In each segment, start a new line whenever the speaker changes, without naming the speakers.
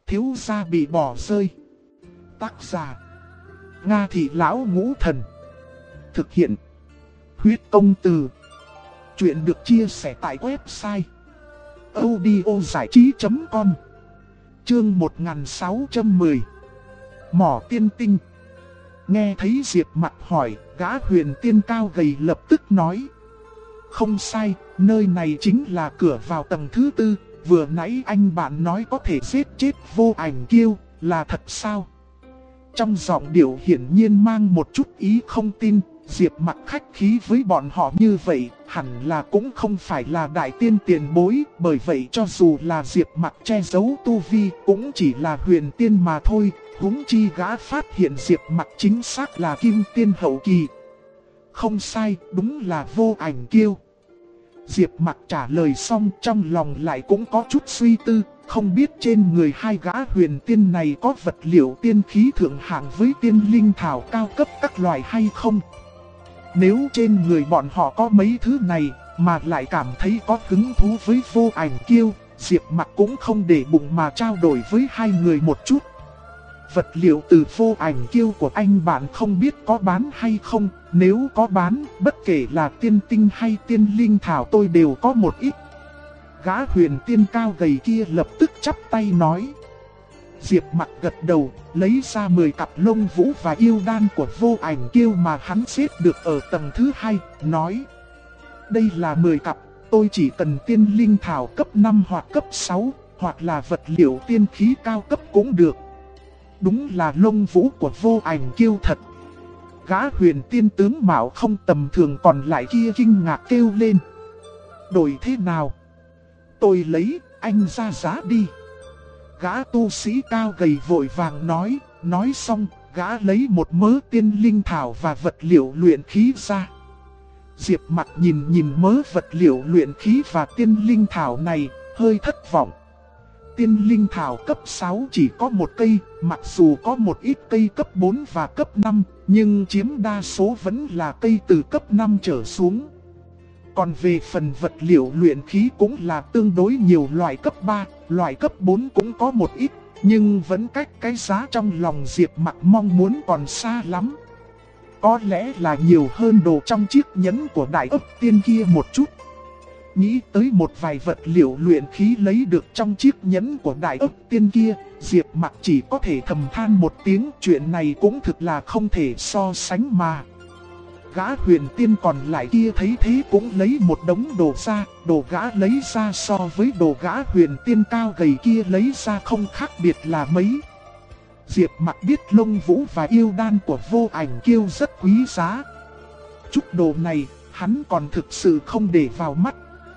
Thiếu gia bị bỏ rơi. Tác giả Nga Thị Lão Ngũ Thần. Thực hiện Huyết Công Từ. Chuyện được chia sẻ tại website audiozảichí.com. Chương 1610. Mỏ tiên tinh. Nghe thấy Diệp Mặc hỏi, gã huyền tiên cao gầy lập tức nói: không sai, nơi này chính là cửa vào tầng thứ tư. Vừa nãy anh bạn nói có thể giết chết Vô Ảnh Kiêu, là thật sao? Trong giọng điệu hiển nhiên mang một chút ý không tin. Diệp Mặc khách khí với bọn họ như vậy, hẳn là cũng không phải là đại tiên tiền bối. Bởi vậy cho dù là Diệp Mặc che giấu tu vi, cũng chỉ là huyền tiên mà thôi. Huống chi gã phát hiện Diệp Mặc chính xác là kim tiên hậu kỳ. Không sai, đúng là Vô Ảnh Kiêu. Diệp Mặc trả lời xong, trong lòng lại cũng có chút suy tư. Không biết trên người hai gã huyền tiên này có vật liệu tiên khí thượng hạng với tiên linh thảo cao cấp các loại hay không? Nếu trên người bọn họ có mấy thứ này, mà lại cảm thấy có hứng thú với Vô Ảnh Kiêu, Diệp Mặc cũng không để bụng mà trao đổi với hai người một chút. Vật liệu từ Vô Ảnh Kiêu của anh bạn không biết có bán hay không. Nếu có bán, bất kể là tiên tinh hay tiên linh thảo tôi đều có một ít. Gã huyền tiên cao gầy kia lập tức chắp tay nói. Diệp Mặc gật đầu, lấy ra 10 cặp lông vũ và yêu đan của Vô Ảnh Kiêu mà hắn xếp được ở tầng thứ 2, nói: đây là 10 cặp, tôi chỉ cần tiên linh thảo cấp 5 hoặc cấp 6, hoặc là vật liệu tiên khí cao cấp cũng được. Đúng là lông vũ của Vô Ảnh Kiêu thật. Gã huyền tiên tướng mạo không tầm thường còn lại kia kinh ngạc kêu lên: đổi thế nào? Tôi lấy, anh ra giá đi. Gã tu sĩ cao gầy vội vàng nói xong, gã lấy một mớ tiên linh thảo và vật liệu luyện khí ra. Diệp Mặc nhìn mớ vật liệu luyện khí và tiên linh thảo này, hơi thất vọng. Tiên linh thảo cấp 6 chỉ có một cây, mặc dù có một ít cây cấp 4 và cấp 5, nhưng chiếm đa số vẫn là cây từ cấp 5 trở xuống. Còn về phần vật liệu luyện khí cũng là tương đối nhiều loại cấp 3, loại cấp 4 cũng có một ít, nhưng vẫn cách cái giá trong lòng Diệp Mặc mong muốn còn xa lắm. Có lẽ là nhiều hơn đồ trong chiếc nhẫn của đại ấp tiên kia một chút. Nghĩ tới một vài vật liệu luyện khí lấy được trong chiếc nhẫn của đại ấp tiên kia, Diệp Mặc chỉ có thể thầm than một tiếng, chuyện này cũng thực là không thể so sánh mà. Gã huyền tiên còn lại kia thấy thế cũng lấy một đống đồ ra, đồ gã lấy ra so với đồ gã huyền tiên cao gầy kia lấy ra không khác biệt là mấy. Diệp Mặc biết lông vũ và yêu đan của Vô Ảnh Kiêu rất quý giá. Chút đồ này, hắn còn thực sự không để vào mắt.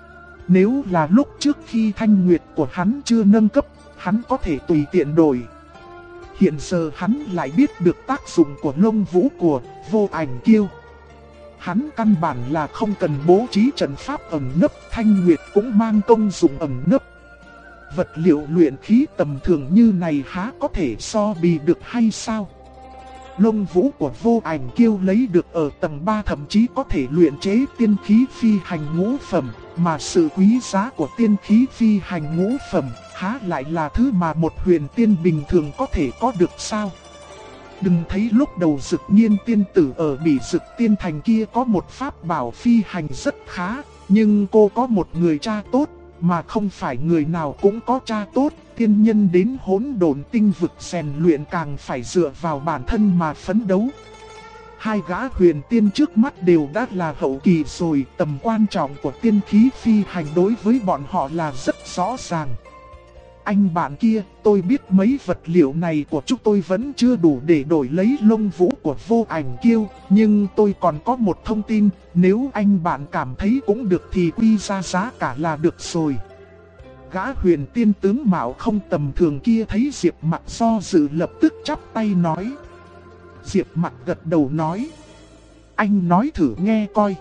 Nếu là lúc trước khi thanh nguyệt của hắn chưa nâng cấp, hắn có thể tùy tiện đổi. Hiện giờ hắn lại biết được tác dụng của lông vũ của Vô Ảnh Kiêu. Hắn căn bản là không cần bố trí trận pháp ẩn nấp, thanh nguyệt cũng mang công dụng ẩn nấp. Vật liệu luyện khí tầm thường như này há có thể so bì được hay sao? Lông vũ của Vô Ảnh Kiêu lấy được ở tầng 3 thậm chí có thể luyện chế tiên khí phi hành ngũ phẩm, mà sự quý giá của tiên khí phi hành ngũ phẩm há lại là thứ mà một huyền tiên bình thường có thể có được sao? Đừng thấy lúc đầu Dực Nhiên tiên tử ở Bỉ Dực Tiên Thành kia có một pháp bảo phi hành rất khá, nhưng cô có một người cha tốt, mà không phải người nào cũng có cha tốt. Tiên nhân đến Hỗn Độn tinh vực rèn luyện càng phải dựa vào bản thân mà phấn đấu. Hai gã huyền tiên trước mắt đều đã là hậu kỳ rồi, tầm quan trọng của tiên khí phi hành đối với bọn họ là rất rõ ràng. Anh bạn kia, tôi biết mấy vật liệu này của chúng tôi vẫn chưa đủ để đổi lấy lông vũ của Vô Ảnh Kiêu, nhưng tôi còn có một thông tin, nếu anh bạn cảm thấy cũng được thì quy ra giá cả là được rồi. Gã huyền tiên tướng mạo không tầm thường kia thấy Diệp Mặc do dự lập tức chắp tay nói. Diệp Mặc gật đầu nói: anh nói thử nghe coi.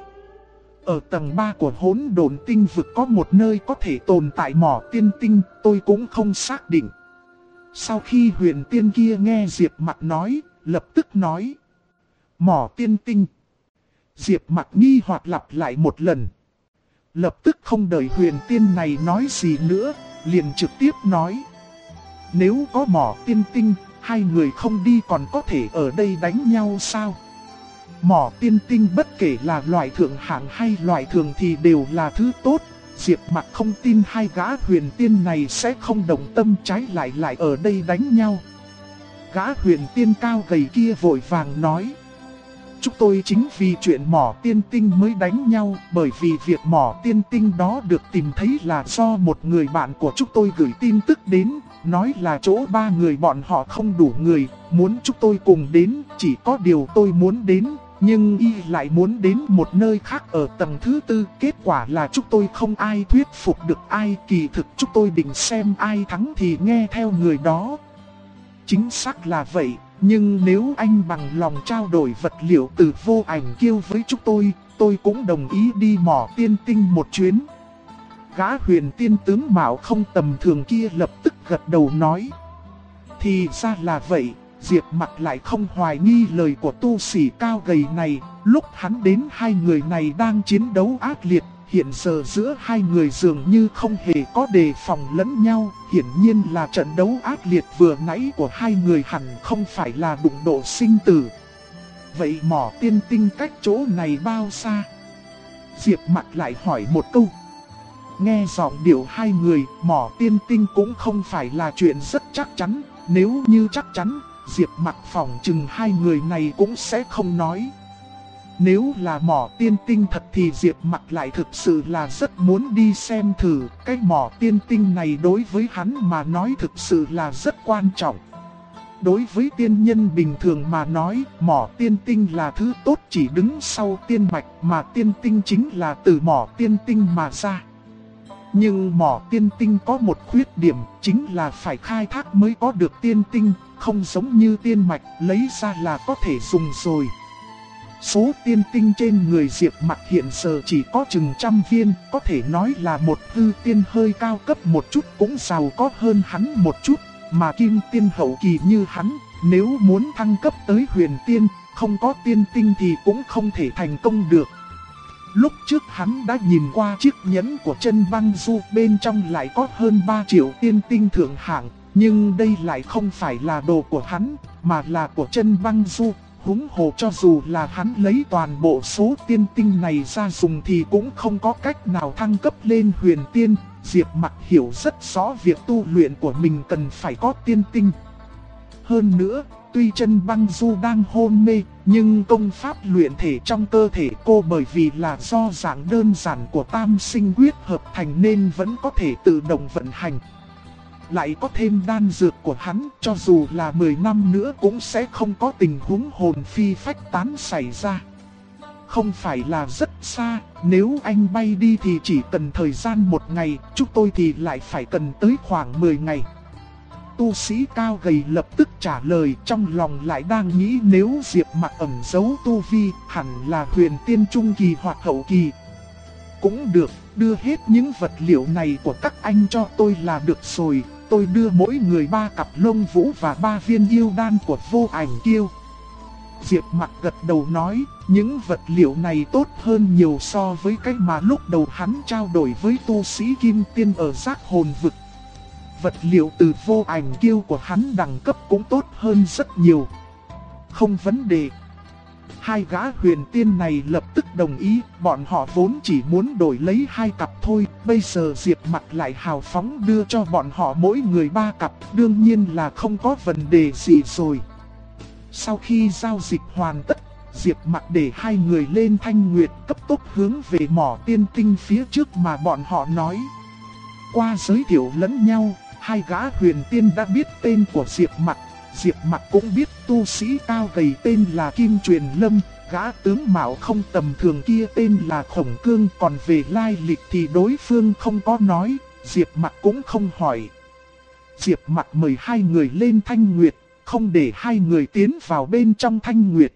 Ở tầng 3 của Hỗn Độn tinh vực có một nơi có thể tồn tại mỏ tiên tinh, tôi cũng không xác định. Sau khi huyền tiên kia nghe Diệp Mặc nói, lập tức nói: mỏ tiên tinh. Diệp Mặc nghi hoặc lặp lại một lần. Lập tức không đợi huyền tiên này nói gì nữa, liền trực tiếp nói: Nếu có Mỏ Tiên Tinh, hai người không đi còn có thể ở đây đánh nhau sao? Mỏ Tiên Tinh bất kể là loại thượng hạng hay loại thường thì đều là thứ tốt. Diệp Mặc không tin hai gã huyền tiên này sẽ không đồng tâm, trái lại ở đây đánh nhau. Gã huyền tiên cao gầy kia vội vàng nói: chúng tôi chính vì chuyện Mỏ Tiên Tinh mới đánh nhau, bởi vì việc Mỏ Tiên Tinh đó được tìm thấy là do một người bạn của chúng tôi gửi tin tức đến, nói là chỗ ba người bọn họ không đủ người, muốn chúng tôi cùng đến, chỉ có điều tôi muốn đến, nhưng y lại muốn đến một nơi khác ở tầng thứ tư, kết quả là chúng tôi không ai thuyết phục được ai, kỳ thực chúng tôi định xem ai thắng thì nghe theo người đó. Chính xác là vậy, nhưng nếu anh bằng lòng trao đổi vật liệu từ Vô Ảnh Kiêu với chúng tôi cũng đồng ý đi Mỏ Tiên Tinh một chuyến. Gã huyền tiên tướng mạo không tầm thường kia lập tức gật đầu nói: thì ra là vậy. Diệp Mặc lại không hoài nghi lời của tu sĩ cao gầy này. Lúc hắn đến hai người này đang chiến đấu ác liệt, hiện giờ giữa hai người dường như không hề có đề phòng lẫn nhau. Hiển nhiên là trận đấu ác liệt vừa nãy của hai người hẳn không phải là đụng độ sinh tử. Vậy Mỏ Tiên Tinh cách chỗ này bao xa? Diệp Mặc lại hỏi một câu. Nghe giọng điệu hai người, Mỏ Tiên Tinh cũng không phải là chuyện rất chắc chắn. Nếu như chắc chắn, Diệp Mặc phỏng chừng hai người này cũng sẽ không nói. Nếu là Mỏ Tiên Tinh thật thì Diệp Mặc lại thực sự là rất muốn đi xem thử. Cái Mỏ Tiên Tinh này đối với hắn mà nói thực sự là rất quan trọng. Đối với tiên nhân bình thường mà nói, Mỏ Tiên Tinh là thứ tốt chỉ đứng sau tiên mạch, mà tiên tinh chính là từ Mỏ Tiên Tinh mà ra. Nhưng Mỏ Tiên Tinh có một khuyết điểm, chính là phải khai thác mới có được tiên tinh, không giống như tiên mạch, lấy ra là có thể dùng rồi. Số tiên tinh trên người Diệp Mặc hiện giờ chỉ có chừng 100 viên, có thể nói là một hư tiên hơi cao cấp một chút cũng giàu có hơn hắn một chút, mà kim tiên hậu kỳ như hắn, nếu muốn thăng cấp tới huyền tiên, không có tiên tinh thì cũng không thể thành công được. Lúc trước hắn đã nhìn qua chiếc nhẫn của Chân Băng Du, bên trong lại có hơn 3 triệu tiên tinh thượng hạng, nhưng đây lại không phải là đồ của hắn, mà là của Chân Băng Du. Huống hồ cho dù là hắn lấy toàn bộ số tiên tinh này ra dùng thì cũng không có cách nào thăng cấp lên huyền tiên. Diệp Mặc hiểu rất rõ việc tu luyện của mình cần phải có tiên tinh. Hơn nữa, tuy Chân Băng Du đang hôn mê, nhưng công pháp luyện thể trong cơ thể cô bởi vì là do dạng đơn giản của tam sinh quyết hợp thành nên vẫn có thể tự động vận hành. Lại có thêm đan dược của hắn, cho dù là 10 năm nữa cũng sẽ không có tình huống hồn phi phách tán xảy ra. Không phải là rất xa, nếu anh bay đi thì chỉ cần thời gian 1 ngày, chúng tôi thì lại phải cần tới khoảng 10 ngày. Tu sĩ cao gầy lập tức trả lời, trong lòng lại đang nghĩ nếu Diệp Mặc ẩn giấu tu vi, hẳn là huyền tiên trung kỳ hoặc hậu kỳ. Cũng được, đưa hết những vật liệu này của các anh cho tôi là được rồi. Tôi đưa mỗi người 3 cặp lông vũ và 3 viên yêu đan của Vô Ảnh Kiêu. Diệp Mặc gật đầu nói, những vật liệu này tốt hơn nhiều so với cái mà lúc đầu hắn trao đổi với tu sĩ Kim Tiên ở Giác Hồn Vực. Vật liệu từ Vô Ảnh Kiêu của hắn đẳng cấp cũng tốt hơn rất nhiều. Không vấn đề. Hai gã huyền tiên này lập tức đồng ý, bọn họ vốn chỉ muốn đổi lấy 2 cặp thôi, bây giờ Diệp Mặc lại hào phóng đưa cho bọn họ mỗi người 3 cặp, đương nhiên là không có vấn đề gì rồi. Sau khi giao dịch hoàn tất, Diệp Mặc để hai người lên Thanh Nguyệt cấp tốc hướng về Mỏ Tiên Tinh phía trước mà bọn họ nói. Qua giới thiệu lẫn nhau, hai gã huyền tiên đã biết tên của Diệp Mặc. Diệp Mặc cũng biết tu sĩ cao gầy tên là Kim Truyền Lâm, gã tướng mạo không tầm thường kia tên là Khổng Cương, còn về lai lịch thì đối phương không có nói, Diệp Mặc cũng không hỏi. Diệp Mặc mời hai người lên Thanh Nguyệt, không để hai người tiến vào bên trong Thanh Nguyệt.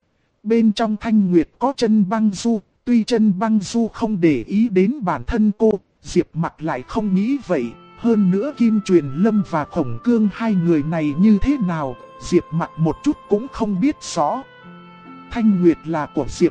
Bên trong Thanh Nguyệt có Chân Băng Du, tuy Chân Băng Du không để ý đến bản thân cô, Diệp Mặc lại không nghĩ vậy. Hơn nữa Kim Truyền Lâm và Khổng Cương hai người này như thế nào, Diệp Mặc một chút cũng không biết rõ. Thanh Nguyệt là của Diệp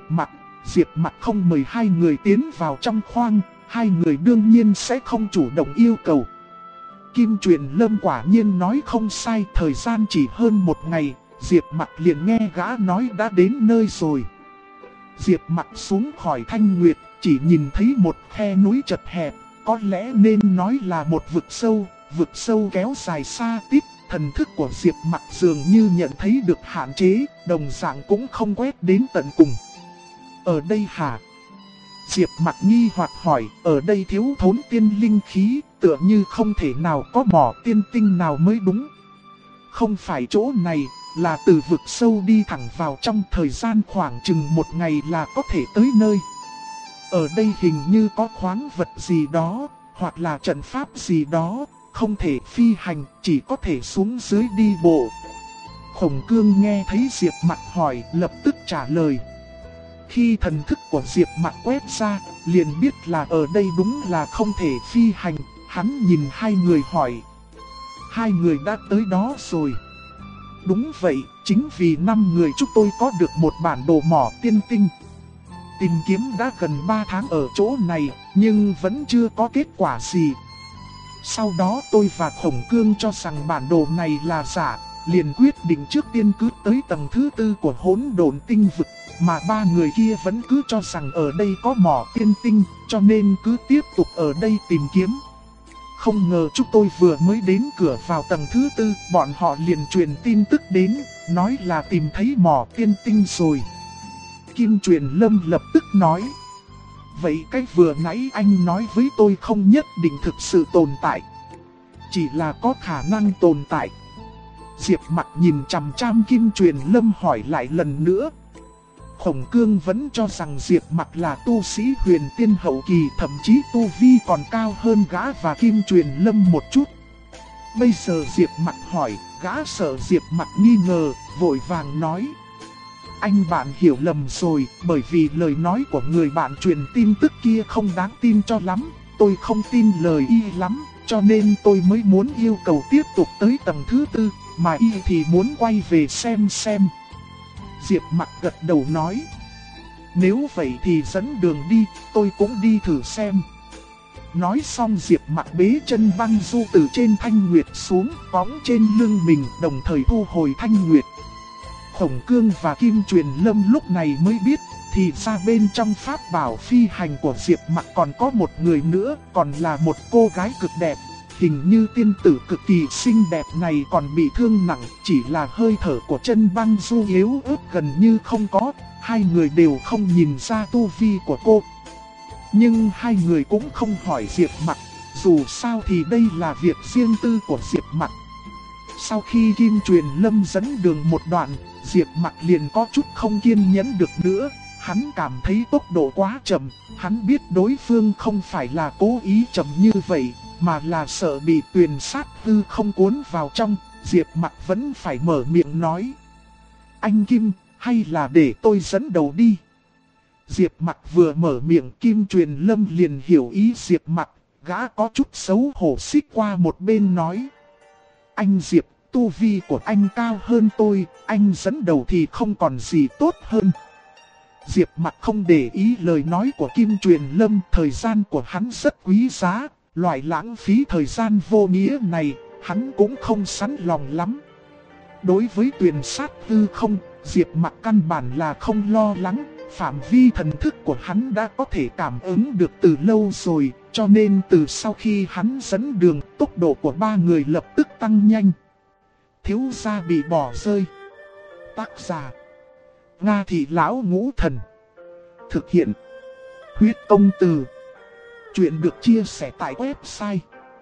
Mặc không mời hai người tiến vào trong khoang, hai người đương nhiên sẽ không chủ động yêu cầu. Kim Truyền Lâm quả nhiên nói không sai, thời gian chỉ hơn một ngày, Diệp Mặc liền nghe gã nói đã đến nơi rồi. Diệp Mặc xuống khỏi Thanh Nguyệt, chỉ nhìn thấy một khe núi chật hẹp, có lẽ nên nói là một vực sâu kéo dài xa tít. Thần thức của Diệp Mặc dường như nhận thấy được hạn chế, đồng dạng cũng không quét đến tận cùng. Ở đây hả? Diệp Mặc nghi hoặc hỏi, ở đây thiếu thốn tiên linh khí, tựa như không thể nào có mỏ tiên tinh nào mới đúng. Không phải chỗ này, là từ vực sâu đi thẳng vào trong, thời gian khoảng chừng một ngày là có thể tới nơi. Ở đây hình như có khoáng vật gì đó, hoặc là trận pháp gì đó, không thể phi hành, chỉ có thể xuống dưới đi bộ. Khổng Cương nghe thấy Diệp Mặc hỏi, lập tức trả lời. Khi thần thức của Diệp Mặc quét ra, liền biết là ở đây đúng là không thể phi hành. Hắn nhìn hai người hỏi, hai người đã tới đó rồi? Đúng vậy, chính vì 5 người chúng tôi có được một bản đồ mỏ tiên tinh. Tìm kiếm đã gần 3 tháng ở chỗ này, nhưng vẫn chưa có kết quả gì. Sau đó tôi và Khổng Cương cho rằng bản đồ này là giả, liền quyết định trước tiên cứ tới tầng thứ 4 của hỗn độn tinh vực, mà 3 người kia vẫn cứ cho rằng ở đây có mỏ tiên tinh, cho nên cứ tiếp tục ở đây tìm kiếm. Không ngờ chúng tôi vừa mới đến cửa vào tầng thứ 4, bọn họ liền truyền tin tức đến, nói là tìm thấy mỏ tiên tinh rồi. Kim Truyền Lâm lập tức nói, vậy cái vừa nãy anh nói với tôi không nhất định thực sự tồn tại, chỉ là có khả năng tồn tại. Diệp Mặc nhìn chằm chằm Kim Truyền Lâm hỏi lại lần nữa. Khổng Cương vẫn cho rằng Diệp Mặc là tu sĩ huyền tiên hậu kỳ, thậm chí tu vi còn cao hơn gã và Kim Truyền Lâm một chút. Bây giờ Diệp Mặc hỏi, gã sợ Diệp Mặc nghi ngờ, vội vàng nói. Anh bạn hiểu lầm rồi, bởi vì lời nói của người bạn truyền tin tức kia không đáng tin cho lắm. Tôi không tin lời y lắm, cho nên tôi mới muốn yêu cầu tiếp tục tới tầng thứ 4, mà y thì muốn quay về xem. Diệp Mặc gật đầu nói, nếu vậy thì dẫn đường đi, tôi cũng đi thử xem. Nói xong Diệp Mặc bế chân băng du từ trên Thanh Nguyệt xuống, cõng trên lưng mình, đồng thời thu hồi Thanh Nguyệt. Khổng Cương và Kim Truyền Lâm lúc này mới biết, thì ra bên trong pháp bảo phi hành của Diệp Mặc còn có một người nữa, còn là một cô gái cực đẹp. Hình như tiên tử cực kỳ xinh đẹp này còn bị thương nặng, chỉ là hơi thở của chân băng du yếu ớt gần như không có, hai người đều không nhìn ra tu vi của cô. Nhưng hai người cũng không hỏi Diệp Mặc, dù sao thì đây là việc riêng tư của Diệp Mặc. Sau khi Kim Truyền Lâm dẫn đường một đoạn, Diệp Mặc liền có chút không kiên nhẫn được nữa. Hắn cảm thấy tốc độ quá chậm, hắn biết đối phương không phải là cố ý chậm như vậy, mà là sợ bị tuyền sát hư không cuốn vào trong. Diệp Mặc vẫn phải mở miệng nói, anh Kim, hay là để tôi dẫn đầu đi. Diệp Mặc vừa mở miệng, Kim Truyền Lâm liền hiểu ý Diệp Mặc, gã có chút xấu hổ xích qua một bên nói, anh Diệp, tu vi của anh cao hơn tôi, anh dẫn đầu thì không còn gì tốt hơn. Diệp Mặc không để ý lời nói của Kim Truyền Lâm, thời gian của hắn rất quý giá, loại lãng phí thời gian vô nghĩa này, hắn cũng không sẵn lòng lắm. Đối với tuyền sát hư không, Diệp Mặc căn bản là không lo lắng, phạm vi thần thức của hắn đã có thể cảm ứng được từ lâu rồi, cho nên từ sau khi hắn dẫn đường, tốc độ của ba người lập tức tăng nhanh. Thiếu gia bị bỏ rơi. Tác giả Nga Thị Lão Ngũ Thần. Thực hiện Huyết Công Từ. Chuyện được chia sẻ tại website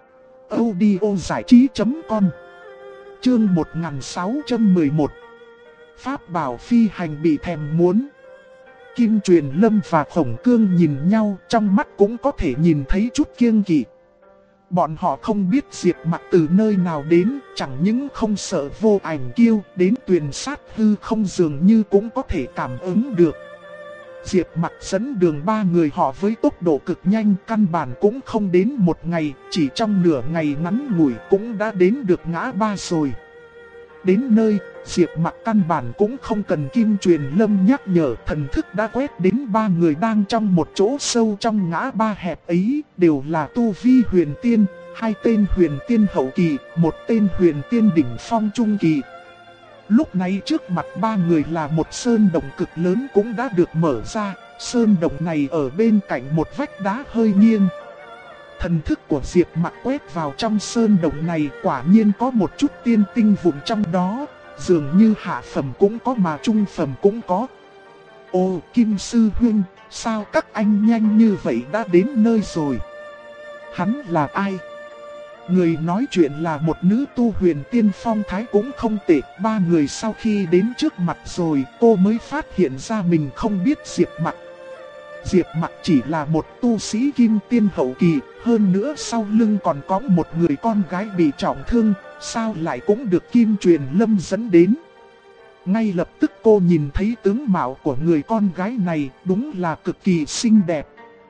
audiozảichí.com. Chương 1611. Pháp bảo phi hành bị thèm muốn. Kim Truyền Lâm và Khổng Cương nhìn nhau, trong mắt cũng có thể nhìn thấy chút kiêng kỵ. Bọn họ không biết Diệp Mặc từ nơi nào đến, chẳng những không sợ vô ảnh kiêu, đến tuyền sát hư không dường như cũng có thể cảm ứng được. Diệp Mặc dẫn đường ba người họ với tốc độ cực nhanh, căn bản cũng không đến một ngày, chỉ trong nửa ngày ngắn ngủi cũng đã đến được ngã ba rồi. Đến nơi, Diệp Mặc căn bản cũng không cần Kim Truyền Lâm nhắc nhở, thần thức đã quét đến ba người đang trong một chỗ sâu trong ngã ba hẹp ấy, đều là tu vi huyền tiên, hai tên huyền tiên hậu kỳ, một tên huyền tiên đỉnh phong trung kỳ. Lúc này trước mặt ba người là một sơn động cực lớn cũng đã được mở ra, sơn động này ở bên cạnh một vách đá hơi nghiêng. Thần thức của Diệp Mặc quét vào trong sơn động này, quả nhiên có một chút tiên tinh vụn trong đó, dường như hạ phẩm cũng có mà trung phẩm cũng có. Ồ, Kim Sư Huynh, sao các anh nhanh như vậy đã đến nơi rồi? Hắn là ai? Người nói chuyện là một nữ tu huyền tiên phong thái cũng không tệ. Ba người sau khi đến trước mặt rồi, cô mới phát hiện ra mình không biết Diệp Mặc. Diệp Mặc chỉ là một tu sĩ kim tiên hậu kỳ, hơn nữa sau lưng còn có một người con gái bị trọng thương, sao lại cũng được Kim Truyền Lâm dẫn đến. Ngay lập tức cô nhìn thấy tướng mạo của người con gái này, đúng là cực kỳ xinh đẹp.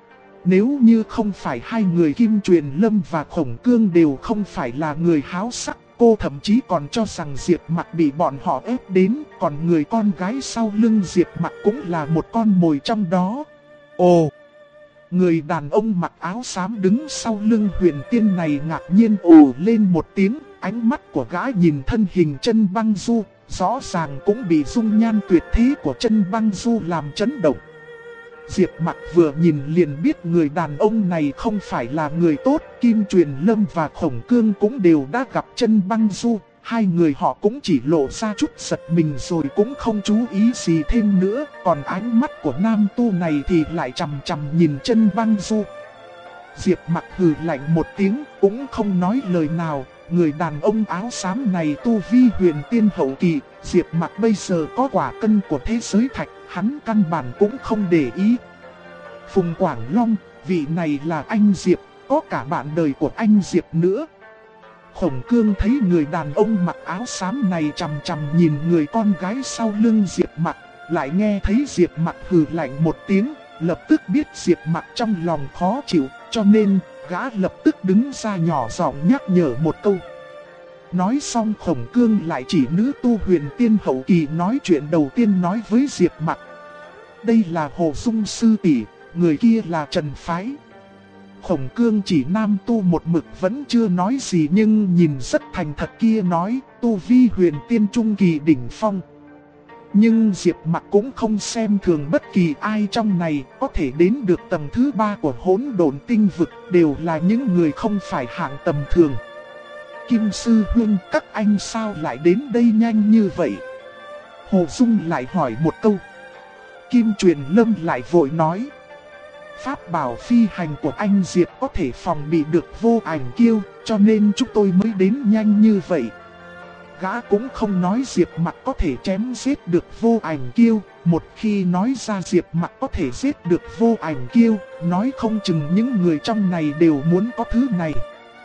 Nếu như không phải hai người Kim Truyền Lâm và Khổng Cương đều không phải là người háo sắc, cô thậm chí còn cho rằng Diệp Mặc bị bọn họ ép đến, còn người con gái sau lưng Diệp Mặc cũng là một con mồi trong đó. Ồ! Người đàn ông mặc áo xám đứng sau lưng huyền tiên này ngạc nhiên ồ lên một tiếng, ánh mắt của gã nhìn thân hình Chân Băng Du, rõ ràng cũng bị dung nhan tuyệt thế của Chân Băng Du làm chấn động. Diệp Mặc vừa nhìn liền biết người đàn ông này không phải là người tốt. Kim Truyền Lâm và Khổng Cương cũng đều đã gặp Chân Băng Du, hai người họ cũng chỉ lộ ra chút giật mình rồi cũng không chú ý gì thêm nữa. Còn ánh mắt của nam tu này thì lại chằm chằm nhìn Chân Băng Du. Diệp Mặc hừ lạnh một tiếng cũng không nói lời nào. Người đàn ông áo xám này tu vi huyền tiên hậu kỳ, Diệp Mặc bây giờ có quả cân của thế giới thạch, hắn căn bản cũng không để ý. Phùng Quảng Long, vị này là anh Diệp, có cả bạn đời của anh Diệp nữa. Khổng Cương thấy người đàn ông mặc áo xám này chằm chằm nhìn người con gái sau lưng Diệp Mặc, lại nghe thấy Diệp Mặc hừ lạnh một tiếng, lập tức biết Diệp Mặc trong lòng khó chịu, cho nên gã lập tức đứng ra nhỏ giọng nhắc nhở một câu. Nói xong Khổng Cương lại chỉ nữ tu huyền tiên hậu kỳ nói chuyện đầu tiên nói với Diệp Mặc. Đây là Hồ Dung sư tỷ, người kia là Trần Phái. Khổng Cương chỉ nam tu một mực vẫn chưa nói gì nhưng nhìn rất thành thật kia nói tu vi huyền tiên trung kỳ đỉnh phong. Nhưng Diệp Mặc cũng không xem thường bất kỳ ai trong này, có thể đến được tầng thứ 3 của hỗn độn tinh vực đều là những người không phải hạng tầm thường. Kim Sư Huynh, các anh sao lại đến đây nhanh như vậy? Hồ Dung lại hỏi một câu. Kim Truyền Lâm lại vội nói. Pháp bảo phi hành của anh Diệp có thể phòng bị được Vô Ảnh Kiêu, cho nên chúng tôi mới đến nhanh như vậy. Gã cũng không nói Diệp Mặc có thể chém giết được Vô Ảnh Kiêu, một khi nói ra Diệp Mặc có thể giết được Vô Ảnh Kiêu, nói không chừng những người trong này đều muốn có thứ này.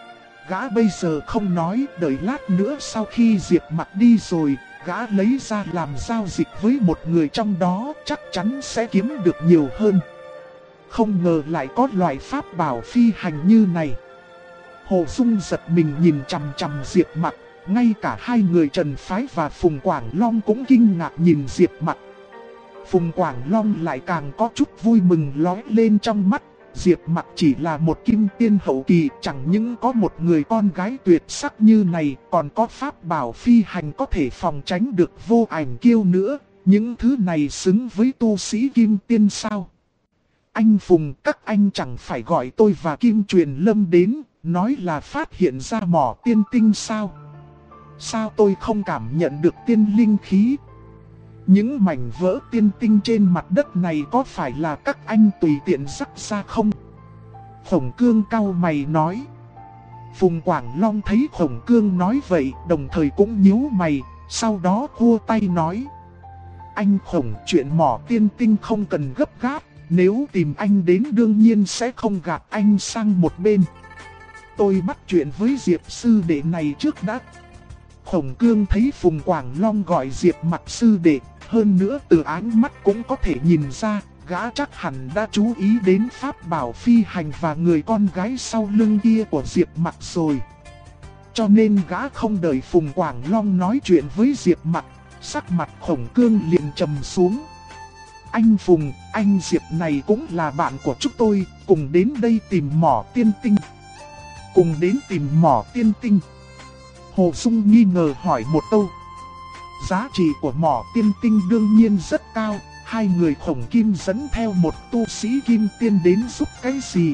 Gã bây giờ không nói, đợi lát nữa sau khi Diệp Mặc đi rồi, gã lấy ra làm giao dịch với một người trong đó, chắc chắn sẽ kiếm được nhiều hơn. Không ngờ lại có loại pháp bảo phi hành như này. Hồ Dung giật mình nhìn chằm chằm Diệp Mặc, ngay cả hai người Trần Phái và Phùng Quảng Long cũng kinh ngạc nhìn Diệp Mặc. Phùng Quảng Long lại càng có chút vui mừng lóe lên trong mắt. Diệp Mặc chỉ là một kim tiên hậu kỳ, chẳng những có một người con gái tuyệt sắc như này, còn có pháp bảo phi hành có thể phòng tránh được Vô Ảnh Kiêu nữa. Những thứ này xứng với tu sĩ kim tiên sao? Anh Phùng, các anh chẳng phải gọi tôi và Kim Truyền Lâm đến, nói là phát hiện ra mỏ tiên tinh sao? Sao tôi không cảm nhận được tiên linh khí? Những mảnh vỡ tiên tinh trên mặt đất này có phải là các anh tùy tiện rắc ra không? Khổng Cương cau mày nói. Phùng Quảng Long thấy Khổng Cương nói vậy, đồng thời cũng nhíu mày, sau đó khua tay nói. Anh Khổng, chuyện mỏ tiên tinh không cần gấp gáp, nếu tìm anh đến đương nhiên sẽ không gạt anh sang một bên. Tôi bắt chuyện với Diệp sư đệ này trước đã. Khổng Cương thấy Phùng Quảng Long gọi Diệp Mặc sư đệ, hơn nữa từ ánh mắt cũng có thể nhìn ra, gã chắc hẳn đã chú ý đến pháp bảo phi hành và người con gái sau lưng kia của Diệp Mặc rồi. Cho nên gã không đợi Phùng Quảng Long nói chuyện với Diệp Mặc, sắc mặt Khổng Cương liền trầm xuống. Anh Phùng, anh Diệp này cũng là bạn của chúng tôi, cùng đến đây tìm mỏ tiên tinh. cùng đến tìm mỏ tiên tinh. Hồ Dung nghi ngờ hỏi một câu. Giá trị của mỏ tiên tinh đương nhiên rất cao, hai người khổng kim dẫn theo một tu sĩ kim tiên đến giúp cái gì?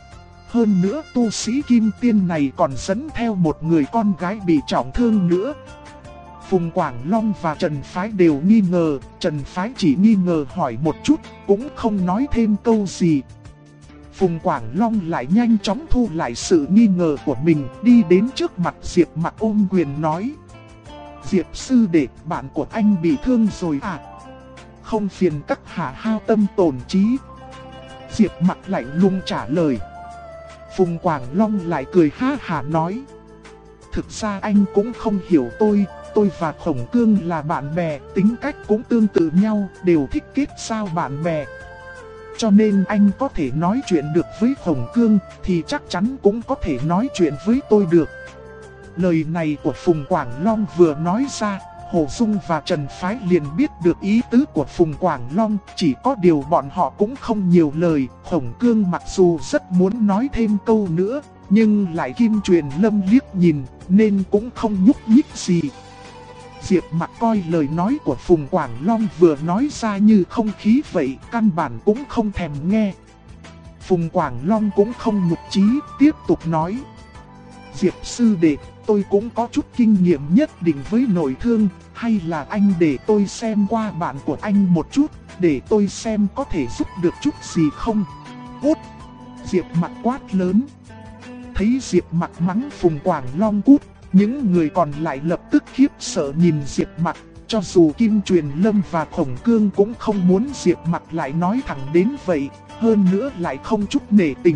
Hơn nữa tu sĩ kim tiên này còn dẫn theo một người con gái bị trọng thương nữa. Phùng Quảng Long và Trần Phái đều nghi ngờ, Trần Phái chỉ nghi ngờ hỏi một chút, cũng không nói thêm câu gì. Phùng Quảng Long lại nhanh chóng thu lại sự nghi ngờ của mình, đi đến trước mặt Diệp Mặc ôm quyền nói. Diệp sư đệ, bạn của anh bị thương rồi à? Không phiền các hạ hao tâm tổn trí. Diệp Mặc lạnh lùng trả lời. Phùng Quảng Long lại cười ha hả nói. Thực ra anh cũng không hiểu tôi và Khổng Cương là bạn bè, tính cách cũng tương tự nhau, đều thích kết giao bạn bè. Cho nên anh có thể nói chuyện được với Khổng Cương, thì chắc chắn cũng có thể nói chuyện với tôi được. Lời này của Phùng Quảng Long vừa nói ra, Hồ Dung và Trần Phái liền biết được ý tứ của Phùng Quảng Long, chỉ có điều bọn họ cũng không nhiều lời. Khổng Cương mặc dù rất muốn nói thêm câu nữa, nhưng lại Kim Truyền Lâm liếc nhìn, nên cũng không nhúc nhích gì. Diệp Mặc coi lời nói của Phùng Quảng Long vừa nói ra như không khí vậy, căn bản cũng không thèm nghe. Phùng Quảng Long cũng không nhục chí, tiếp tục nói. Diệp sư đệ, tôi cũng có chút kinh nghiệm nhất định với nội thương, hay là anh để tôi xem qua bạn của anh một chút, để tôi xem có thể giúp được chút gì không? Cút! Diệp Mặc quát lớn. Thấy Diệp Mặc mắng Phùng Quảng Long cút, những người còn lại lập tức khiếp sợ nhìn Diệp Mặc. Cho dù Kim Truyền Lâm và Khổng Cương cũng không muốn Diệp Mặc lại nói thẳng đến vậy, hơn nữa lại không chút nể tình.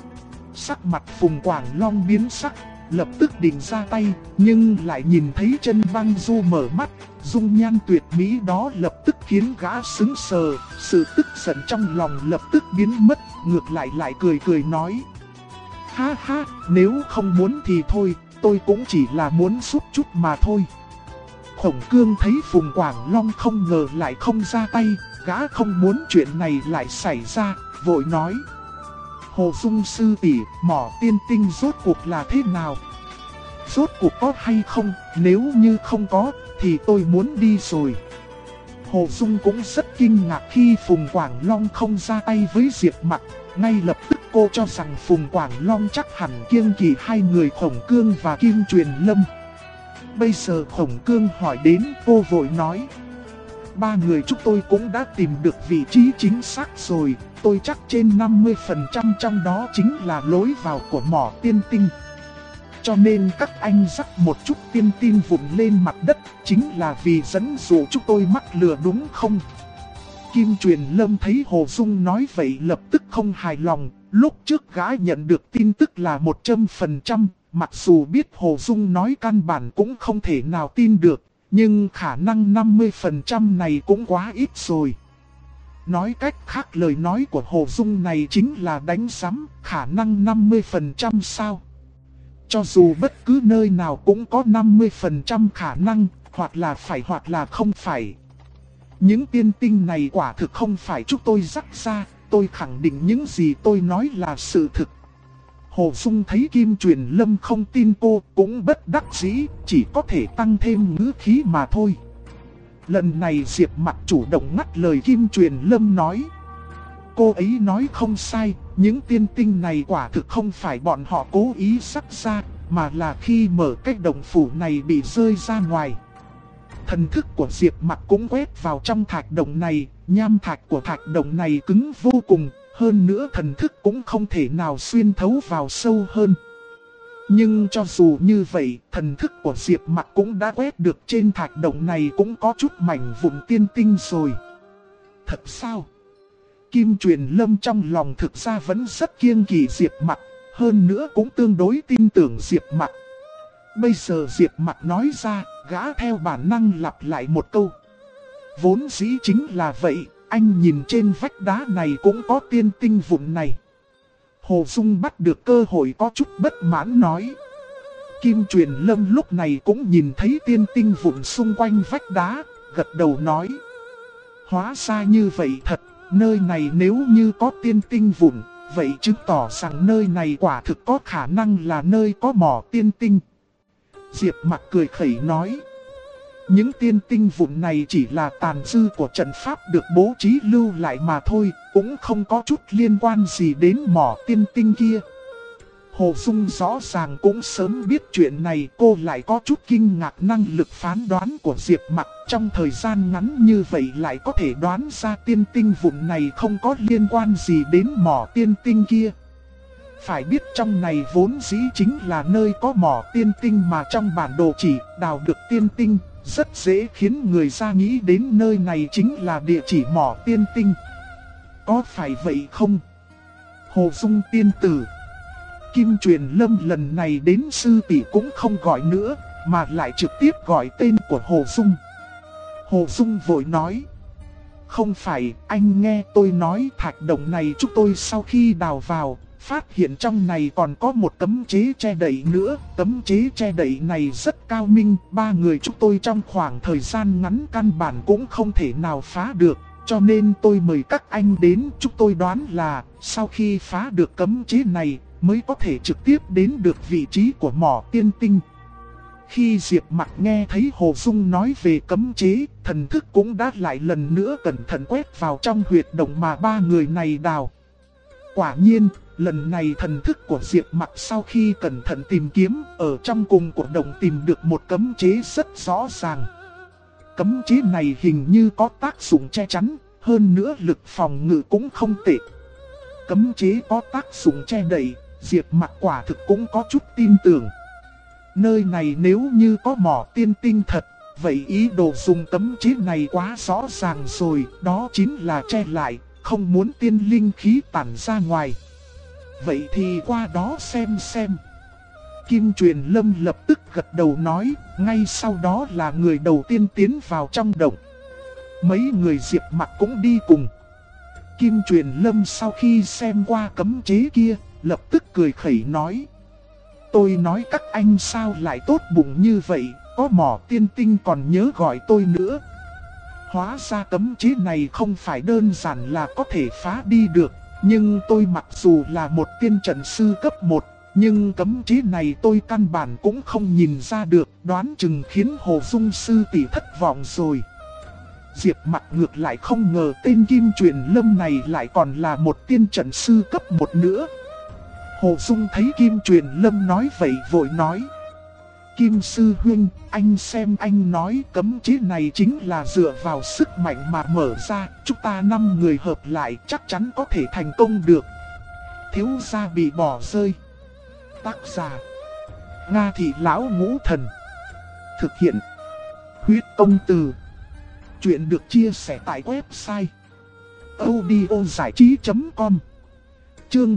Sắc mặt Phùng Quảng Long biến sắc, lập tức định ra tay, nhưng lại nhìn thấy Chân Băng Du mở mắt, dung nhan tuyệt mỹ đó lập tức khiến gã sững sờ, sự tức giận trong lòng lập tức biến mất, ngược lại cười cười nói. Ha ha, nếu không muốn thì thôi, tôi cũng chỉ là muốn giúp chút mà thôi. Khổng Cương thấy Phùng Quảng Long không ngờ lại không ra tay, gã không muốn chuyện này lại xảy ra, vội nói. Hồ Dung sư tỷ, mỏ tiên tinh rốt cuộc là thế nào? Rốt cuộc có hay không? Nếu như không có, thì tôi muốn đi rồi. Hồ Dung cũng rất kinh ngạc khi Phùng Quảng Long không ra tay với Diệp Mặc. Ngay lập tức cô cho rằng Phùng Quảng Long chắc hẳn kiêng kỵ hai người Khổng Cương và Kim Truyền Lâm. Bây giờ Khổng Cương hỏi đến, cô vội nói. Ba người chúng tôi cũng đã tìm được vị trí chính xác rồi, tôi chắc trên 50% trong đó chính là lối vào của mỏ tiên tinh. Cho nên các anh rắc một chút tiên tin vụn lên mặt đất, chính là vì dẫn dụ chúng tôi mắc lừa đúng không? Kim Truyền Lâm thấy Hồ Dung nói vậy lập tức không hài lòng, lúc trước gã nhận được tin tức là 100%, mặc dù biết Hồ Dung nói căn bản cũng không thể nào tin được. Nhưng khả năng 50% này cũng quá ít rồi. Nói cách khác lời nói của Hồ Dung này chính là đánh sắm, khả năng 50% sao? Cho dù bất cứ nơi nào cũng có 50% khả năng, hoặc là phải hoặc là không phải. Những tiên tinh này quả thực không phải chúng tôi rắc ra, tôi khẳng định những gì tôi nói là sự thực. Hồ Dung thấy Kim Truyền Lâm không tin cô cũng bất đắc dĩ, chỉ có thể tăng thêm ngữ khí mà thôi. Lần này Diệp Mặc chủ động ngắt lời Kim Truyền Lâm nói. Cô ấy nói không sai, những tiên tinh này quả thực không phải bọn họ cố ý sắc ra, mà là khi mở cái động phủ này bị rơi ra ngoài. Thần thức của Diệp Mặc cũng quét vào trong thạch động này, nham thạch của thạch động này cứng vô cùng. Hơn nữa thần thức cũng không thể nào xuyên thấu vào sâu hơn. Nhưng cho dù như vậy, thần thức của Diệp Mặc cũng đã quét được trên thạch động này cũng có chút mảnh vụn tiên tinh rồi. Thật sao? Kim Truyền Lâm trong lòng thực ra vẫn rất kiêng kỵ Diệp Mặc, hơn nữa cũng tương đối tin tưởng Diệp Mặc. Bây giờ Diệp Mặc nói ra, gã theo bản năng lặp lại một câu. Vốn dĩ chính là vậy. Anh nhìn trên vách đá này cũng có tiên tinh vụn này. Hồ Dung bắt được cơ hội có chút bất mãn nói. Kim Truyền Lâm lúc này cũng nhìn thấy tiên tinh vụn xung quanh vách đá, gật đầu nói. Hóa ra như vậy thật, nơi này nếu như có tiên tinh vụn, vậy chứng tỏ rằng nơi này quả thực có khả năng là nơi có mỏ tiên tinh. Diệp Mặc cười khẩy nói. Những tiên tinh vụn này chỉ là tàn dư của trận pháp được bố trí lưu lại mà thôi, cũng không có chút liên quan gì đến mỏ tiên tinh kia. Hồ Dung rõ ràng cũng sớm biết chuyện này, cô lại có chút kinh ngạc năng lực phán đoán của Diệp Mặc. Trong thời gian ngắn như vậy lại có thể đoán ra tiên tinh vụn này không có liên quan gì đến mỏ tiên tinh kia. Phải biết trong này vốn dĩ chính là nơi có mỏ tiên tinh mà trong bản đồ chỉ đào được tiên tinh, rất dễ khiến người ta nghĩ đến nơi này chính là địa chỉ mỏ tiên tinh. Có phải vậy không? Hồ Dung tiên tử. Kim Truyền Lâm lần này đến sư tỷ cũng không gọi nữa, mà lại trực tiếp gọi tên của Hồ Dung. Hồ Dung vội nói. Không phải, anh nghe tôi nói thạch động này chúng tôi sau khi đào vào, phát hiện trong này còn có một cấm chế che đậy nữa. Cấm chế che đậy này rất cao minh, ba người chúng tôi trong khoảng thời gian ngắn căn bản cũng không thể nào phá được. Cho nên tôi mời các anh đến, chúng tôi đoán là sau khi phá được cấm chế này mới có thể trực tiếp đến được vị trí của mỏ tiên tinh. Khi Diệp Mặc nghe thấy Hồ Dung nói về cấm chế, thần thức cũng đã lại lần nữa cẩn thận quét vào trong huyệt động mà ba người này đào. Quả nhiên, lần này thần thức của Diệp Mặc sau khi cẩn thận tìm kiếm, ở trong cùng của động tìm được một cấm chế rất rõ ràng. Cấm chế này hình như có tác dụng che chắn, hơn nữa lực phòng ngự cũng không tệ. Cấm chế có tác dụng che đậy, Diệp Mặc quả thực cũng có chút tin tưởng. Nơi này nếu như có mỏ tiên tinh thật, vậy ý đồ dùng cấm chế này quá rõ ràng rồi, đó chính là che lại, không muốn tiên linh khí tản ra ngoài. Vậy thì qua đó xem. Kim Truyền Lâm lập tức gật đầu nói, ngay sau đó là người đầu tiên tiến vào trong động. Mấy người Diệp Mặc cũng đi cùng. Kim Truyền Lâm sau khi xem qua cấm chế kia, lập tức cười khẩy nói. Tôi nói các anh sao lại tốt bụng như vậy, có mỏ tiên tinh còn nhớ gọi tôi nữa. Hóa ra cấm chế này không phải đơn giản là có thể phá đi được, nhưng tôi mặc dù là một tiên trận sư cấp 1, nhưng cấm chế này tôi căn bản cũng không nhìn ra được, đoán chừng khiến Hồ Dung sư tỷ thất vọng rồi. Diệp Mặc ngược lại không ngờ tên Kim Truyền Lâm này lại còn là một tiên trận sư cấp 1 nữa. Hồ Dung thấy Kim Truyền Lâm nói vậy vội nói. Kim sư huynh, anh xem anh nói cấm chế này chính là dựa vào sức mạnh mà mở ra, chúng ta 5 người hợp lại chắc chắn có thể thành công được. Thiếu gia bị bỏ rơi. Tác giả Nga Thị Lão Ngũ Thần. Thực hiện Huyết Công Từ. Chuyện được chia sẻ tại website audiozảichí.com. Chương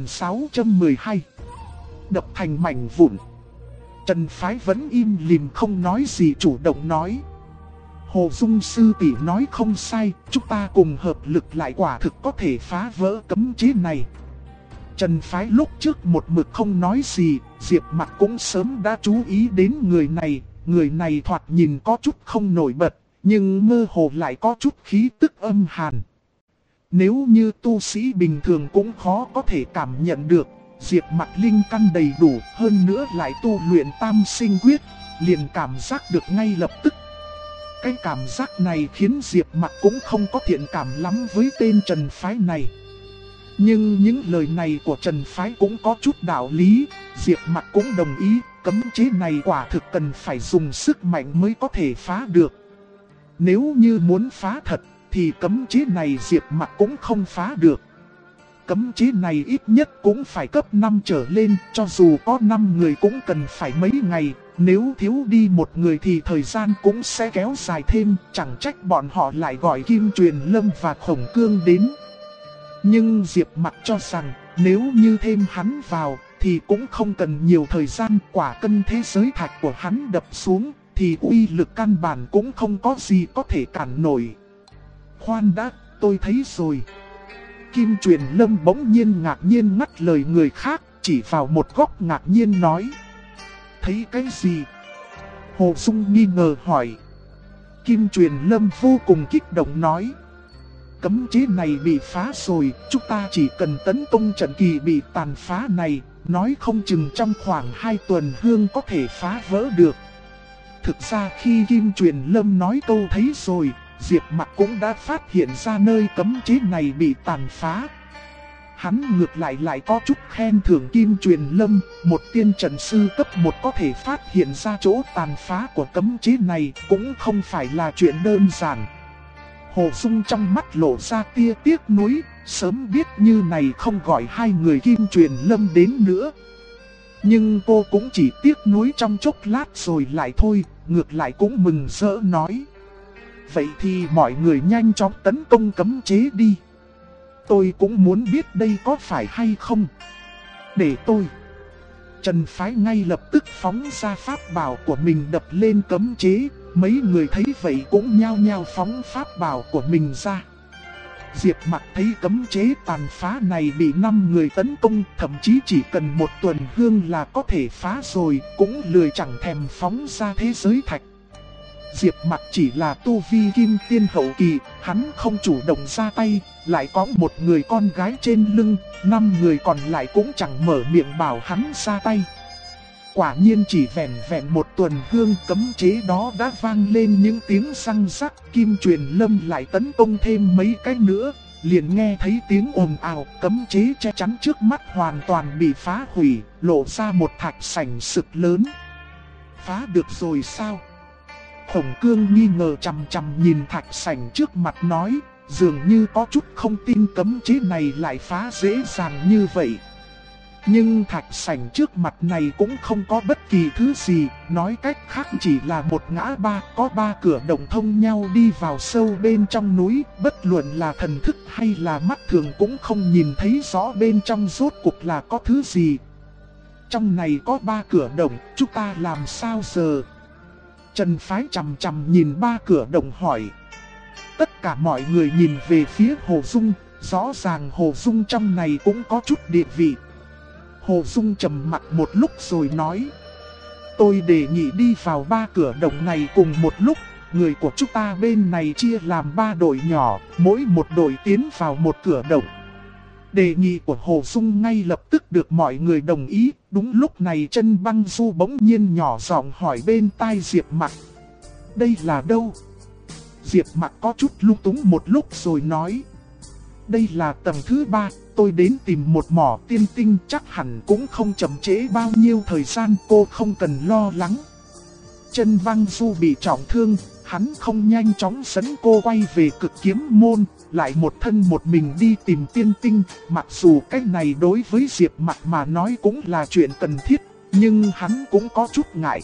1612. Đập thành mảnh vụn. Trần Phái vẫn im lìm không nói gì, chủ động nói. Hồ Dung sư tỷ nói không sai, chúng ta cùng hợp lực lại quả thực có thể phá vỡ cấm chế này. Trần Phái lúc trước một mực không nói gì, Diệp Mặc cũng sớm đã chú ý đến người này. Người này thoạt nhìn có chút không nổi bật, nhưng mơ hồ lại có chút khí tức âm hàn. Nếu như tu sĩ bình thường cũng khó có thể cảm nhận được. Diệp Mặc linh căn đầy đủ, hơn nữa lại tu luyện tam sinh quyết, liền cảm giác được ngay lập tức. Cái cảm giác này khiến Diệp Mặc cũng không có thiện cảm lắm với tên Trần Phái này. Nhưng những lời này của Trần Phái cũng có chút đạo lý, Diệp Mặc cũng đồng ý, cấm chế này quả thực cần phải dùng sức mạnh mới có thể phá được. Nếu như muốn phá thật, thì cấm chế này Diệp Mặc cũng không phá được. Cấm chế này ít nhất cũng phải cấp 5 trở lên, cho dù có 5 người cũng cần phải mấy ngày. Nếu thiếu đi một người thì thời gian cũng sẽ kéo dài thêm, chẳng trách bọn họ lại gọi Kim Truyền Lâm và Khổng Cương đến. Nhưng Diệp Mặc cho rằng, nếu như thêm hắn vào, thì cũng không cần nhiều thời gian. Quả cân thế giới thạch của hắn đập xuống, thì uy lực căn bản cũng không có gì có thể cản nổi. Khoan đã, tôi thấy rồi. Kim Truyền Lâm bỗng nhiên ngạc nhiên ngắt lời người khác, chỉ vào một góc ngạc nhiên nói. Thấy cái gì? Hồ Dung nghi ngờ hỏi. Kim Truyền Lâm vô cùng kích động nói. cấm chế này bị phá rồi, chúng ta chỉ cần tấn công trận kỳ bị tàn phá này, nói không chừng trong khoảng 2 tuần hương có thể phá vỡ được. Thực ra khi Kim Truyền Lâm nói câu thấy rồi, Diệp Mặc cũng đã phát hiện ra nơi cấm chế này bị tàn phá. Hắn ngược lại có chút khen thưởng Kim Truyền Lâm, một tiên trận sư cấp 1 có thể phát hiện ra chỗ tàn phá của cấm chế này cũng không phải là chuyện đơn giản. Hồ Dung trong mắt lộ ra tia tiếc nuối, sớm biết như này không gọi hai người Kim Truyền Lâm đến nữa. Nhưng cô cũng chỉ tiếc nuối trong chốc lát rồi lại thôi, ngược lại cũng mừng rỡ nói. Vậy thì mọi người nhanh chóng tấn công cấm chế đi. Tôi cũng muốn biết đây có phải hay không. Để tôi. Trần Phái ngay lập tức phóng ra pháp bảo của mình đập lên cấm chế. Mấy người thấy vậy cũng nhao nhao phóng pháp bảo của mình ra. Diệp Mặc thấy cấm chế tàn phá này bị 5 người tấn công, thậm chí chỉ cần 1 tuần hương là có thể phá rồi, cũng lười chẳng thèm phóng ra thế giới thạch. Diệp Mặc chỉ là tu vi kim tiên hậu kỳ, hắn không chủ động ra tay, lại có một người con gái trên lưng, 5 người còn lại cũng chẳng mở miệng bảo hắn ra tay. Quả nhiên chỉ vẹn 1 tuần hương, cấm chế đó đã vang lên những tiếng răng rắc. Kim Truyền Lâm lại tấn công thêm mấy cái nữa, liền nghe thấy tiếng ồn ào, cấm chế che chắn trước mắt hoàn toàn bị phá hủy, lộ ra một thạch sảnh sực lớn. Phá được rồi sao? Khổng Cương nghi ngờ chằm chằm nhìn thạch sảnh trước mặt nói, dường như có chút không tin cấm chế này lại phá dễ dàng như vậy. Nhưng thạch sảnh trước mặt này cũng không có bất kỳ thứ gì, nói cách khác chỉ là một ngã ba, có 3 cửa động thông nhau đi vào sâu bên trong núi, bất luận là thần thức hay là mắt thường cũng không nhìn thấy rõ bên trong rốt cuộc là có thứ gì. Trong này có 3 cửa động, chúng ta làm sao giờ? Trần Phái chằm chằm nhìn 3 cửa động hỏi. Tất cả mọi người nhìn về phía Hồ Dung, rõ ràng Hồ Dung trong này cũng có chút địa vị. Hồ Dung trầm mặt một lúc rồi nói. Tôi đề nghị đi vào 3 cửa động này cùng một lúc. Người của chúng ta bên này chia làm 3 đội nhỏ, mỗi một đội tiến vào một cửa động. Đề nghị của Hồ Dung ngay lập tức được mọi người đồng ý. Đúng lúc này Chân Băng Du bỗng nhiên nhỏ giọng hỏi bên tai Diệp Mặc. Đây là đâu? Diệp Mặc có chút lung túng một lúc rồi nói. Đây là tầng thứ 3, tôi đến tìm một mỏ tiên tinh, chắc hẳn cũng không chậm trễ bao nhiêu thời gian, cô không cần lo lắng. Chân Băng Du bị trọng thương, hắn không nhanh chóng dẫn cô quay về Cực Kiếm Môn, lại một thân một mình đi tìm tiên tinh. Mặc dù cái này đối với Diệp Mặc mà nói cũng là chuyện cần thiết, nhưng hắn cũng có chút ngại.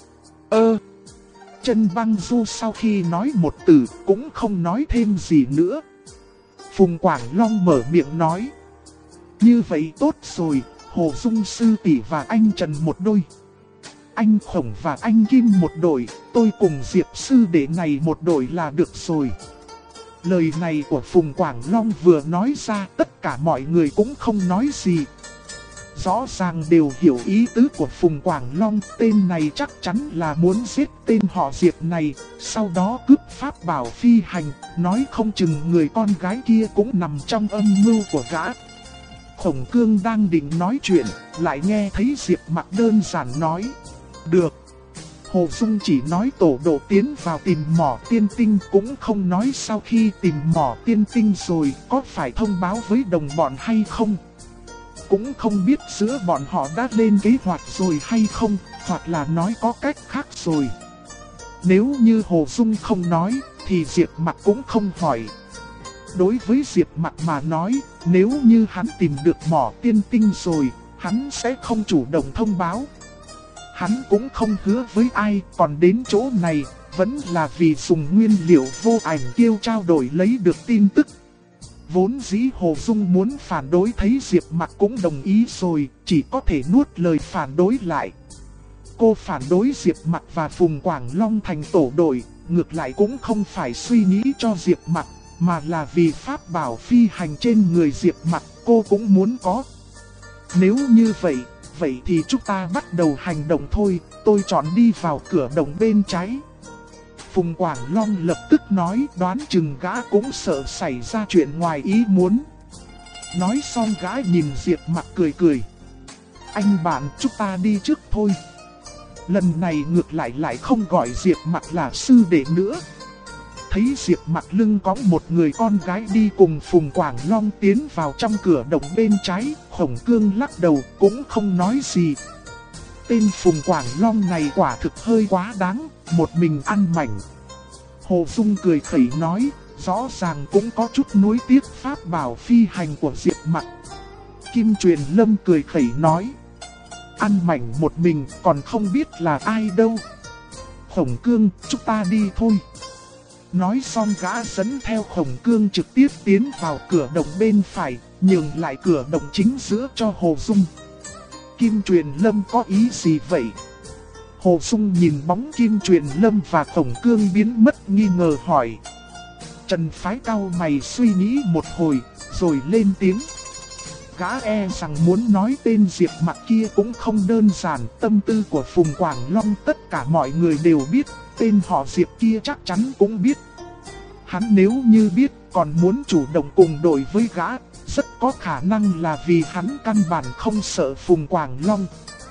Chân Băng Du sau khi nói một từ cũng không nói thêm gì nữa. Phùng Quảng Long mở miệng nói. Như vậy tốt rồi, Hồ Dung sư tỷ và anh Trần một đôi, anh Khổng và anh Kim một đội, tôi cùng Diệp sư đệ này một đội là được rồi. Lời này của Phùng Quảng Long vừa nói ra, tất cả mọi người cũng không nói gì. Rõ ràng đều hiểu ý tứ của Phùng Quảng Long, tên này chắc chắn là muốn giết tên họ Diệp này, sau đó cướp pháp bảo phi hành, nói không chừng người con gái kia cũng nằm trong âm mưu của gã. Khổng Cương đang định nói chuyện, lại nghe thấy Diệp Mặc đơn giản nói. Được. Hồ Dung chỉ nói tổ độ tiến vào tìm mỏ tiên tinh, cũng không nói sau khi tìm mỏ tiên tinh rồi có phải thông báo với đồng bọn hay không. Cũng không biết giữa bọn họ đã lên kế hoạch rồi hay không, hoặc là nói có cách khác rồi. Nếu như Hồ Dung không nói, thì Diệp Mặc cũng không hỏi. Đối với Diệp Mặc mà nói, nếu như hắn tìm được mỏ tiên tinh rồi, hắn sẽ không chủ động thông báo. Hắn cũng không hứa với ai, còn đến chỗ này, vẫn là vì dùng nguyên liệu vô ảnh tiêu trao đổi lấy được tin tức. Vốn dĩ Hồ Dung muốn phản đối thấy Diệp Mặc cũng đồng ý rồi, chỉ có thể nuốt lời phản đối lại. Cô phản đối Diệp Mặc và Phùng Quảng Long thành tổ đội, ngược lại cũng không phải suy nghĩ cho Diệp Mặc, mà là vì pháp bảo phi hành trên người Diệp Mặc cô cũng muốn có. Nếu như vậy thì chúng ta bắt đầu hành động thôi, tôi chọn đi vào cửa động bên trái. Phùng Quảng Long lập tức nói đoán chừng gã cũng sợ xảy ra chuyện ngoài ý muốn. Nói xong gã nhìn Diệp Mặc cười cười. Anh bạn, chúng ta đi trước thôi. Lần này ngược lại không gọi Diệp Mặc là sư đệ nữa. Thấy Diệp Mặc lưng cõng một người con gái đi cùng Phùng Quảng Long tiến vào trong cửa động bên trái, Khổng Cương lắc đầu cũng không nói gì. Tên Phùng Quảng Long này quả thực hơi quá đáng, một mình ăn mảnh. Hồ Dung cười khẩy nói, rõ ràng cũng có chút nuối tiếc pháp bảo phi hành của Diệp Mặc. Kim Truyền Lâm cười khẩy nói, ăn mảnh một mình còn không biết là ai đâu. Khổng Cương, chúng ta đi thôi. Nói xong gã dẫn theo Khổng Cương trực tiếp tiến vào cửa động bên phải, nhường lại cửa động chính giữa cho Hồ Dung. Kim Truyền Lâm có ý gì vậy? Hồ Dung nhìn bóng Kim Truyền Lâm và Khổng Cương biến mất nghi ngờ hỏi. Trần Phái cau mày suy nghĩ một hồi, rồi lên tiếng. Gã e rằng muốn nói tên Diệp Mặc kia cũng không đơn giản, tâm tư của Phùng Quảng Long tất cả mọi người đều biết, tên họ Diệp kia chắc chắn cũng biết. Hắn nếu như biết còn muốn chủ động cùng đội với gã, rất có khả năng là vì hắn căn bản không sợ Phùng Quảng Long.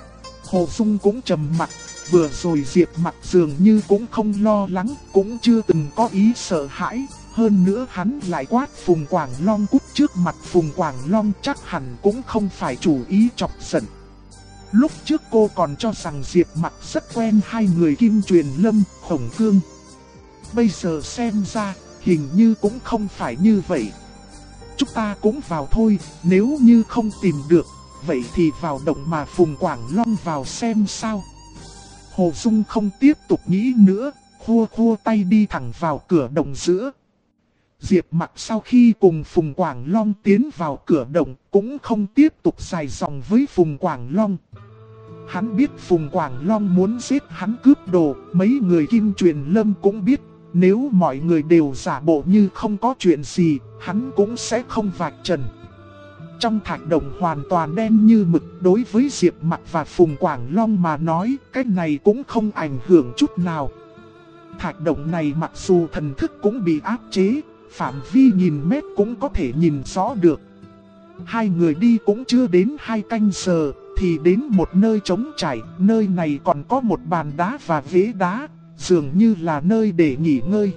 Hồ Dung cũng trầm mặt, vừa rồi Diệp Mặc dường như cũng không lo lắng, cũng chưa từng có ý sợ hãi. Hơn nữa hắn lại quát Phùng Quảng Long cút trước mặt Phùng Quảng Long chắc hẳn cũng không phải chủ ý chọc giận. Lúc trước cô còn cho rằng Diệp Mặc rất quen hai người Kim Truyền Lâm, Khổng Cương. Bây giờ xem ra, hình như cũng không phải như vậy. Chúng ta cũng vào thôi, nếu như không tìm được, vậy thì vào động mà Phùng Quảng Long vào xem sao. Hồ Dung không tiếp tục nghĩ nữa, khua tay đi thẳng vào cửa động giữa. Diệp Mặc sau khi cùng Phùng Quảng Long tiến vào cửa động cũng không tiếp tục dài dòng với Phùng Quảng Long. Hắn biết Phùng Quảng Long muốn giết hắn cướp đồ, mấy người Kim Truyền Lâm cũng biết. Nếu mọi người đều giả bộ như không có chuyện gì, hắn cũng sẽ không vạch trần. Trong thạch động hoàn toàn đen như mực, đối với Diệp Mặc và Phùng Quảng Long mà nói, cái này cũng không ảnh hưởng chút nào. Thạch động này mặc dù thần thức cũng bị áp chế, phạm vi nghìn mét cũng có thể nhìn rõ được. Hai người đi cũng chưa đến 2 canh giờ, thì đến một nơi trống trải, nơi này còn có một bàn đá và ghế đá, dường như là nơi để nghỉ ngơi.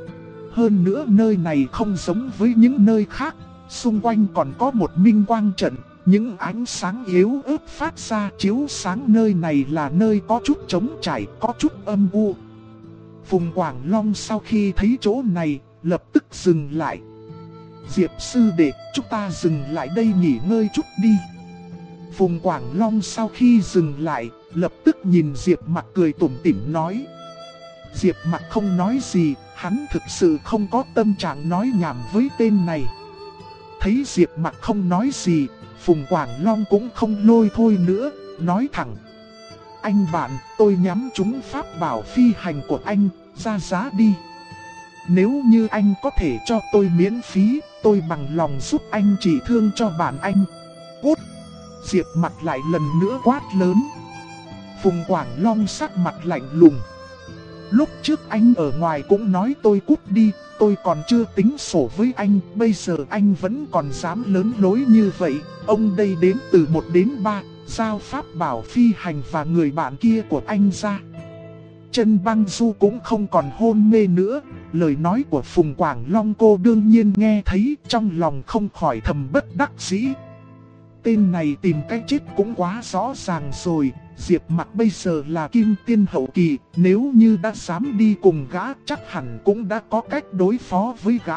Hơn nữa nơi này không giống với những nơi khác, xung quanh còn có một minh quang trận, những ánh sáng yếu ớt phát ra chiếu sáng nơi này là nơi có chút trống trải, có chút âm u. Phùng Quảng Long sau khi thấy chỗ này, lập tức dừng lại. Diệp sư đệ, chúng ta dừng lại đây nghỉ ngơi chút đi. Phùng Quảng Long sau khi dừng lại, lập tức nhìn Diệp Mặc cười tủm tỉm nói. Diệp Mặc không nói gì, hắn thực sự không có tâm trạng nói nhảm với tên này. Thấy Diệp Mặc không nói gì, Phùng Quảng Long cũng không lôi thôi nữa, nói thẳng. Anh bạn, tôi nhắm trúng pháp bảo phi hành của anh, ra giá đi. Nếu như anh có thể cho tôi miễn phí, tôi bằng lòng giúp anh trị thương cho bạn anh. Cút! Diệp Mặc lại lần nữa quát lớn. Phùng Quảng Long sắc mặt lạnh lùng. Lúc trước anh ở ngoài cũng nói tôi cút đi, tôi còn chưa tính sổ với anh, bây giờ anh vẫn còn dám lớn lối như vậy. Ông đây đếm từ 1 đến 3, giao pháp bảo phi hành và người bạn kia của anh ra. Chân Băng Du cũng không còn hôn mê nữa, lời nói của Phùng Quảng Long cô đương nhiên nghe thấy, trong lòng không khỏi thầm bất đắc dĩ. Tên này tìm cách chết cũng quá rõ ràng rồi. Diệp Mặc bây giờ là kim tiên hậu kỳ, nếu như đã dám đi cùng gã chắc hẳn cũng đã có cách đối phó với gã.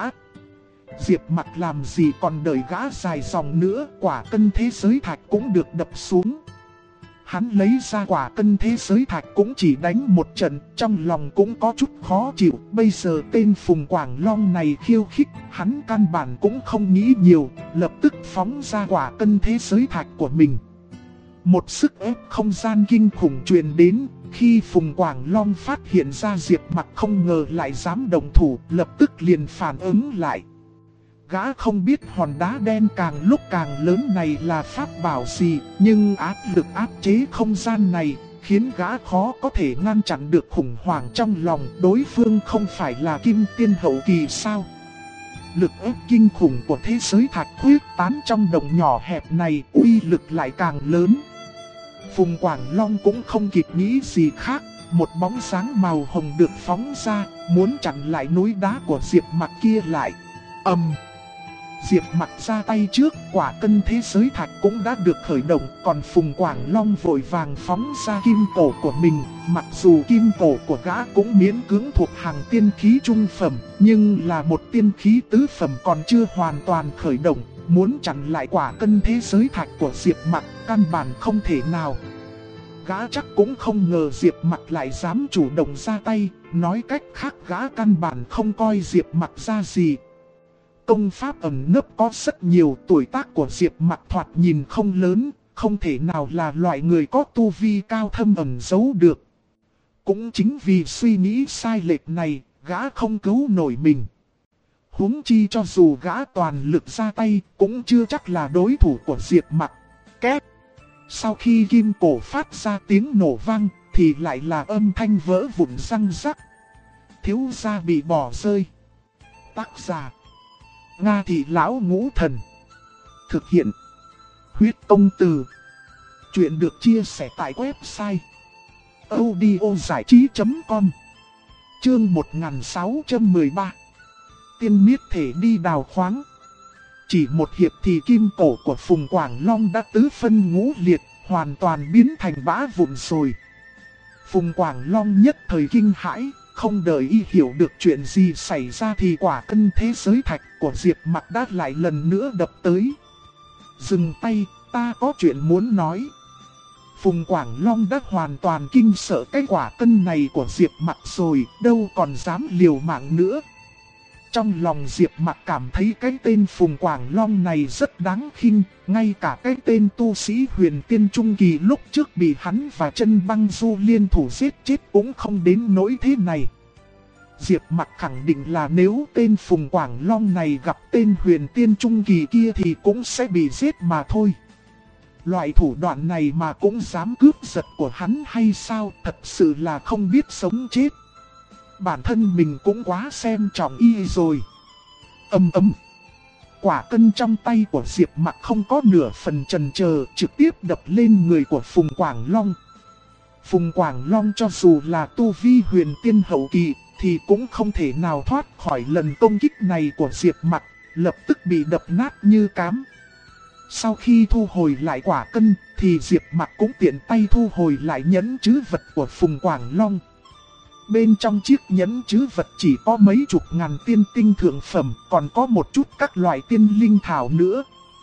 Diệp Mặc làm gì còn đợi gã dài dòng nữa, quả cân thế giới thạch cũng được đập xuống. Hắn lấy ra quả cân thế giới thạch cũng chỉ đánh một trận, trong lòng cũng có chút khó chịu. Bây giờ tên Phùng Quảng Long này khiêu khích, hắn căn bản cũng không nghĩ nhiều, lập tức phóng ra quả cân thế giới thạch của mình. Một sức ép không gian kinh khủng truyền đến, khi Phùng Quảng Long phát hiện ra Diệp Mặc không ngờ lại dám đồng thủ, lập tức liền phản ứng lại. Gã không biết hòn đá đen càng lúc càng lớn này là pháp bảo gì, nhưng áp lực áp chế không gian này khiến gã khó có thể ngăn chặn được khủng hoảng trong lòng. Đối phương không phải là kim tiên hậu kỳ sao? Lực ép kinh khủng của thế giới thạch huyết tán trong đồng nhỏ hẹp này, uy lực lại càng lớn. Phùng Quảng Long cũng không kịp nghĩ gì khác, một bóng sáng màu hồng được phóng ra, muốn chặn lại núi đá của Diệp Mặc kia lại. Diệp Mặc ra tay trước, quả cân thế giới thạch cũng đã được khởi động, còn Phùng Quảng Long vội vàng phóng ra kim cổ của mình. Mặc dù kim cổ của gã cũng miễn cưỡng thuộc hàng tiên khí trung phẩm, nhưng là một tiên khí tứ phẩm còn chưa hoàn toàn khởi động, muốn chặn lại quả cân thế giới thạch của Diệp Mặc căn bản không thể nào. Gã chắc cũng không ngờ Diệp Mặc lại dám chủ động ra tay, nói cách khác gã căn bản không coi Diệp Mặc ra gì. Công pháp ẩn nấp có rất nhiều, tuổi tác của Diệp Mặc thoạt nhìn không lớn, không thể nào là loại người có tu vi cao thâm ẩn giấu được. Cũng chính vì suy nghĩ sai lệch này, gã không cứu nổi mình. Huống chi cho dù gã toàn lực ra tay, cũng chưa chắc là đối thủ của Diệp Mặc. Két. Sau khi kim cổ phát ra tiếng nổ vang, thì lại là âm thanh vỡ vụn răng rắc. Thiếu gia bị bỏ rơi. Tác giả: Nga Thị Lão Ngũ Thần. Thực hiện: Huyết Công Từ. Chuyện được chia sẻ tại website audiozảichí.com. Chương 1613. Tiên miết thể đi đào khoáng. Chỉ một hiệp thì kim cổ của Phùng Quảng Long đã tứ phân ngũ liệt, hoàn toàn biến thành bã vụn rồi. Phùng Quảng Long nhất thời kinh hãi, không đợi y hiểu được chuyện gì xảy ra thì quả cân thế giới thạch của Diệp Mặc đã lại lần nữa đập tới. Dừng tay, ta có chuyện muốn nói. Phùng Quảng Long đã hoàn toàn kinh sợ cái quả cân này của Diệp Mặc rồi, đâu còn dám liều mạng nữa. Trong lòng Diệp Mặc cảm thấy cái tên Phùng Quảng Long này rất đáng khinh, ngay cả cái tên tu sĩ huyền tiên trung kỳ lúc trước bị hắn và Chân Băng Du liên thủ giết chết cũng không đến nỗi thế này. Diệp Mặc khẳng định là nếu tên Phùng Quảng Long này gặp tên huyền tiên trung kỳ kia thì cũng sẽ bị giết mà thôi. Loại thủ đoạn này mà cũng dám cướp giật của hắn hay sao, thật sự là không biết sống chết. Bản thân mình cũng quá xem trọng y rồi. Quả cân trong tay của Diệp Mặc không có nửa phần chần chờ, trực tiếp đập lên người của Phùng Quảng Long. Phùng Quảng Long cho dù là tu vi huyền tiên hậu kỳ thì cũng không thể nào thoát khỏi lần công kích này của Diệp Mặc, lập tức bị đập nát như cám. Sau khi thu hồi lại quả cân thì Diệp Mặc cũng tiện tay thu hồi lại nhẫn trữ vật của Phùng Quảng Long. Bên trong chiếc nhẫn trữ vật chỉ có mấy chục ngàn tiên tinh thượng phẩm, còn có một chút các loại tiên linh thảo nữa.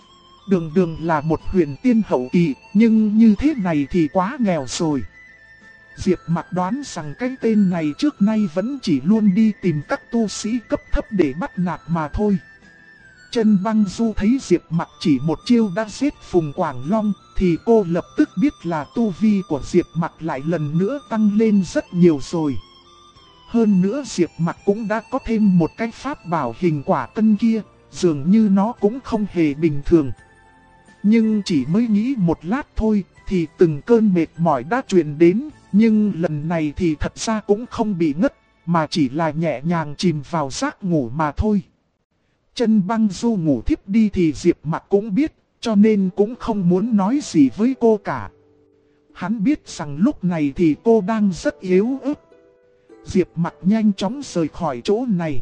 Đường là một huyền tiên hậu kỳ, nhưng như thế này thì quá nghèo rồi. Diệp Mặc đoán rằng cái tên này trước nay vẫn chỉ luôn đi tìm các tu sĩ cấp thấp để bắt nạt mà thôi. Chân Băng Du thấy Diệp Mặc chỉ một chiêu đã giết Phùng Quảng Long thì cô lập tức biết là tu vi của Diệp Mặc lại lần nữa tăng lên rất nhiều rồi. Hơn nữa Diệp Mặc cũng đã có thêm một cái pháp bảo hình quả cân kia, dường như nó cũng không hề bình thường. Nhưng chỉ mới nghĩ một lát thôi thì từng cơn mệt mỏi đã truyền đến, nhưng lần này thì thật ra cũng không bị ngất, mà chỉ là nhẹ nhàng chìm vào giấc ngủ mà thôi. Chân Băng Du ngủ thiếp đi thì Diệp Mặc cũng biết, cho nên cũng không muốn nói gì với cô cả. Hắn biết rằng lúc này thì cô đang rất yếu ớt. Diệp Mặc nhanh chóng rời khỏi chỗ này.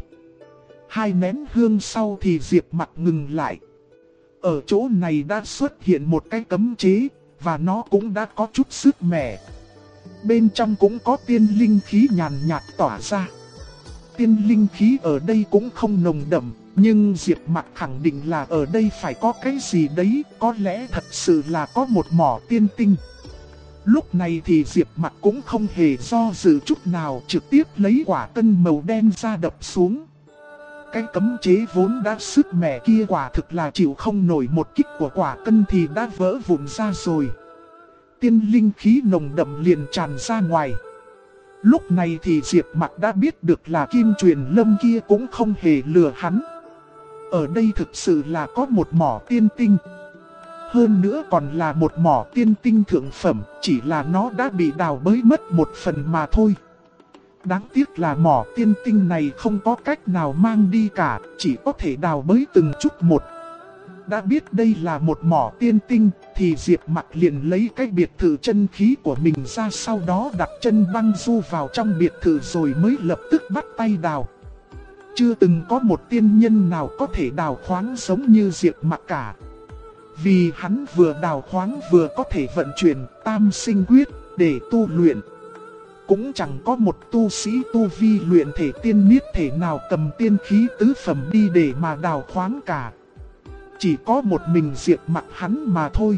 2 nén hương sau thì Diệp Mặc ngừng lại. Ở chỗ này đã xuất hiện một cái cấm chế, và nó cũng đã có chút sức mẻ. Bên trong cũng có tiên linh khí nhàn nhạt tỏa ra. Tiên linh khí ở đây cũng không nồng đậm, nhưng Diệp Mặc khẳng định là ở đây phải có cái gì đấy, có lẽ thật sự là có một mỏ tiên tinh. Lúc này thì Diệp Mặc cũng không hề do dự chút nào, trực tiếp lấy quả cân màu đen ra đập xuống. Cái cấm chế vốn đã sức mẻ kia quả thực là chịu không nổi một kích của quả cân thì đã vỡ vụn ra rồi. Tiên linh khí nồng đậm liền tràn ra ngoài. Lúc này thì Diệp Mặc đã biết được là Kim Truyền Lâm kia cũng không hề lừa hắn. Ở đây thực sự là có một mỏ tiên tinh. hơn nữa còn là một mỏ tiên tinh thượng phẩm, chỉ là nó đã bị đào bới mất một phần mà thôi. Đáng tiếc là mỏ tiên tinh này không có cách nào mang đi cả, chỉ có thể đào bới từng chút một. Đã biết đây là một mỏ tiên tinh, thì Diệp Mặc liền lấy cái biệt thự chân khí của mình ra, sau đó đặt chân băng du vào trong biệt thự rồi mới lập tức bắt tay đào. Chưa từng có một tiên nhân nào có thể đào khoáng giống như Diệp Mặc cả. Vì hắn vừa đào khoáng vừa có thể vận chuyển tam sinh quyết để tu luyện. Cũng chẳng có một tu sĩ tu vi luyện thể tiên niết thể nào cầm tiên khí tứ phẩm đi để mà đào khoáng cả. Chỉ có một mình Diệp Mặc hắn mà thôi.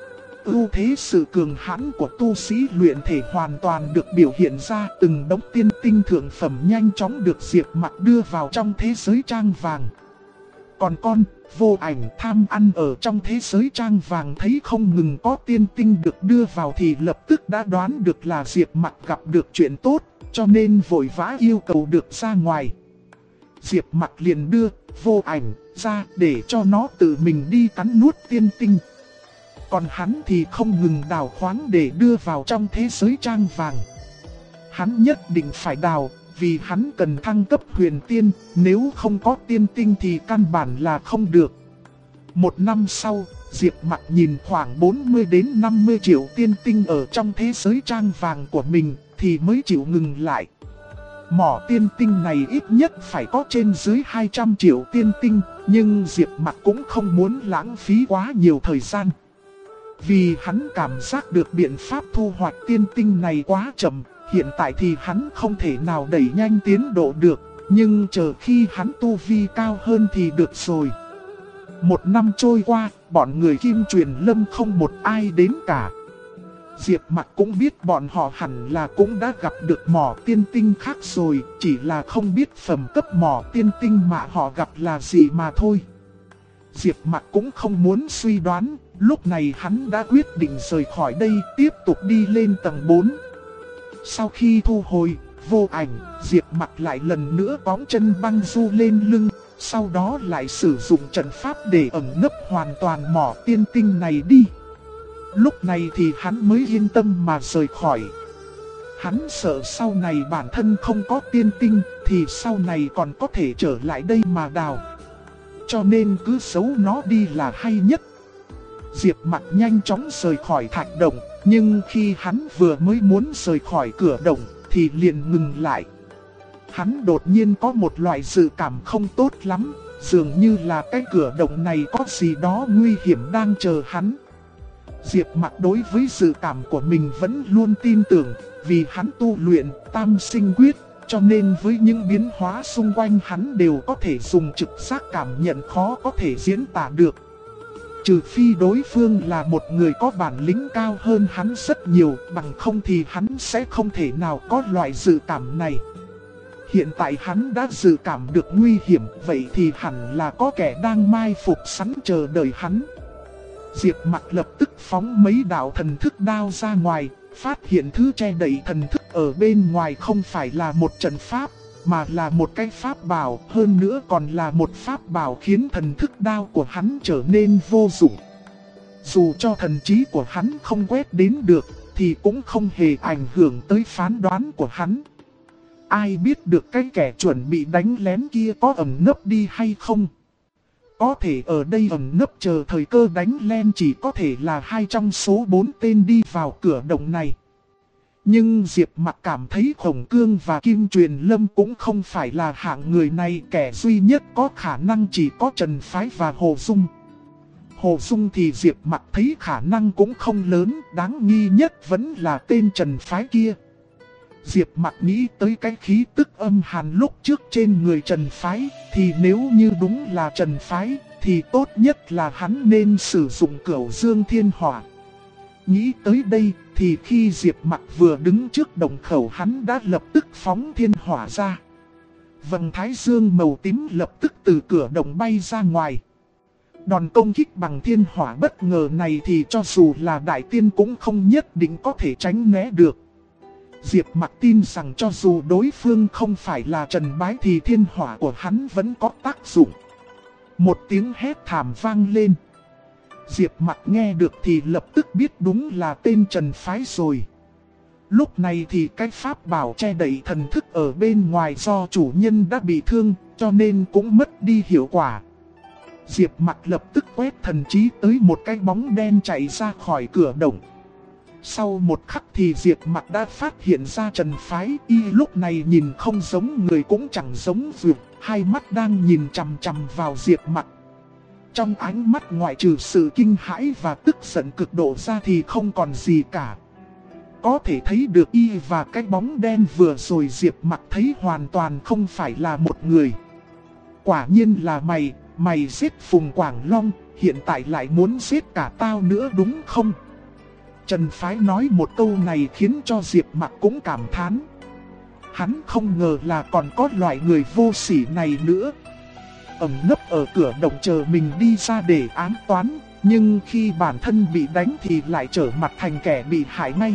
Ưu thế sự cường hãn của tu sĩ luyện thể hoàn toàn được biểu hiện ra, từng đống tiên tinh thượng phẩm nhanh chóng được Diệp Mặc đưa vào trong thế giới trang vàng. Còn con, Vô Ảnh tham ăn ở trong thế giới trang vàng thấy không ngừng có tiên tinh được đưa vào thì lập tức đã đoán được là Diệp Mặc gặp được chuyện tốt, cho nên vội vã yêu cầu được ra ngoài. Diệp Mặc liền đưa Vô Ảnh ra để cho nó tự mình đi cắn nuốt tiên tinh. Còn hắn thì không ngừng đào khoáng để đưa vào trong thế giới trang vàng. Hắn nhất định phải đào, vì hắn cần thăng cấp huyền tiên, nếu không có tiên tinh thì căn bản là không được. Một năm sau, Diệp Mặc nhìn khoảng 40 đến 50 triệu tiên tinh ở trong thế giới trang vàng của mình, thì mới chịu ngừng lại. Mỏ tiên tinh này ít nhất phải có trên dưới 200 triệu tiên tinh, nhưng Diệp Mặc cũng không muốn lãng phí quá nhiều thời gian. Vì hắn cảm giác được biện pháp thu hoạch tiên tinh này quá chậm, hiện tại thì hắn không thể nào đẩy nhanh tiến độ được, nhưng chờ khi hắn tu vi cao hơn thì được rồi. Một năm trôi qua, bọn người Kim Truyền Lâm không một ai đến cả. Diệp Mặc cũng biết bọn họ hẳn là cũng đã gặp được mỏ tiên tinh khác rồi, chỉ là không biết phẩm cấp mỏ tiên tinh mà họ gặp là gì mà thôi. Diệp Mặc cũng không muốn suy đoán, lúc này hắn đã quyết định rời khỏi đây, tiếp tục đi lên tầng 4. Sau khi thu hồi Vô Ảnh, Diệp Mặc lại lần nữa cõng chân băng du lên lưng, sau đó lại sử dụng trận pháp để ẩn nấp hoàn toàn mỏ tiên tinh này đi. Lúc này thì hắn mới yên tâm mà rời khỏi. Hắn sợ sau này bản thân không có tiên tinh, thì sau này còn có thể trở lại đây mà đào. Cho nên cứ giấu nó đi là hay nhất. Diệp Mặc nhanh chóng rời khỏi thạch động, nhưng khi hắn vừa mới muốn rời khỏi cửa động thì liền ngừng lại. Hắn đột nhiên có một loại dự cảm không tốt lắm, dường như là cái cửa động này có gì đó nguy hiểm đang chờ hắn. Diệp Mặc đối với dự cảm của mình vẫn luôn tin tưởng, vì hắn tu luyện tam sinh quyết, cho nên với những biến hóa xung quanh hắn đều có thể dùng trực giác cảm nhận khó có thể diễn tả được. Trừ phi đối phương là một người có bản lĩnh cao hơn hắn rất nhiều, bằng không thì hắn sẽ không thể nào có loại dự cảm này. Hiện tại hắn đã dự cảm được nguy hiểm, vậy thì hẳn là có kẻ đang mai phục sẵn chờ đợi hắn. Diệp Mặc lập tức phóng mấy đạo thần thức đao ra ngoài, phát hiện thứ che đậy thần thức ở bên ngoài không phải là một trận pháp, mà là một cái pháp bảo, hơn nữa còn là một pháp bảo khiến thần thức đao của hắn trở nên vô dụng. Dù cho thần trí của hắn không quét đến được, thì cũng không hề ảnh hưởng tới phán đoán của hắn. Ai biết được cái kẻ chuẩn bị đánh lén kia có ẩn nấp đi hay không? Có thể ở đây ẩn nấp chờ thời cơ đánh lén chỉ có thể là 2 trong số 4 tên đi vào cửa động này. Nhưng Diệp Mặc cảm thấy Khổng Cương và Kim Truyền Lâm cũng không phải là hạng người này, kẻ duy nhất có khả năng chỉ có Trần Phái và Hồ Dung. Hồ Dung thì Diệp Mặc thấy khả năng cũng không lớn, đáng nghi nhất vẫn là tên Trần Phái kia. Diệp Mặc nghĩ tới cái khí tức âm hàn lúc trước trên người Trần Phái, thì nếu như đúng là Trần Phái, thì tốt nhất là hắn nên sử dụng Cửu Dương Thiên Hỏa. Nghĩ tới đây, thì khi Diệp Mặc vừa đứng trước động khẩu hắn đã lập tức phóng thiên hỏa ra. Vầng thái dương màu tím lập tức từ cửa động bay ra ngoài. Đòn công kích bằng thiên hỏa bất ngờ này thì cho dù là đại tiên cũng không nhất định có thể tránh né được. Diệp Mặc tin rằng cho dù đối phương không phải là Trần Bái thì thiên hỏa của hắn vẫn có tác dụng. Một tiếng hét thảm vang lên. Diệp Mặc nghe được thì lập tức biết đúng là tên Trần Phái rồi. Lúc này thì cái pháp bảo che đậy thần thức ở bên ngoài do chủ nhân đã bị thương, cho nên cũng mất đi hiệu quả. Diệp Mặc lập tức quét thần trí tới một cái bóng đen chạy ra khỏi cửa động. Sau một khắc thì Diệp Mặc đã phát hiện ra Trần Phái, y lúc này nhìn không giống người cũng chẳng giống vượt, hai mắt đang nhìn chằm chằm vào Diệp Mặc. Trong ánh mắt ngoại trừ sự kinh hãi và tức giận cực độ ra thì không còn gì cả. Có thể thấy được y và cái bóng đen vừa rồi Diệp Mặc thấy hoàn toàn không phải là một người. Quả nhiên là mày giết Phùng Quảng Long, hiện tại lại muốn giết cả tao nữa đúng không? Trần Phái nói một câu này khiến cho Diệp Mặc cũng cảm thán. Hắn không ngờ là còn có loại người vô sỉ này nữa. Ẩn nấp ở cửa động chờ mình đi ra để ám toán, nhưng khi bản thân bị đánh thì lại trở mặt thành kẻ bị hại ngay.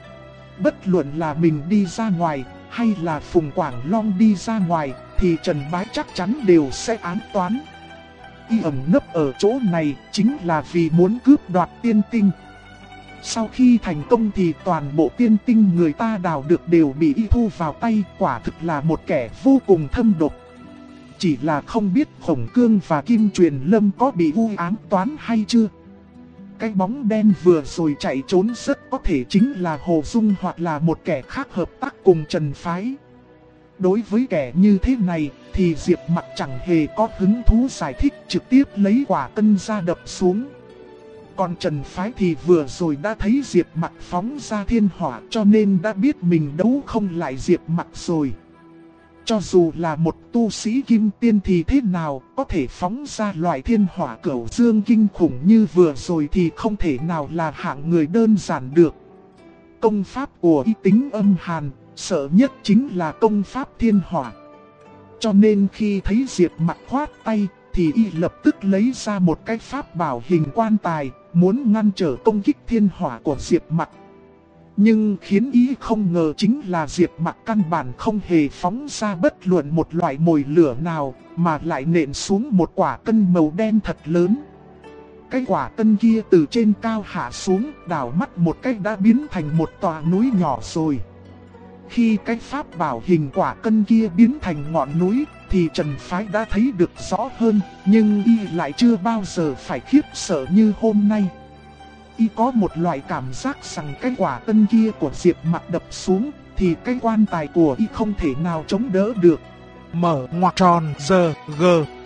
Bất luận là mình đi ra ngoài, hay là Phùng Quảng Long đi ra ngoài, thì Trần Bái chắc chắn đều sẽ ám toán. Y ẩn nấp ở chỗ này chính là vì muốn cướp đoạt tiên tinh. Sau khi thành công thì toàn bộ tiên tinh người ta đào được đều bị y thu vào tay, quả thực là một kẻ vô cùng thâm độc. Chỉ là không biết Khổng Cương và Kim Truyền Lâm có bị u ám toán hay chưa. Cái bóng đen vừa rồi chạy trốn rất có thể chính là Hồ Dung hoặc là một kẻ khác hợp tác cùng Trần Phái. Đối với kẻ như thế này thì Diệp Mặc chẳng hề có hứng thú giải thích, trực tiếp lấy quả cân ra đập xuống. Còn Trần Phái thì vừa rồi đã thấy Diệp Mặc phóng ra thiên hỏa cho nên đã biết mình đấu không lại Diệp Mặc rồi. Cho dù là một tu sĩ kim tiên thì thế nào có thể phóng ra loại thiên hỏa cửu dương kinh khủng như vừa rồi thì không thể nào là hạng người đơn giản được. Công pháp của y tính âm hàn, sợ nhất chính là công pháp thiên hỏa. Cho nên khi thấy Diệp Mặc khoát tay thì y lập tức lấy ra một cái pháp bảo hình quan tài, muốn ngăn trở công kích thiên hỏa của Diệp Mặc. Nhưng khiến y không ngờ chính là Diệp Mặc căn bản không hề phóng ra bất luận một loại mồi lửa nào, mà lại nện xuống một quả cân màu đen thật lớn. Cái quả cân kia từ trên cao hạ xuống, đảo mắt một cách đã biến thành một tòa núi nhỏ rồi. Khi cái pháp bảo hình quả cân kia biến thành ngọn núi, thì Trần Phái đã thấy được rõ hơn, nhưng y lại chưa bao giờ phải khiếp sợ như hôm nay. Y có một loại cảm giác rằng cái quả cân kia của Diệp Mặc đập xuống, thì cái quan tài của y không thể nào chống đỡ được.
Mở ngoặc tròn giờ g.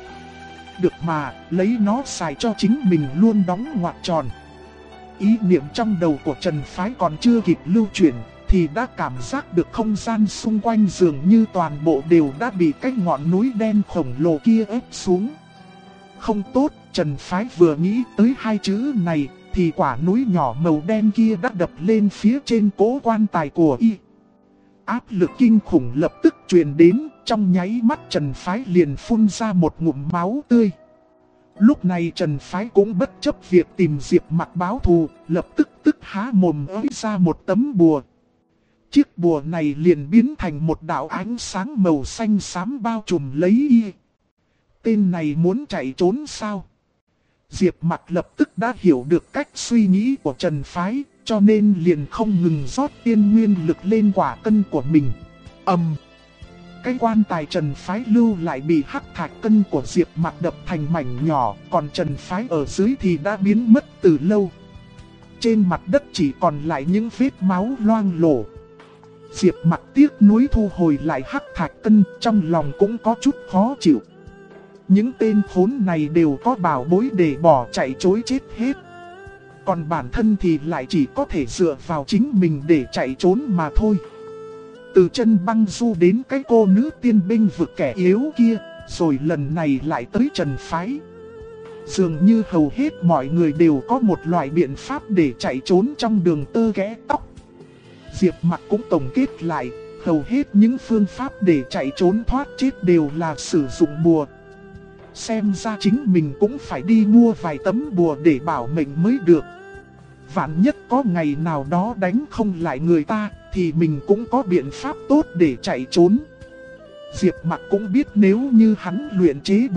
Được mà, lấy nó xài cho chính mình luôn đóng ngoặc tròn. Ý niệm trong đầu của Trần Phái còn chưa kịp lưu chuyển, thì đã cảm giác được không gian xung quanh dường như toàn bộ đều đã bị cái ngọn núi đen khổng lồ kia ép xuống. Không tốt, Trần Phái vừa nghĩ tới hai chữ này, thì quả núi nhỏ màu đen kia đã đập lên phía trên cố quan tài của y. Áp lực kinh khủng lập tức truyền đến, trong nháy mắt Trần Phái liền phun ra một ngụm máu tươi. Lúc này Trần Phái cũng bất chấp việc tìm Diệp Mặc báo thù, lập tức há mồm ới ra một tấm bùa. Chiếc bùa này liền biến thành một đạo ánh sáng màu xanh xám bao trùm lấy y. Tên này muốn chạy trốn sao? Diệp Mặc lập tức đã hiểu được cách suy nghĩ của Trần Phái, cho nên liền không ngừng rót tiên nguyên lực lên quả cân của mình. Cái quan tài Trần Phái lưu lại bị hắc thạch cân của Diệp Mặc đập thành mảnh nhỏ, còn Trần Phái ở dưới thì đã biến mất từ lâu. Trên mặt đất chỉ còn lại những vết máu loang lổ. Diệp Mặc tiếc nuối thu hồi lại hắc thạch cân, trong lòng cũng có chút khó chịu. Những tên khốn này đều có bảo bối để bỏ chạy chối chết hết. Còn bản thân thì lại chỉ có thể dựa vào chính mình để chạy trốn mà thôi. Từ chân băng du đến cái cô nữ tiên binh vực kẻ yếu kia, rồi lần này lại tới Trần Phái. Dường như hầu hết mọi người đều có một loại biện pháp để chạy trốn trong đường tơ ghé tóc. Diệp Mặc cũng tổng kết lại, hầu hết những phương pháp để chạy trốn thoát chết đều là sử dụng bùa. Xem ra chính mình cũng phải đi mua vài tấm bùa để bảo mệnh mới được. Vạn nhất có ngày nào đó đánh không lại người ta, thì mình cũng có biện pháp tốt để chạy trốn. Diệp Mặc cũng biết nếu như hắn luyện chế bùa,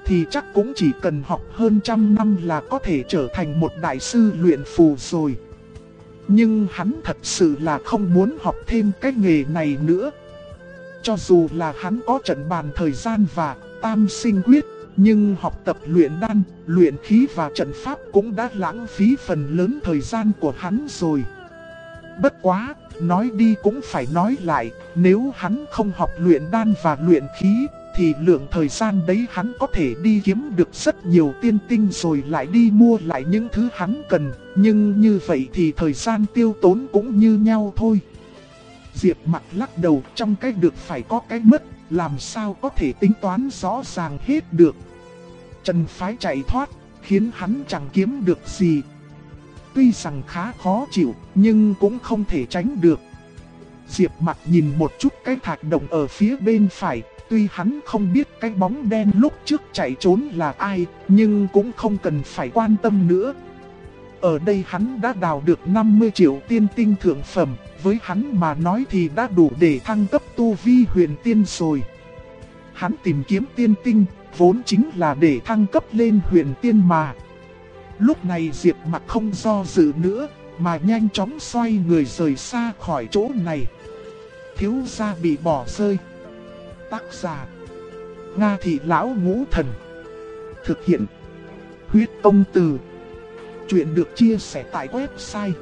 thì chắc cũng chỉ cần học hơn 100 năm là có thể trở thành một đại sư luyện phù rồi. Nhưng hắn thật sự là không muốn học thêm cái nghề này nữa. Cho dù là hắn có trận bàn thời gian và tam sinh quyết, nhưng học tập luyện đan, luyện khí và trận pháp cũng đã lãng phí phần lớn thời gian của hắn rồi. Bất quá, nói đi cũng phải nói lại, nếu hắn không học luyện đan và luyện khí, thì lượng thời gian đấy hắn có thể đi kiếm được rất nhiều tiên tinh rồi lại đi mua lại những thứ hắn cần. Nhưng như vậy thì thời gian tiêu tốn cũng như nhau thôi. Diệp Mặc lắc đầu, trong cái được phải có cái mất, làm sao có thể tính toán rõ ràng hết được. Trần phái chạy thoát, khiến hắn chẳng kiếm được gì. Tuy rằng khá khó chịu, nhưng cũng không thể tránh được. Diệp Mặc nhìn một chút cái thạch động ở phía bên phải, tuy hắn không biết cái bóng đen lúc trước chạy trốn là ai, nhưng cũng không cần phải quan tâm nữa. Ở đây hắn đã đào được 50 triệu tiên tinh thượng phẩm, với hắn mà nói thì đã đủ để thăng cấp tu vi huyền tiên rồi. Hắn tìm kiếm tiên tinh, vốn chính là để thăng cấp lên huyền tiên mà. Lúc này Diệp Mặc không do dự nữa, mà nhanh chóng xoay người rời xa khỏi chỗ này. Thiếu gia bị bỏ rơi. Tác giả: Nga Thị Lão Ngũ Thần. Thực hiện: Huyết Công Từ. Chuyện được chia sẻ tại website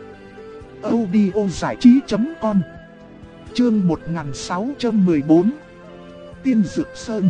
audiozảichí.com. Chương 1614. Tiên Dược Sơn.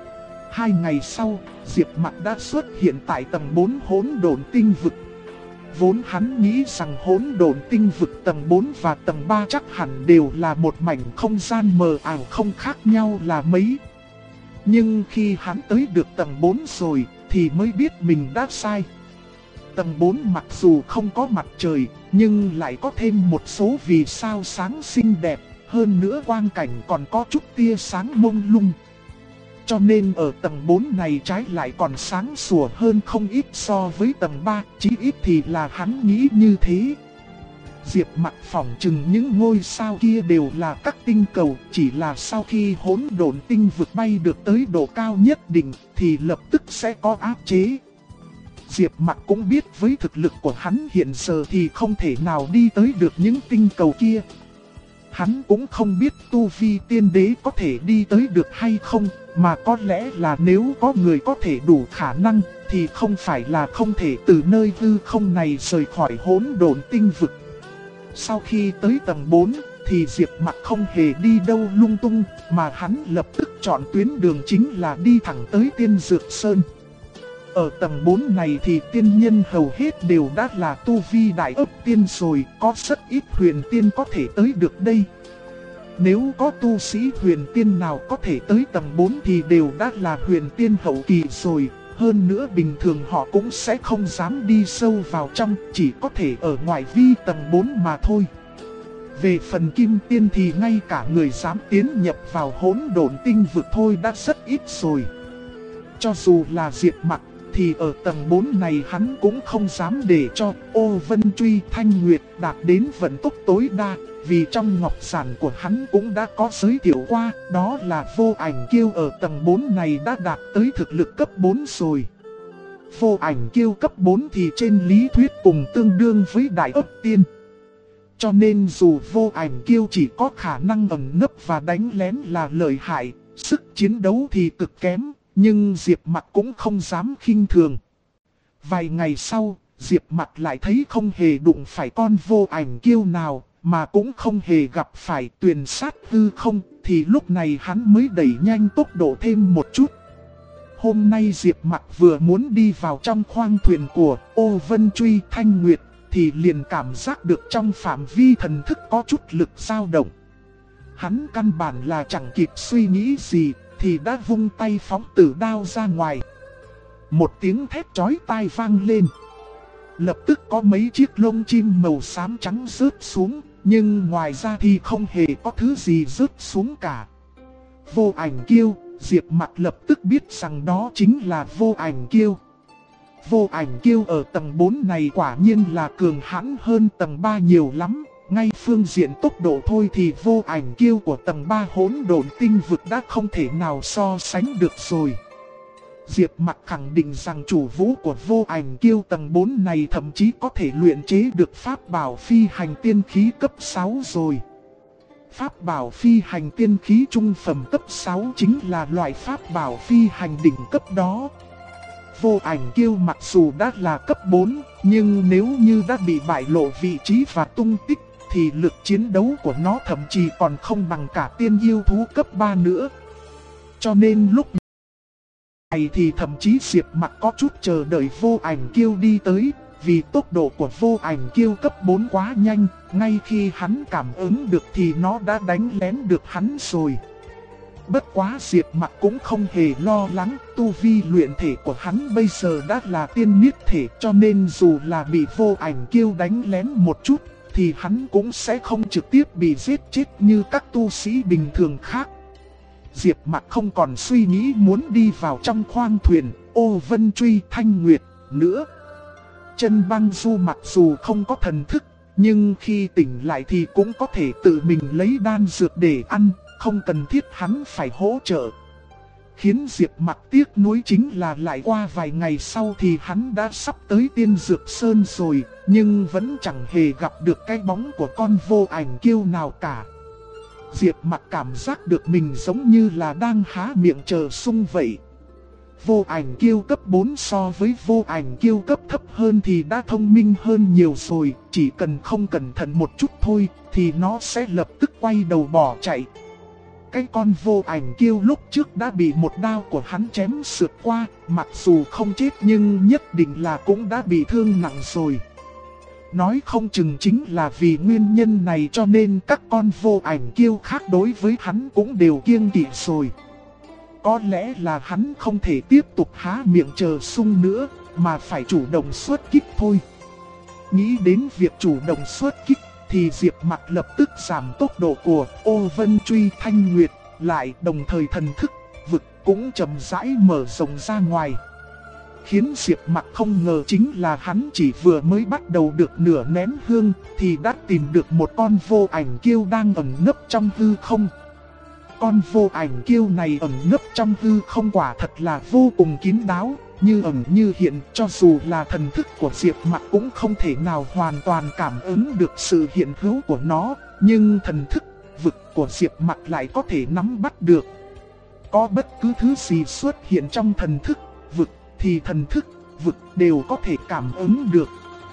2 ngày sau, Diệp Mặc đã xuất hiện tại tầng 4 hỗn độn tinh vực. Vốn hắn nghĩ rằng hỗn độn tinh vực tầng 4 và tầng 3 chắc hẳn đều là một mảnh không gian mờ ảo không khác nhau là mấy. Nhưng khi hắn tới được tầng 4 rồi thì mới biết mình đã sai. Tầng 4 mặc dù không có mặt trời, nhưng lại có thêm một số vì sao sáng xinh đẹp, hơn nữa quang cảnh còn có chút tia sáng mông lung. Cho nên ở tầng 4 này trái lại còn sáng sủa hơn không ít so với tầng 3, chí ít thì là hắn nghĩ như thế. Diệp Mặc phỏng chừng những ngôi sao kia đều là các tinh cầu, chỉ là sau khi hỗn độn tinh vực bay được tới độ cao nhất định thì lập tức sẽ có áp chế. Diệp Mặc cũng biết với thực lực của hắn hiện giờ thì không thể nào đi tới được những tinh cầu kia. Hắn cũng không biết tu vi tiên đế có thể đi tới được hay không, mà có lẽ là nếu có người có thể đủ khả năng thì không phải là không thể từ nơi hư không này rời khỏi hỗn độn tinh vực. Sau khi tới tầng 4 thì Diệp Mặc không hề đi đâu lung tung, mà hắn lập tức chọn tuyến đường chính là đi thẳng tới Tiên Dược Sơn. Ở tầng 4 này thì tiên nhân hầu hết đều đã là tu vi đại ấp tiên rồi, có rất ít huyền tiên có thể tới được đây. Nếu có tu sĩ huyền tiên nào có thể tới tầng 4 thì đều đã là huyền tiên hậu kỳ rồi, hơn nữa bình thường họ cũng sẽ không dám đi sâu vào trong, chỉ có thể ở ngoài vi tầng 4 mà thôi. Về phần kim tiên thì ngay cả người dám tiến nhập vào hỗn độn tinh vực thôi đã rất ít rồi. Cho dù là Diệp Mặc thì ở tầng 4 này hắn cũng không dám để cho Ô Vân Truy Thanh Nguyệt đạt đến vận tốc tối đa, vì trong ngọc giản của hắn cũng đã có giới thiệu qua, đó là Vô Ảnh Kiêu ở tầng 4 này đã đạt tới thực lực cấp 4 rồi. Vô Ảnh Kiêu cấp 4 thì trên lý thuyết cùng tương đương với Đại Ấp Tiên. Cho nên dù Vô Ảnh Kiêu chỉ có khả năng ẩn nấp và đánh lén là lợi hại, sức chiến đấu thì cực kém, nhưng Diệp Mặc cũng không dám khinh thường. Vài ngày sau, Diệp Mặc lại thấy không hề đụng phải con Vô Ảnh Kiêu nào, mà cũng không hề gặp phải Tuyền Sát Hư Không, thì lúc này hắn mới đẩy nhanh tốc độ thêm một chút. Hôm nay Diệp Mặc vừa muốn đi vào trong khoang thuyền của Ô Vân Truy Thanh Nguyệt, thì liền cảm giác được trong phạm vi thần thức có chút lực dao động. Hắn căn bản là chẳng kịp suy nghĩ gì, thì đã vung tay phóng tử đao ra ngoài. Một tiếng thét chói tai vang lên. Lập tức có mấy chiếc lông chim màu xám trắng rớt xuống, nhưng ngoài ra thì không hề có thứ gì rớt xuống cả. Vô Ảnh Kiêu, Diệp Mặc lập tức biết rằng đó chính là Vô Ảnh Kiêu. Vô Ảnh Kiêu ở tầng 4 này quả nhiên là cường hãn hơn tầng 3 nhiều lắm. Ngay phương diện tốc độ thôi thì Vô Ảnh Kiêu của tầng 3 hỗn độn tinh vực đã không thể nào so sánh được rồi. Diệp Mặc khẳng định rằng chủ vũ của vô ảnh kiêu tầng 4 này thậm chí có thể luyện chế được pháp bảo phi hành tiên khí cấp 6 rồi. Pháp bảo phi hành tiên khí trung phẩm cấp 6 chính là loại pháp bảo phi hành đỉnh cấp đó. Vô ảnh kiêu mặc dù đã là cấp 4, nhưng nếu như đã bị bại lộ vị trí và tung tích, thì lực chiến đấu của nó thậm chí còn không bằng cả tiên yêu thú cấp 3 nữa. Cho nên lúc này thì thậm chí Diệp Mặc có chút chờ đợi vô ảnh kiêu đi tới, vì tốc độ của vô ảnh kiêu cấp 4 quá nhanh, ngay khi hắn cảm ứng được thì nó đã đánh lén được hắn rồi. Bất quá Diệp Mặc cũng không hề lo lắng, tu vi luyện thể của hắn bây giờ đã là tiên niết thể, cho nên dù là bị vô ảnh kiêu đánh lén một chút, thì hắn cũng sẽ không trực tiếp bị giết chết như các tu sĩ bình thường khác. Diệp Mặc không còn suy nghĩ muốn đi vào trong khoang thuyền Ô Vân Truy Thanh Nguyệt nữa. Chân Băng Du mặc dù không có thần thức, nhưng khi tỉnh lại thì cũng có thể tự mình lấy đan dược để ăn, không cần thiết hắn phải hỗ trợ. Khiến Diệp Mặc tiếc nuối chính là lại qua vài ngày sau thì hắn đã sắp tới Tiên Dược Sơn rồi, nhưng vẫn chẳng hề gặp được cái bóng của con vô ảnh kiêu nào cả. Diệp Mặc cảm giác được mình giống như là đang há miệng chờ sung vậy. Vô ảnh kiêu cấp 4 so với vô ảnh kiêu cấp thấp hơn thì đã thông minh hơn nhiều rồi, chỉ cần không cẩn thận một chút thôi thì nó sẽ lập tức quay đầu bỏ chạy. Cái con vô ảnh kiêu lúc trước đã bị một đao của hắn chém sượt qua, mặc dù không chết nhưng nhất định là cũng đã bị thương nặng rồi. Nói không chừng chính là vì nguyên nhân này cho nên các con vô ảnh kiêu khác đối với hắn cũng đều kiêng kỵ rồi. Có lẽ là hắn không thể tiếp tục há miệng chờ sung nữa, mà phải chủ động xuất kích thôi. Nghĩ đến việc chủ động xuất kích, thì Diệp Mặc lập tức giảm tốc độ của Ô Vân Truy Thanh Nguyệt lại, đồng thời thần thức vực cũng chậm rãi mở rộng ra ngoài. Khiến Diệp Mặc không ngờ chính là hắn chỉ vừa mới bắt đầu được nửa nén hương thì đã tìm được một con vô ảnh kiêu đang ẩn nấp trong hư không. Con vô ảnh kiêu này ẩn nấp trong hư không quả thật là vô cùng kín đáo, như ẩn như hiện, cho dù là thần thức của Diệp Mặc cũng không thể nào hoàn toàn cảm ứng được sự hiện hữu của nó, nhưng thần thức vực của Diệp Mặc lại có thể nắm bắt được. Có bất cứ thứ gì xuất hiện trong thần thức vực thì thần thức vực đều có thể cảm ứng được.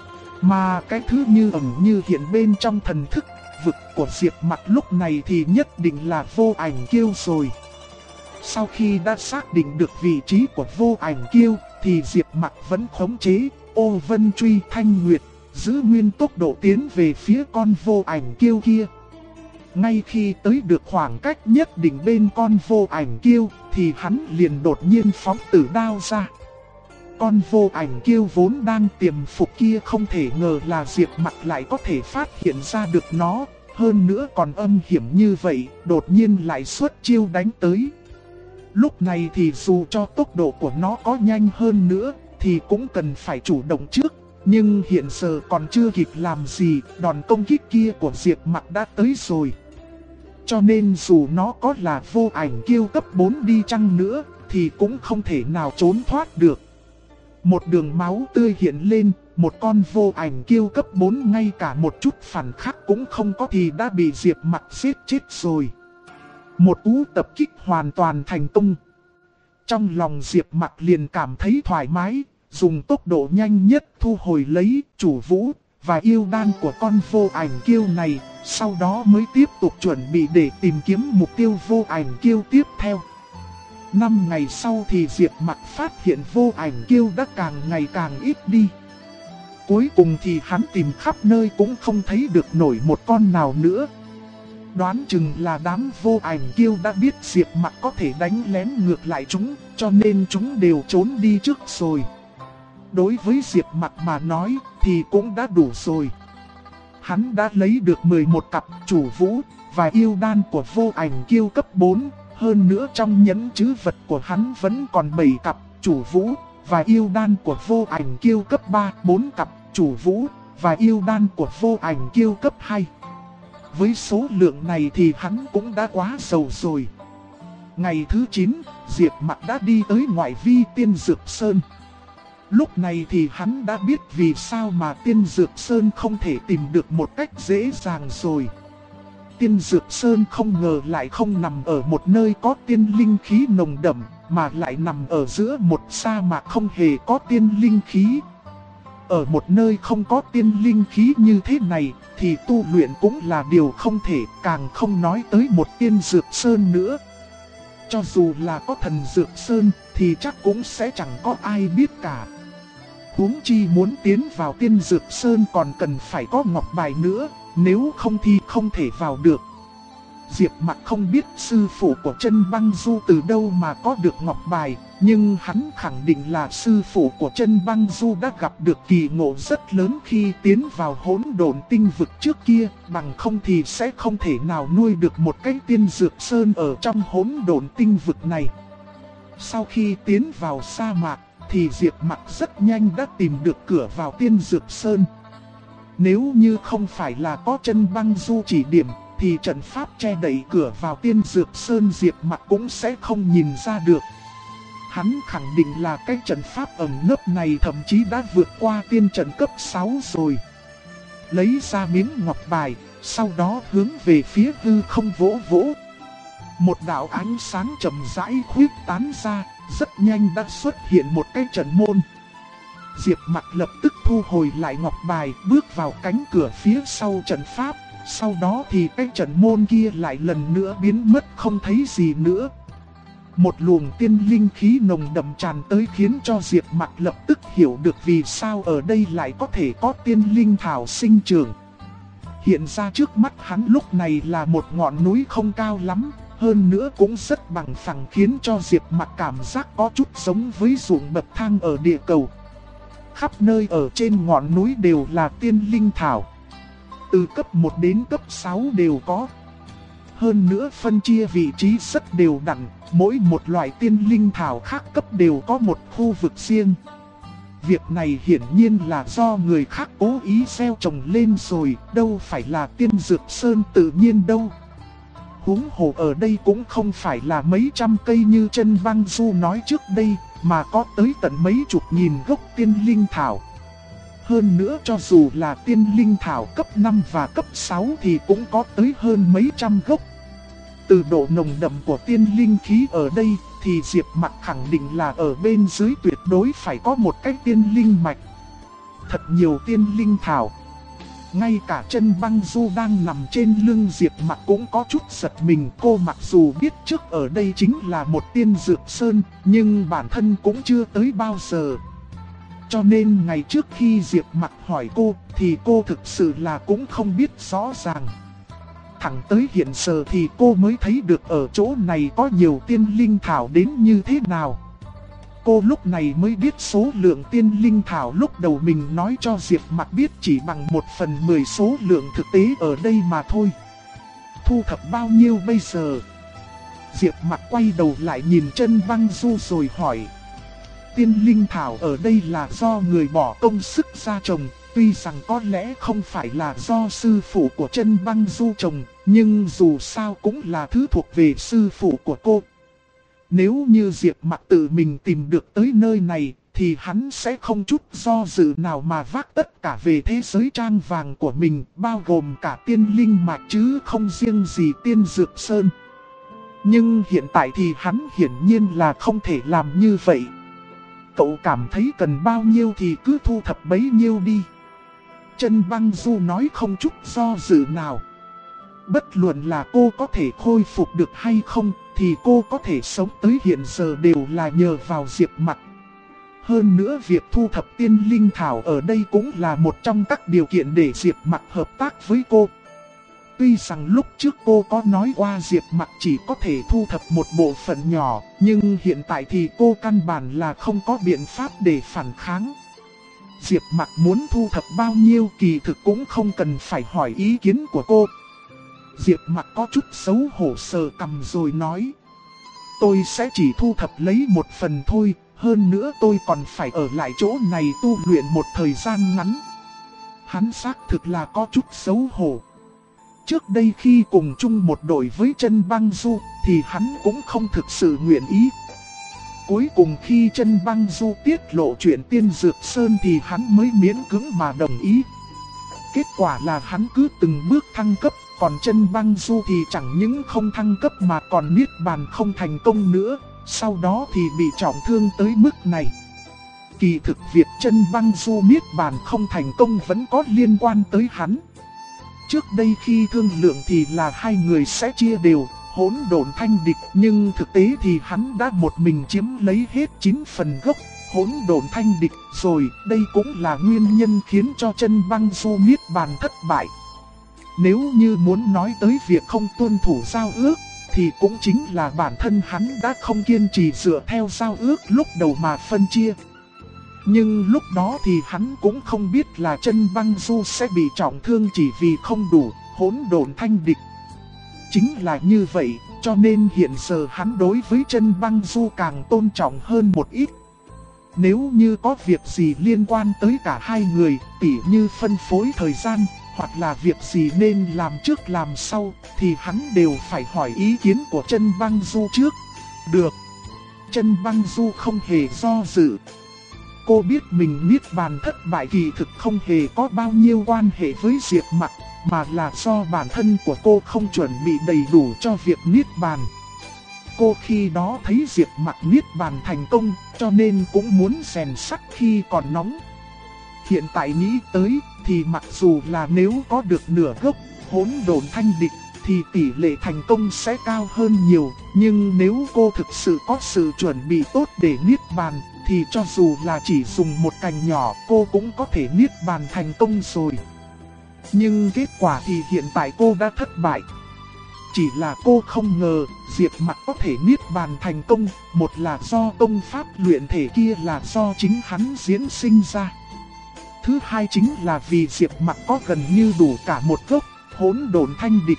Mà cái thứ như ẩn như hiện bên trong thần thức vực của Diệp Mặc lúc này thì nhất định là vô ảnh kiêu rồi. Sau khi đã xác định được vị trí của vô ảnh kiêu thì Diệp Mặc vẫn khống chế Ô Vân Truy Thanh Nguyệt, giữ nguyên tốc độ tiến về phía con vô ảnh kiêu kia. Ngay khi tới được khoảng cách nhất định bên con vô ảnh kiêu thì hắn liền đột nhiên phóng tử đao ra. Con vô ảnh kiêu vốn đang tiềm phục kia không thể ngờ là Diệp Mặc lại có thể phát hiện ra được nó, hơn nữa còn âm hiểm như vậy, đột nhiên lại xuất chiêu đánh tới. Lúc này thì dù cho tốc độ của nó có nhanh hơn nữa thì cũng cần phải chủ động trước, nhưng hiện giờ còn chưa kịp làm gì, đòn công kích kia của Diệp Mặc đã tới rồi. Cho nên dù nó có là vô ảnh kiêu cấp 4 đi chăng nữa thì cũng không thể nào trốn thoát được. Một đường máu tươi hiện lên, một con vô ảnh kiêu cấp 4 ngay cả một chút phản kháng cũng không có thì đã bị Diệp Mặc giết chết rồi. Một cú tập kích hoàn toàn thành công. Trong lòng Diệp Mặc liền cảm thấy thoải mái, dùng tốc độ nhanh nhất thu hồi lấy chủ vũ và yêu đan của con vô ảnh kiêu này, sau đó mới tiếp tục chuẩn bị để tìm kiếm mục tiêu vô ảnh kiêu tiếp theo. 5 ngày sau thì Diệp Mặc phát hiện vô ảnh kiêu đã càng ngày càng ít đi. Cuối cùng thì hắn tìm khắp nơi cũng không thấy được nổi một con nào nữa. Đoán chừng là đám vô ảnh kiêu đã biết Diệp Mặc có thể đánh lén ngược lại chúng, cho nên chúng đều trốn đi trước rồi. Đối với Diệp Mặc mà nói thì cũng đã đủ rồi. Hắn đã lấy được 11 cặp chủ vũ và yêu đan của vô ảnh kiêu cấp 4. Hơn nữa trong nhẫn trữ vật của hắn vẫn còn 7 cặp chủ vũ và yêu đan của vô ảnh kiêu cấp 3, 4 cặp chủ vũ và yêu đan của vô ảnh kiêu cấp 2. Với số lượng này thì hắn cũng đã quá giàu rồi. Ngày thứ 9, Diệp Mặc đã đi tới ngoại vi Tiên Dược Sơn. Lúc này thì hắn đã biết vì sao mà Tiên Dược Sơn không thể tìm được một cách dễ dàng rồi. Tiên Dược Sơn không ngờ lại không nằm ở một nơi có tiên linh khí nồng đậm, mà lại nằm ở giữa một sa mạc không hề có tiên linh khí. Ở một nơi không có tiên linh khí như thế này thì tu luyện cũng là điều không thể, càng không nói tới một Tiên Dược Sơn nữa. Cho dù là có Thần Dược Sơn thì chắc cũng sẽ chẳng có ai biết cả. Huống chi muốn tiến vào Tiên Dược Sơn còn cần phải có ngọc bài nữa, nếu không thì không thể vào được. Diệp Mặc không biết sư phụ của Chân Băng Du từ đâu mà có được ngọc bài, nhưng hắn khẳng định là sư phụ của Chân Băng Du đã gặp được kỳ ngộ rất lớn khi tiến vào Hỗn Độn Tinh Vực trước kia, bằng không thì sẽ không thể nào nuôi được một cái Tiên Dược Sơn ở trong Hỗn Độn Tinh Vực này. Sau khi tiến vào sa mạc thì Diệp Mặc rất nhanh đã tìm được cửa vào Tiên Dược Sơn. Nếu như không phải là có Chân Băng Du chỉ điểm thì trận pháp che đậy cửa vào Tiên Dược Sơn Diệp Mặc cũng sẽ không nhìn ra được. Hắn khẳng định là cái trận pháp ẩn nấp này thậm chí đã vượt qua tiên trận cấp 6 rồi. Lấy ra miếng ngọc bài, sau đó hướng về phía hư không vỗ vỗ. Một đạo ánh sáng chậm rãi khuyết tán ra, rất nhanh đã xuất hiện một cái trận môn. Diệp Mặc lập tức thu hồi lại ngọc bài, bước vào cánh cửa phía sau trận pháp. Sau đó thì cái trận môn kia lại lần nữa biến mất không thấy gì nữa. Một luồng tiên linh khí nồng đậm tràn tới khiến cho Diệp Mặc lập tức hiểu được vì sao ở đây lại có thể có tiên linh thảo sinh trưởng. Hiện ra trước mắt hắn lúc này là một ngọn núi không cao lắm, hơn nữa cũng rất bằng phẳng khiến cho Diệp Mặc cảm giác có chút giống với ruộng bậc thang ở địa cầu. Khắp nơi ở trên ngọn núi đều là tiên linh thảo. Từ cấp 1 đến cấp 6 đều có. Hơn nữa phân chia vị trí rất đều đặn, mỗi một loại tiên linh thảo khác cấp đều có một khu vực riêng. Việc này hiển nhiên là do người khác cố ý gieo trồng lên rồi, đâu phải là Tiên Dược Sơn tự nhiên đâu. Huống hồ ở đây cũng không phải là mấy trăm cây như Chân Băng Du nói trước đây, mà có tới tận mấy chục nghìn gốc tiên linh thảo. Hơn nữa cho dù là tiên linh thảo cấp 5 và cấp 6 thì cũng có tới hơn mấy trăm gốc. Từ độ nồng đậm của tiên linh khí ở đây thì Diệp Mặc khẳng định là ở bên dưới tuyệt đối phải có một cái tiên linh mạch. Thật nhiều tiên linh thảo. Ngay cả Chân Băng Du đang nằm trên lưng Diệp Mặc cũng có chút giật mình. Cô mặc dù biết trước ở đây chính là một Tiên Dược Sơn, nhưng bản thân cũng chưa tới bao giờ. Cho nên ngày trước khi Diệp Mặc hỏi cô thì cô thực sự là cũng không biết rõ ràng. Thẳng tới hiện giờ thì cô mới thấy được ở chỗ này có nhiều tiên linh thảo đến như thế nào. Cô lúc này mới biết số lượng tiên linh thảo lúc đầu mình nói cho Diệp Mặc biết chỉ bằng 1/10 số lượng thực tế ở đây mà thôi. Thu thập bao nhiêu bây giờ? Diệp Mặc quay đầu lại nhìn Chân Băng Du rồi hỏi. Tiên linh thảo ở đây là do người bỏ công sức ra trồng, tuy rằng có lẽ không phải là do sư phụ của Chân Băng Du trồng, nhưng dù sao cũng là thứ thuộc về sư phụ của cô. Nếu như Diệp Mặc tự mình tìm được tới nơi này, thì hắn sẽ không chút do dự nào mà vác tất cả về thế giới trang vàng của mình, bao gồm cả tiên linh mạch chứ không riêng gì Tiên Dược Sơn. Nhưng hiện tại thì hắn hiển nhiên là không thể làm như vậy. Cậu cảm thấy cần bao nhiêu thì cứ thu thập bấy nhiêu đi. Chân Băng Du nói không chút do dự nào. Bất luận là cô có thể khôi phục được hay không, thì cô có thể sống tới hiện giờ đều là nhờ vào Diệp Mặc. Hơn nữa việc thu thập tiên linh thảo ở đây cũng là một trong các điều kiện để Diệp Mặc hợp tác với cô. Tuy rằng lúc trước cô có nói qua Diệp Mặc chỉ có thể thu thập một bộ phận nhỏ, nhưng hiện tại thì cô căn bản là không có biện pháp để phản kháng. Diệp Mặc muốn thu thập bao nhiêu kỳ thực cũng không cần phải hỏi ý kiến của cô. Diệp Mặc có chút xấu hổ sờ cằm rồi nói. Tôi sẽ chỉ thu thập lấy 1/10 thôi, hơn nữa tôi còn phải ở lại chỗ này tu luyện một thời gian ngắn. Hắn xác thực là có chút xấu hổ. Trước đây khi cùng chung một đội với Chân Băng Du thì hắn cũng không thực sự nguyện ý. Cuối cùng khi Chân Băng Du tiết lộ chuyện Tiên Dược Sơn thì hắn mới miễn cưỡng mà đồng ý. Kết quả là hắn cứ từng bước thăng cấp, còn Chân Băng Du thì chẳng những không thăng cấp mà còn niết bàn không thành công nữa, sau đó thì bị trọng thương tới mức này. Kỳ thực việc Chân Băng Du niết bàn không thành công vẫn có liên quan tới hắn. Trước đây khi thương lượng thì là hai người sẽ chia đều, hỗn độn thanh địch, nhưng thực tế thì hắn đã một mình chiếm lấy hết 9 phần gốc hỗn độn thanh địch rồi. Đây cũng là nguyên nhân khiến cho Chân Băng Du niết bàn thất bại. Nếu như muốn nói tới việc không tuân thủ giao ước thì cũng chính là bản thân hắn đã không kiên trì dựa theo giao ước lúc đầu mà phân chia. Nhưng lúc đó thì hắn cũng không biết là Chân Băng Du sẽ bị trọng thương chỉ vì không đủ hỗn độn thanh địch. Chính là như vậy, cho nên hiện giờ hắn đối với Chân Băng Du càng tôn trọng hơn một ít. Nếu như có việc gì liên quan tới cả hai người, tỉ như phân phối thời gian, hoặc là việc gì nên làm trước làm sau, thì hắn đều phải hỏi ý kiến của Chân Băng Du trước. Được. Chân Băng Du không hề do dự. Cô biết mình niết bàn thất bại kỳ thực không hề có bao nhiêu quan hệ với Diệp Mặc, mà là do bản thân của cô không chuẩn bị đầy đủ cho việc niết bàn. Cô khi đó thấy Diệp Mặc niết bàn thành công, cho nên cũng muốn rèn sắt khi còn nóng. Hiện tại nghĩ tới, thì mặc dù là nếu có được nửa gốc hỗn độn thanh địch, thì tỷ lệ thành công sẽ cao hơn nhiều. Nhưng nếu cô thực sự có sự chuẩn bị tốt để niết bàn, thì cho dù là chỉ dùng một cành nhỏ, cô cũng có thể niết bàn thành công rồi. Nhưng kết quả thì hiện tại cô đã thất bại. Chỉ là cô không ngờ Diệp Mặc có thể niết bàn thành công, một là do công pháp luyện thể kia là do chính hắn diễn sinh ra. Thứ hai chính là vì Diệp Mặc có gần như đủ cả một gốc hỗn độn thanh địch.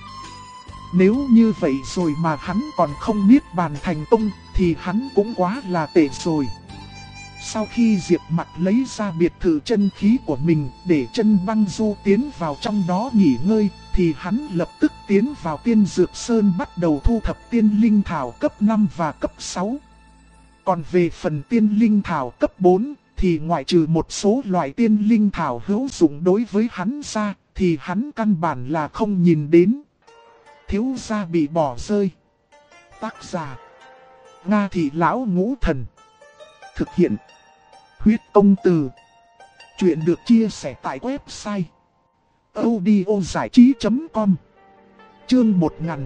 Nếu như vậy rồi mà hắn còn không niết bàn thành công thì hắn cũng quá là tệ rồi. Sau khi Diệp Mặc lấy ra biệt thự chân khí của mình để Chân Băng Du tiến vào trong đó nghỉ ngơi, thì hắn lập tức tiến vào Tiên Dược Sơn bắt đầu thu thập tiên linh thảo cấp 5 và cấp 6. Còn về phần tiên linh thảo cấp 4, thì ngoại trừ một số loại tiên linh thảo hữu dụng đối với hắn ra, thì hắn căn bản là không nhìn đến. Thiếu gia bị bỏ rơi. Tác giả: Nga Thị Lão Ngũ Thần. Thực hiện: Huyết Công Từ. Chuyện được chia sẻ tại website audiozảichí.com. Chương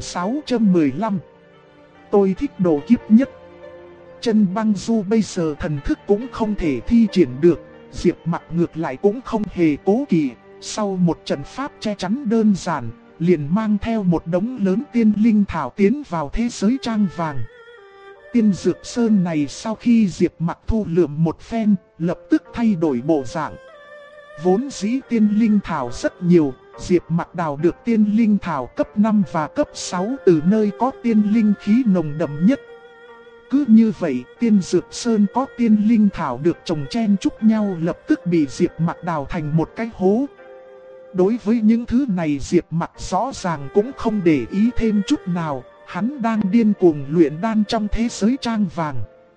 1615. Tôi thích độ kiếp nhất. Chân Băng Du bây giờ thần thức cũng không thể thi triển được, Diệp Mặc ngược lại cũng không hề cố kỵ. Sau một trận pháp che chắn đơn giản, liền mang theo một đống lớn tiên linh thảo tiến vào thế giới trang vàng. Tiên Dược Sơn này sau khi Diệp Mặc thu lượm một phen, lập tức thay đổi bộ dạng. Vốn dĩ tiên linh thảo rất nhiều, Diệp Mặc đào được tiên linh thảo cấp 5 và cấp 6 từ nơi có tiên linh khí nồng đậm nhất. Cứ như vậy, Tiên Dược Sơn có tiên linh thảo được trồng chen chúc nhau lập tức bị Diệp Mặc đào thành một cái hố. Đối với những thứ này Diệp Mặc rõ ràng cũng không để ý thêm chút nào, hắn đang điên cuồng luyện đan trong thế giới trang vàng.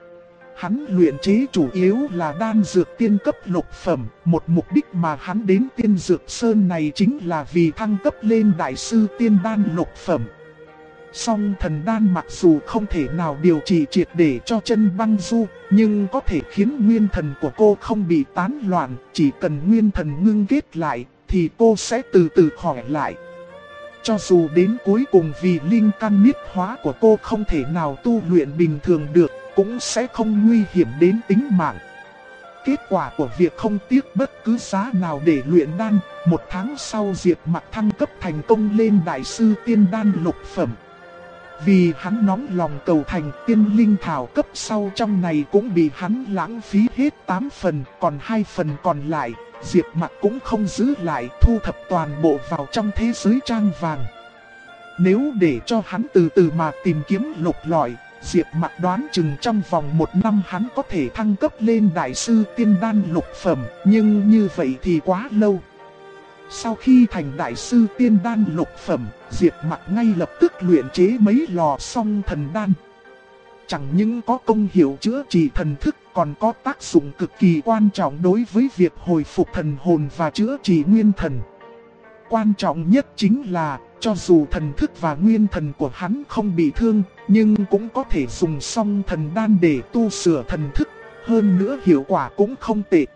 Hắn luyện chế chủ yếu là đan dược tiên cấp lục phẩm, một mục đích mà hắn đến Tiên Dược Sơn này chính là vì thăng cấp lên đại sư tiên đan lục phẩm. Song thần đan mặc dù không thể nào điều trị triệt để cho Chân Băng Du, nhưng có thể khiến nguyên thần của cô không bị tán loạn, chỉ cần nguyên thần ngưng kết lại thì cô sẽ từ từ khỏi lại. Cho dù đến cuối cùng vì linh căn niết hóa của cô không thể nào tu luyện bình thường được, cũng sẽ không nguy hiểm đến tính mạng. Kết quả của việc không tiếc bất cứ giá nào để luyện đan, một tháng sau Diệp Mặc thăng cấp thành công lên đại sư tiên đan lục phẩm. Vì hắn nóng lòng cầu thành, tiên linh thảo cấp sau trong này cũng bị hắn lãng phí hết 8 phần, còn 2 phần còn lại, Diệp Mặc cũng không giữ lại, thu thập toàn bộ vào trong thế giới trang vàng. Nếu để cho hắn từ từ mà tìm kiếm lục lọi, Diệp Mặc đoán chừng trong vòng 1 năm hắn có thể thăng cấp lên đại sư tiên đan lục phẩm, nhưng như vậy thì quá lâu. Sau khi thành đại sư tiên đan lục phẩm, Diệp Mặc ngay lập tức luyện chế mấy lò song thần đan. Chẳng những có công hiệu chữa trị thần thức, còn có tác dụng cực kỳ quan trọng đối với việc hồi phục thần hồn và chữa trị nguyên thần. Quan trọng nhất chính là, cho dù thần thức và nguyên thần của hắn không bị thương, nhưng cũng có thể dùng song thần đan để tu sửa thần thức, hơn nữa hiệu quả cũng không tệ.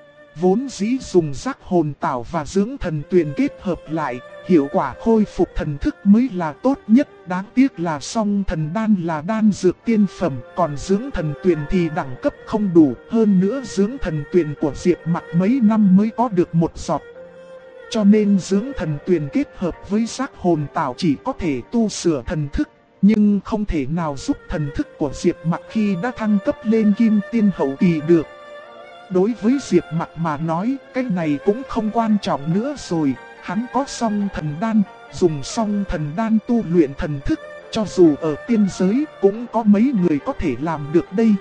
Vốn dĩ dùng giác hồn tảo và dưỡng thần tuyền kết hợp lại, hiệu quả khôi phục thần thức mới là tốt nhất. Đáng tiếc là song thần đan là đan dược tiên phẩm, còn dưỡng thần tuyền thì đẳng cấp không đủ. Hơn nữa dưỡng thần tuyền của Diệp Mặc mấy năm mới có được một giọt. Cho nên dưỡng thần tuyền kết hợp với giác hồn tảo chỉ có thể tu sửa thần thức, nhưng không thể nào giúp thần thức của Diệp Mặc khi đã thăng cấp lên kim tiên hậu kỳ được. Đối với Diệp Mặc mà nói, cái này cũng không quan trọng nữa rồi. Hắn có song thần đan, dùng song thần đan tu luyện thần thức, cho dù ở tiên giới cũng có mấy người có thể làm được đây.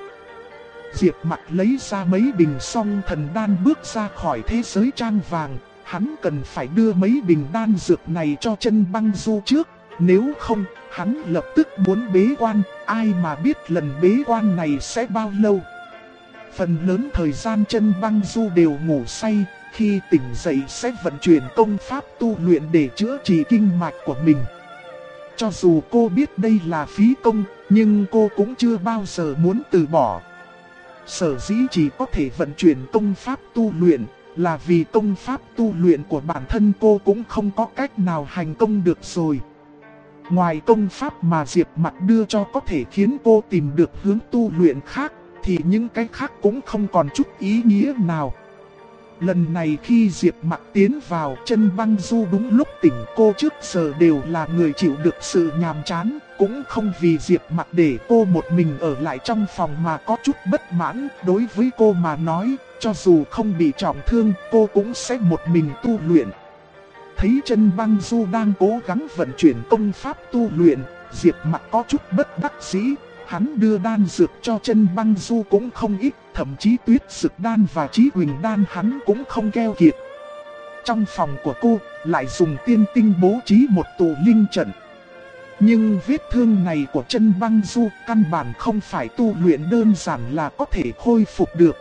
Diệp Mặc lấy ra mấy bình song thần đan bước ra khỏi thế giới trang vàng. Hắn cần phải đưa mấy bình đan dược này cho Chân Băng Du trước, nếu không, hắn lập tức muốn bế quan, ai mà biết lần bế quan này sẽ bao lâu. Phần lớn thời gian Chân Băng Du đều ngủ say, khi tỉnh dậy sẽ vận chuyển công pháp tu luyện để chữa trị kinh mạch của mình. Cho dù cô biết đây là phí công, nhưng cô cũng chưa bao giờ muốn từ bỏ. Sở dĩ chỉ có thể vận chuyển công pháp tu luyện, là vì công pháp tu luyện của bản thân cô cũng không có cách nào hành công được rồi. Ngoài công pháp mà Diệp Mặc đưa cho có thể khiến cô tìm được hướng tu luyện khác, thì những cái khác cũng không còn chút ý nghĩa nào. Lần này khi Diệp Mặc tiến vào, Chân Băng Du đúng lúc tỉnh. Cô trước giờ đều là người chịu được sự nhàm chán, cũng không vì Diệp Mặc để cô một mình ở lại trong phòng mà có chút bất mãn. Đối với cô mà nói, cho dù không bị trọng thương, cô cũng sẽ một mình tu luyện. Thấy Chân Băng Du đang cố gắng vận chuyển công pháp tu luyện, Diệp Mặc có chút bất đắc dĩ. Hắn đưa đan dược cho Chân Băng Du cũng không ít, thậm chí Tuyết Dực đan và Chí Huỳnh đan hắn cũng không keo kiệt. Trong phòng của cô lại dùng tiên tinh bố trí một tụ linh trận. Nhưng vết thương này của Chân Băng Du căn bản không phải tu luyện đơn giản là có thể khôi phục được.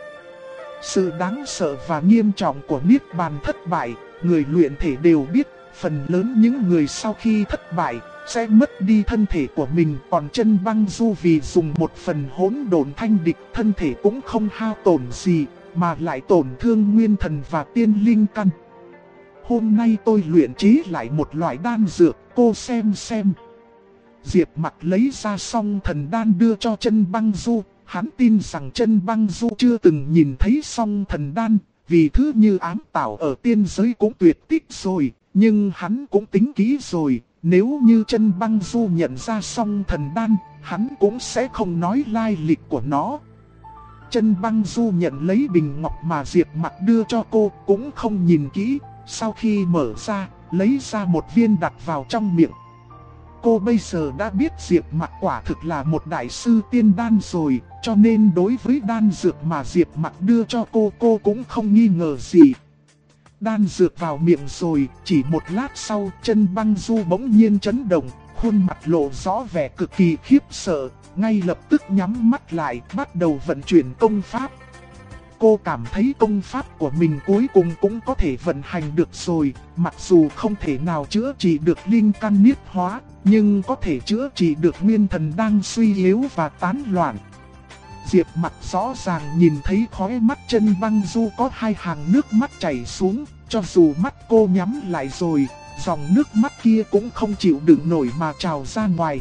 Sự đáng sợ và nghiêm trọng của Niết Bàn thất bại, người luyện thể đều biết, phần lớn những người sau khi thất bại sẽ mất đi thân thể của mình. Còn Chân Băng Du vì dùng một phần hỗn độn thanh địch, thân thể cũng không hao tổn gì, mà lại tổn thương nguyên thần và tiên linh căn. Hôm nay tôi luyện chế lại một loại đan dược, cô xem xem. Diệp Mặc lấy ra song thần đan đưa cho Chân Băng Du. Hắn tin rằng Chân Băng Du chưa từng nhìn thấy song thần đan, vì thứ như ám tảo ở tiên giới cũng tuyệt tích rồi. Nhưng hắn cũng tính kỹ rồi, nếu như Chân Băng Du nhận ra song thần đan, hắn cũng sẽ không nói lai lịch của nó. Chân Băng Du nhận lấy bình ngọc mà Diệp Mặc đưa cho cô, cũng không nhìn kỹ. Sau khi mở ra, lấy ra một viên đặt vào trong miệng. Cô bây giờ đã biết Diệp Mặc quả thực là một đại sư tiên đan rồi, cho nên đối với đan dược mà Diệp Mặc đưa cho cô cũng không nghi ngờ gì. Đan dược vào miệng rồi, chỉ một lát sau, Chân Băng Du bỗng nhiên chấn động, khuôn mặt lộ rõ vẻ cực kỳ khiếp sợ, ngay lập tức nhắm mắt lại, bắt đầu vận chuyển công pháp. Cô cảm thấy công pháp của mình cuối cùng cũng có thể vận hành được rồi, mặc dù không thể nào chữa trị được linh căn niết hóa, nhưng có thể chữa trị được nguyên thần đang suy yếu và tán loạn. Diệp Mặc rõ ràng nhìn thấy khóe mắt Chân Băng Du có hai hàng nước mắt chảy xuống, cho dù mắt cô nhắm lại rồi, dòng nước mắt kia cũng không chịu đựng nổi mà trào ra ngoài.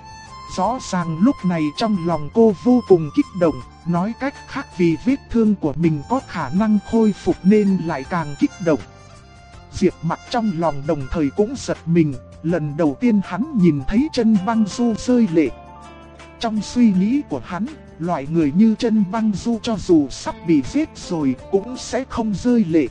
Rõ ràng lúc này trong lòng cô vô cùng kích động, nói cách khác vì vết thương của mình có khả năng khôi phục nên lại càng kích động. Diệp Mặc trong lòng đồng thời cũng giật mình, lần đầu tiên hắn nhìn thấy Chân Băng Du rơi lệ. Trong suy nghĩ của hắn, loại người như Chân Băng Du cho dù sắp bị giết rồi cũng sẽ không rơi lệ.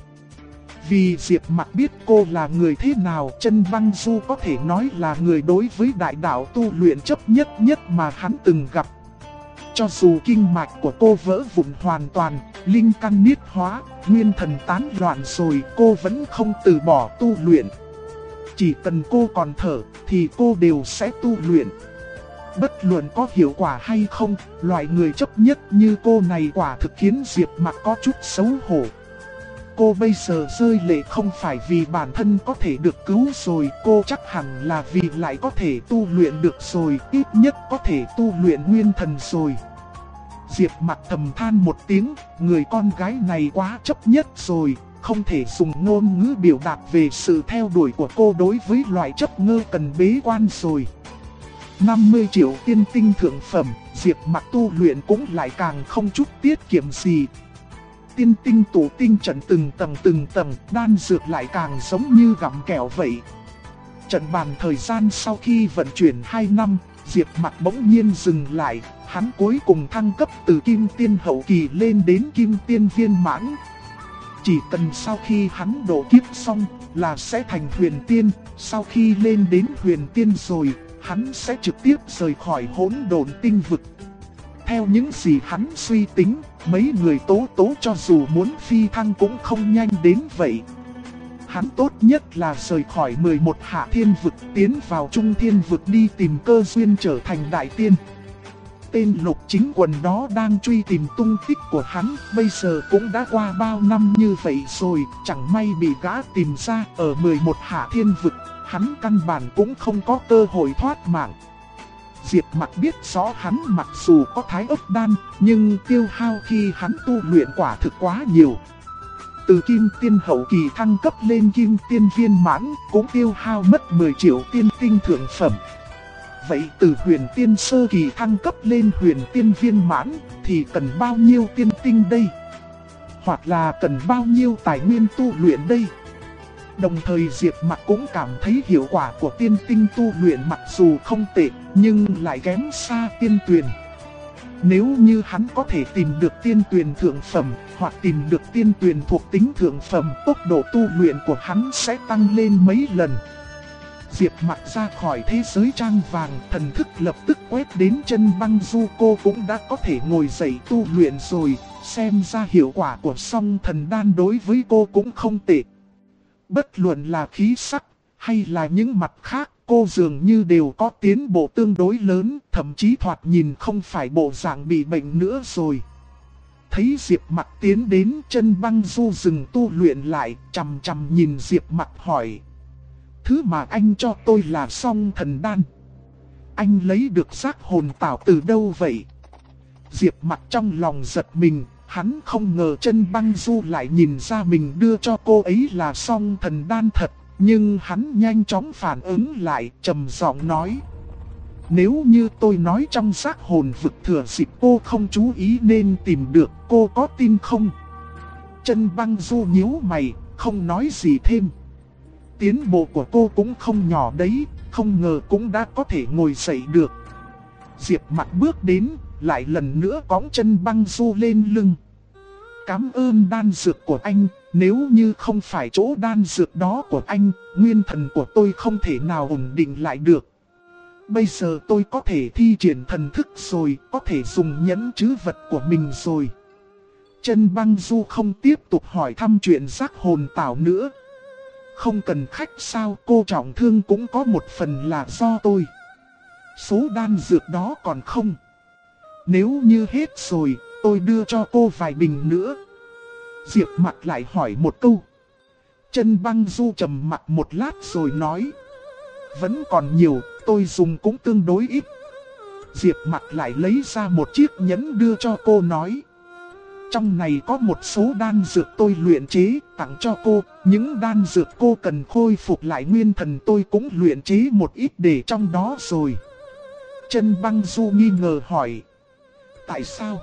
Vì Diệp Mặc biết cô là người thế nào, Chân Băng Du có thể nói là người đối với đại đạo tu luyện chấp nhất mà hắn từng gặp. Cho dù kinh mạch của cô vỡ vụn hoàn toàn, linh căn niết hóa, nguyên thần tán loạn rồi cô vẫn không từ bỏ tu luyện. Chỉ cần cô còn thở thì cô đều sẽ tu luyện. Bất luận có hiệu quả hay không, loại người chấp nhất như cô này quả thực khiến Diệp Mặc có chút xấu hổ. Cô bây giờ rơi lệ không phải vì bản thân có thể được cứu rồi, cô chắc hẳn là vì lại có thể tu luyện được rồi, ít nhất có thể tu luyện nguyên thần rồi. Diệp Mặc thầm than một tiếng, người con gái này quá chấp nhất rồi, không thể dùng ngôn ngữ biểu đạt về sự theo đuổi của cô đối với loại chấp ngơ cần bế quan rồi. 50 triệu tiên tinh thượng phẩm, Diệp Mặc tu luyện cũng lại càng không chút tiết kiệm gì. Tiên tinh tụ tinh trận từng tầng, đan dược lại càng giống như gặm kẹo vậy. Trận bàn thời gian sau khi vận chuyển 2 năm, Diệp Mặc bỗng nhiên dừng lại, hắn cuối cùng thăng cấp từ kim tiên hậu kỳ lên đến kim tiên viên mãn. Chỉ cần sau khi hắn độ kiếp xong là sẽ thành huyền tiên, sau khi lên đến huyền tiên rồi, hắn sẽ trực tiếp rời khỏi hỗn độn tinh vực. Theo những gì hắn suy tính, mấy người tố cho dù muốn phi thăng cũng không nhanh đến vậy. Hắn tốt nhất là rời khỏi 11 hạ thiên vực tiến vào trung thiên vực đi tìm cơ duyên trở thành đại tiên. Tên Lục Chính Quần đó đang truy tìm tung tích của hắn, bây giờ cũng đã qua bao năm như vậy rồi, chẳng may bị gã tìm ra ở 11 hạ thiên vực, hắn căn bản cũng không có cơ hội thoát mạng. Diệp Mặc biết rõ hắn mặc dù có thái ấp đan, nhưng tiêu hao khi hắn tu luyện quả thực quá nhiều. Từ kim tiên hậu kỳ thăng cấp lên kim tiên viên mãn cũng tiêu hao mất 10 triệu tiên tinh thượng phẩm. Vậy từ huyền tiên sơ kỳ thăng cấp lên huyền tiên viên mãn thì cần bao nhiêu tiên tinh đây? Hoặc là cần bao nhiêu tài nguyên tu luyện đây? Đồng thời Diệp Mặc cũng cảm thấy hiệu quả của tiên tinh tu luyện mặc dù không tệ, nhưng lại kém xa tiên tuyền. Nếu như hắn có thể tìm được tiên tuyền thượng phẩm, hoặc tìm được tiên tuyền thuộc tính thượng phẩm, tốc độ tu luyện của hắn sẽ tăng lên mấy lần. Diệp Mặc ra khỏi thế giới trang vàng, thần thức lập tức quét đến chân băng du, cô cũng đã có thể ngồi dậy tu luyện rồi, xem ra hiệu quả của song thần đan đối với cô cũng không tệ. Bất luận là khí sắc hay là những mặt khác, cô dường như đều có tiến bộ tương đối lớn, thậm chí thoạt nhìn không phải bộ dạng bị bệnh nữa rồi. Thấy Diệp Mặc tiến đến, chân băng du dừng tu luyện lại, chằm chằm nhìn Diệp Mặc hỏi: thứ mà anh cho tôi là song thần đan, anh lấy được xác hồn tảo từ đâu vậy? Diệp Mặc trong lòng giật mình, hắn không ngờ chân băng du lại nhìn ra mình đưa cho cô ấy là song thần đan thật. Nhưng hắn nhanh chóng phản ứng lại, trầm giọng nói: nếu như tôi nói trong xác hồn vực thừa dịp cô không chú ý nên tìm được, cô có tin không? Chân băng du nhíu mày, không nói gì thêm. Tiến bộ của cô cũng không nhỏ đấy, không ngờ cũng đã có thể ngồi dậy được. Diệp Mặc bước đến, lại lần nữa cõng chân băng du lên lưng. Cảm ơn đan dược của anh, nếu như không phải chỗ đan dược đó của anh, nguyên thần của tôi không thể nào ổn định lại được. Bây giờ tôi có thể thi triển thần thức rồi, có thể dùng nhẫn trữ vật của mình rồi. Chân băng du không tiếp tục hỏi thăm chuyện giác hồn tảo nữa. Không cần khách sao, cô trọng thương cũng có một phần là do tôi. Số đan dược đó còn không. Nếu như hết rồi, tôi đưa cho cô vài bình nữa. Diệp Mặc lại hỏi một câu. Chân băng du trầm mặc một lát rồi nói: vẫn còn nhiều, tôi dùng cũng tương đối ít. Diệp Mặc lại lấy ra một chiếc nhẫn đưa cho cô nói: trong này có một số đan dược tôi luyện chế, tặng cho cô. Những đan dược cô cần khôi phục lại nguyên thần tôi cũng luyện chế một ít để trong đó rồi. Chân băng du nghi ngờ hỏi: tại sao?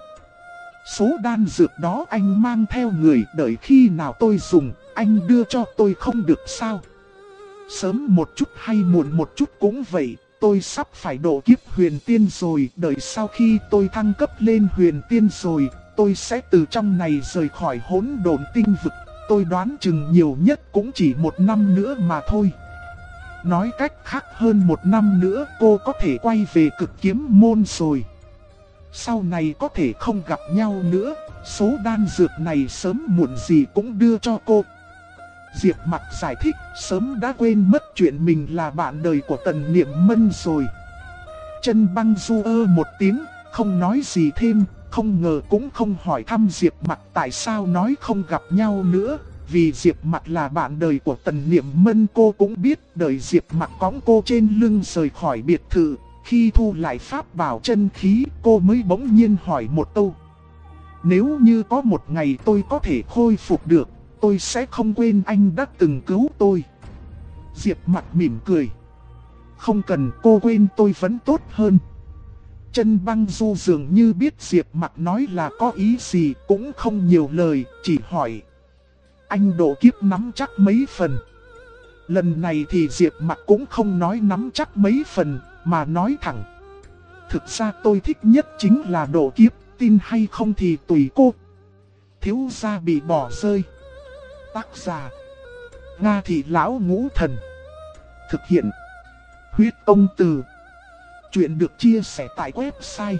Số đan dược đó anh mang theo người, đợi khi nào tôi dùng, anh đưa cho tôi không được sao? Sớm một chút hay muộn một chút cũng vậy, tôi sắp phải độ kiếp huyền tiên rồi, đợi sau khi tôi thăng cấp lên huyền tiên rồi, tôi sẽ từ trong này rời khỏi hỗn độn tinh vực, tôi đoán chừng nhiều nhất cũng chỉ 1 năm nữa mà thôi. Nói cách khác hơn 1 năm nữa cô có thể quay về cực kiếm môn rồi. Sau này có thể không gặp nhau nữa, số đan dược này sớm muộn gì cũng đưa cho cô. Diệp Mặc giải thích, sớm đã quên mất chuyện mình là bạn đời của Tần Niệm Mân rồi. Chân Băng Du một tiếng, không nói gì thêm, không ngờ cũng không hỏi thăm Diệp Mặc tại sao nói không gặp nhau nữa. Vì Diệp Mặc là bạn đời của Tần Niệm Mân, cô cũng biết. Đợi Diệp Mặc cõng cô trên lưng rời khỏi biệt thự, khi thu lại pháp bảo chân khí, cô mới bỗng nhiên hỏi một câu. Nếu như có một ngày tôi có thể khôi phục được, tôi sẽ không quên anh đã từng cứu tôi. Diệp Mặc mỉm cười. Không cần, cô quên tôi vẫn tốt hơn. Chân Băng Du dường như biết Diệp Mặc nói là có ý gì, cũng không nhiều lời, chỉ hỏi. Anh độ kiếp nắm chắc mấy phần? Lần này thì Diệp Mặc cũng không nói nắm chắc mấy phần, mà nói thẳng. Thực ra tôi thích nhất chính là độ kiếp, tin hay không thì tùy cô. Thiếu gia bị bỏ rơi. Tác giả: Nga Thị Lão Ngũ Thần. Thực hiện: Huyết Công Từ. Chuyện được chia sẻ tại website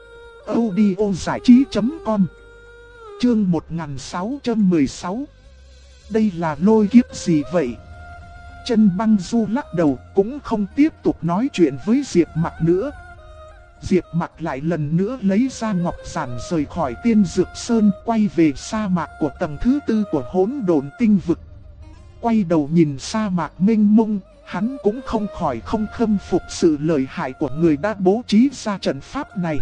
audiozảichí.com. Chương 1616. Đây là lôi kiếp gì vậy? Chân Băng Du lắc đầu, cũng không tiếp tục nói chuyện với Diệp Mặc nữa. Diệp Mặc lại lần nữa lấy ra ngọc giản rời khỏi Tiên Dược Sơn, quay về sa mạc của tầng thứ 4 của Hỗn Độn Tinh Vực. Quay đầu nhìn sa mạc mênh mông, hắn cũng không khỏi không khâm phục sự lợi hại của người đã bố trí ra trận pháp này.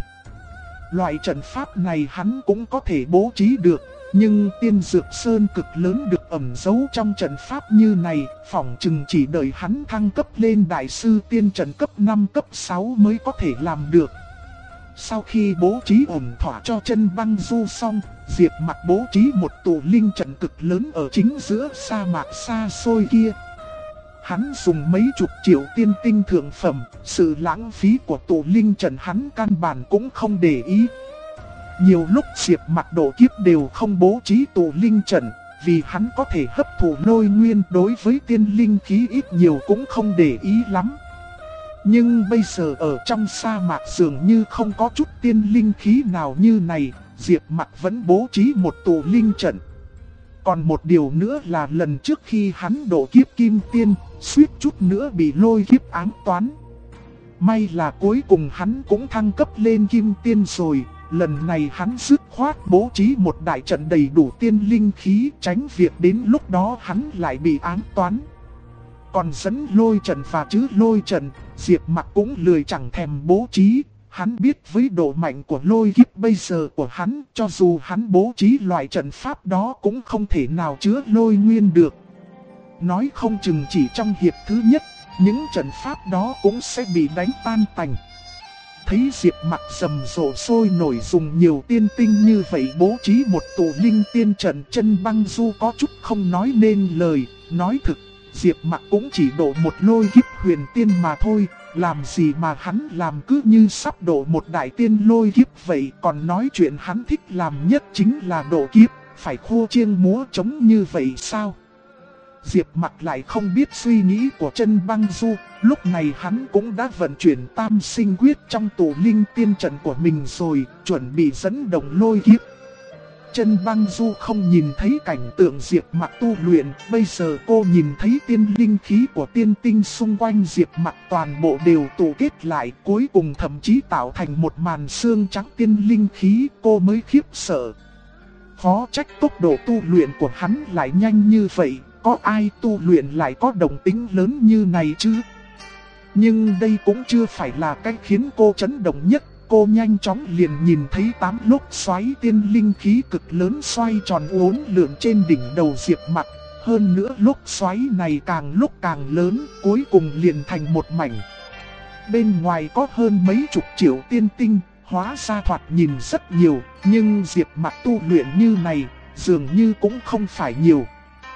Loại trận pháp này hắn cũng có thể bố trí được, nhưng Tiên Dược Sơn cực lớn được ẩn giấu trong trận pháp như này, phỏng chừng chỉ đợi hắn thăng cấp lên đại sư tiên trận cấp 5 cấp 6 mới có thể làm được. Sau khi bố trí ổn thỏa cho Chân Băng Du xong, Diệp Mặc bố trí một tụ linh trận cực lớn ở chính giữa sa mạc xa xôi kia. Hắn dùng mấy chục triệu tiên tinh thượng phẩm, sự lãng phí của tụ linh trận hắn căn bản cũng không để ý. Nhiều lúc Diệp Mặc độ kiếp đều không bố trí tụ linh trận, vì hắn có thể hấp thụ lôi nguyên, đối với tiên linh khí ít nhiều cũng không để ý lắm. Nhưng bây giờ ở trong sa mạc dường như không có chút tiên linh khí nào như này, Diệp Mặc vẫn bố trí một tụ linh trận. Còn một điều nữa là lần trước khi hắn độ kiếp kim tiên, suýt chút nữa bị lôi kiếp ám toán. May là cuối cùng hắn cũng thăng cấp lên kim tiên rồi. Lần này hắn dứt khoát bố trí một đại trận đầy đủ tiên linh khí, tránh việc đến lúc đó hắn lại bị ám toán. Còn dẫn lôi trận và chữ lôi trận, Diệp Mặc cũng lười chẳng thèm bố trí. Hắn biết với độ mạnh của lôi kiếp bây giờ của hắn, cho dù hắn bố trí loại trận pháp đó cũng không thể nào chứa lôi nguyên được. Nói không chừng chỉ trong hiệp thứ nhất, những trận pháp đó cũng sẽ bị đánh tan tành. Thấy Diệp Mặc rầm rộ sôi nổi dùng nhiều tiên tinh như vậy bố trí một tụ linh tiên trận, Chân Băng Du có chút không nói nên lời. Nói thực, Diệp Mặc cũng chỉ độ một lôi kiếp huyền tiên mà thôi. Làm gì mà hắn làm cứ như sắp độ một đại tiên lôi kiếp vậy. Còn nói chuyện hắn thích làm nhất chính là độ kiếp, phải khô chiêng múa trống như vậy sao? Diệp Mặc lại không biết suy nghĩ của Chân Băng Du. Lúc này hắn cũng đã vận chuyển tam sinh quyết trong tụ linh tiên trận của mình rồi, chuẩn bị dẫn động lôi kiếp. Chân Băng Du không nhìn thấy cảnh tượng Diệp Mặc tu luyện, bây giờ cô nhìn thấy tiên linh khí của tiên tinh xung quanh Diệp Mặc toàn bộ đều tụ kết lại, cuối cùng thậm chí tạo thành một màn xương trắng tiên linh khí, cô mới khiếp sợ. Khó trách tốc độ tu luyện của hắn lại nhanh như vậy, có ai tu luyện lại có động tĩnh lớn như này chứ? Nhưng đây cũng chưa phải là cái khiến cô chấn động nhất. Cô nhanh chóng liền nhìn thấy 8 lốc xoáy tiên linh khí cực lớn xoay tròn uốn lượn trên đỉnh đầu Diệp Mặc. Hơn nữa lốc xoáy này càng lúc càng lớn, cuối cùng liền thành một mảnh. Bên ngoài có hơn mấy chục triệu tiên tinh, hóa ra thoạt nhìn rất nhiều, nhưng Diệp Mặc tu luyện như này, dường như cũng không phải nhiều.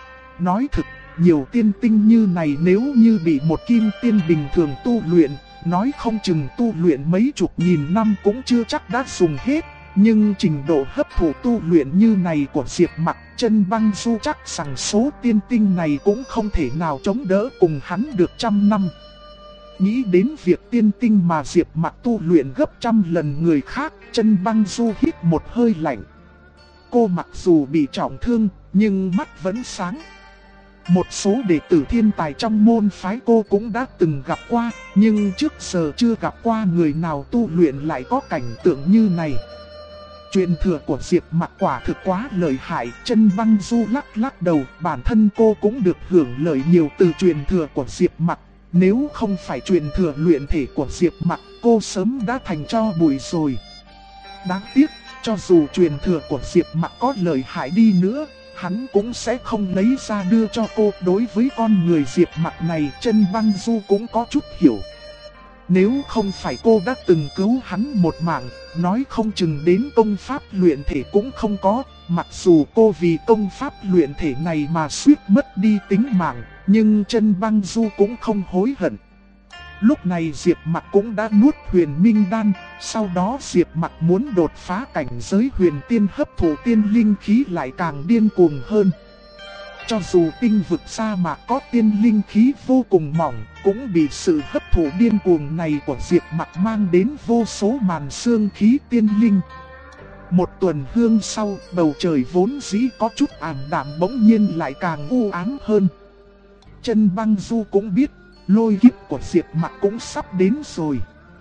Nói thực, nhiều tiên tinh như này nếu như bị một kim tiên bình thường tu luyện, nói không chừng tu luyện mấy chục nghìn năm cũng chưa chắc đã dùng hết. Nhưng trình độ hấp thụ tu luyện như này của Diệp Mặc, Chân Băng Du chắc rằng số tiên tinh này cũng không thể nào chống đỡ cùng hắn được trăm năm. Nghĩ đến việc tiên tinh mà Diệp Mặc tu luyện gấp trăm lần người khác, Chân Băng Du hít một hơi lạnh. Cô mặc dù bị trọng thương, nhưng mắt vẫn sáng. Một số đệ tử thiên tài trong môn phái cô cũng đã từng gặp qua, nhưng trước giờ chưa gặp qua người nào tu luyện lại có cảnh tượng như này. Truyền thừa của Diệp Mặc quả thực quá lợi hại. Chân Băng Du lắc lắc đầu, bản thân cô cũng được hưởng lợi nhiều từ truyền thừa của Diệp Mặc. Nếu không phải truyền thừa luyện thể của Diệp Mặc, cô sớm đã thành tro bụi rồi. Đáng tiếc, cho dù truyền thừa của Diệp Mặc có lợi hại đi nữa, hắn cũng sẽ không lấy ra đưa cho cô. Đối với con người Diệp Mặc này, Chân Băng Du cũng có chút hiểu. Nếu không phải cô đã từng cứu hắn một mạng, nói không chừng đến công pháp luyện thể cũng không có. Mặc dù cô vì công pháp luyện thể này mà suýt mất đi tính mạng, nhưng Chân Băng Du cũng không hối hận. Lúc này Diệp Mặc cũng đã nuốt huyền minh đan, sau đó Diệp Mặc muốn đột phá cảnh giới huyền tiên, hấp thụ tiên linh khí lại càng điên cuồng hơn. Cho dù tinh vực sa mạc có tiên linh khí vô cùng mỏng, cũng bị sự hấp thụ điên cuồng này của Diệp Mặc mang đến vô số màn sương khí tiên linh. Một tuần hương sau, bầu trời vốn dĩ có chút ảm đạm bỗng nhiên lại càng u ám hơn. Chân Băng Du cũng biết, lôi kiếp của Diệp Mặc cũng sắp đến rồi.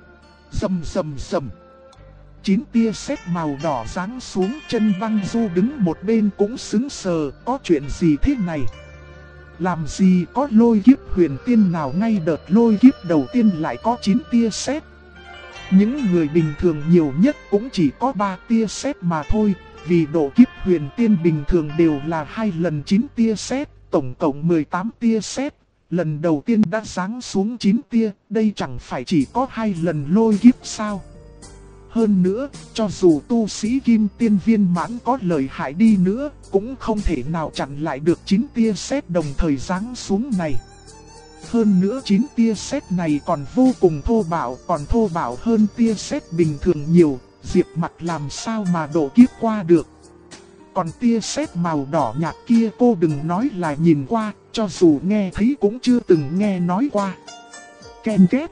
Rầm rầm rầm. 9 tia sét màu đỏ giáng xuống. Chân Băng Du đứng một bên cũng sững sờ, có chuyện gì thế này? Làm gì có lôi kiếp huyền tiên nào ngay đợt lôi kiếp đầu tiên lại có 9 tia sét? Những người bình thường nhiều nhất cũng chỉ có 3 tia sét mà thôi, vì độ kiếp huyền tiên bình thường đều là 2 lần 9 tia sét, tổng cộng 18 tia sét. Lần đầu tiên đã giáng xuống 9 tia, đây chẳng phải chỉ có 2 lần lôi kiếp sao? Hơn nữa, cho dù tu sĩ kim tiên viên mãn có lợi hại đi nữa, cũng không thể nào chặn lại được 9 tia sét đồng thời giáng xuống này. Hơn nữa 9 tia sét này còn vô cùng thô bạo, còn thô bạo hơn tia sét bình thường nhiều, Diệp Mặc làm sao mà độ kiếp qua được. Còn tia sét màu đỏ nhạt kia cô đừng nói là nhìn qua, cho dù nghe thấy cũng chưa từng nghe nói qua. Ken két.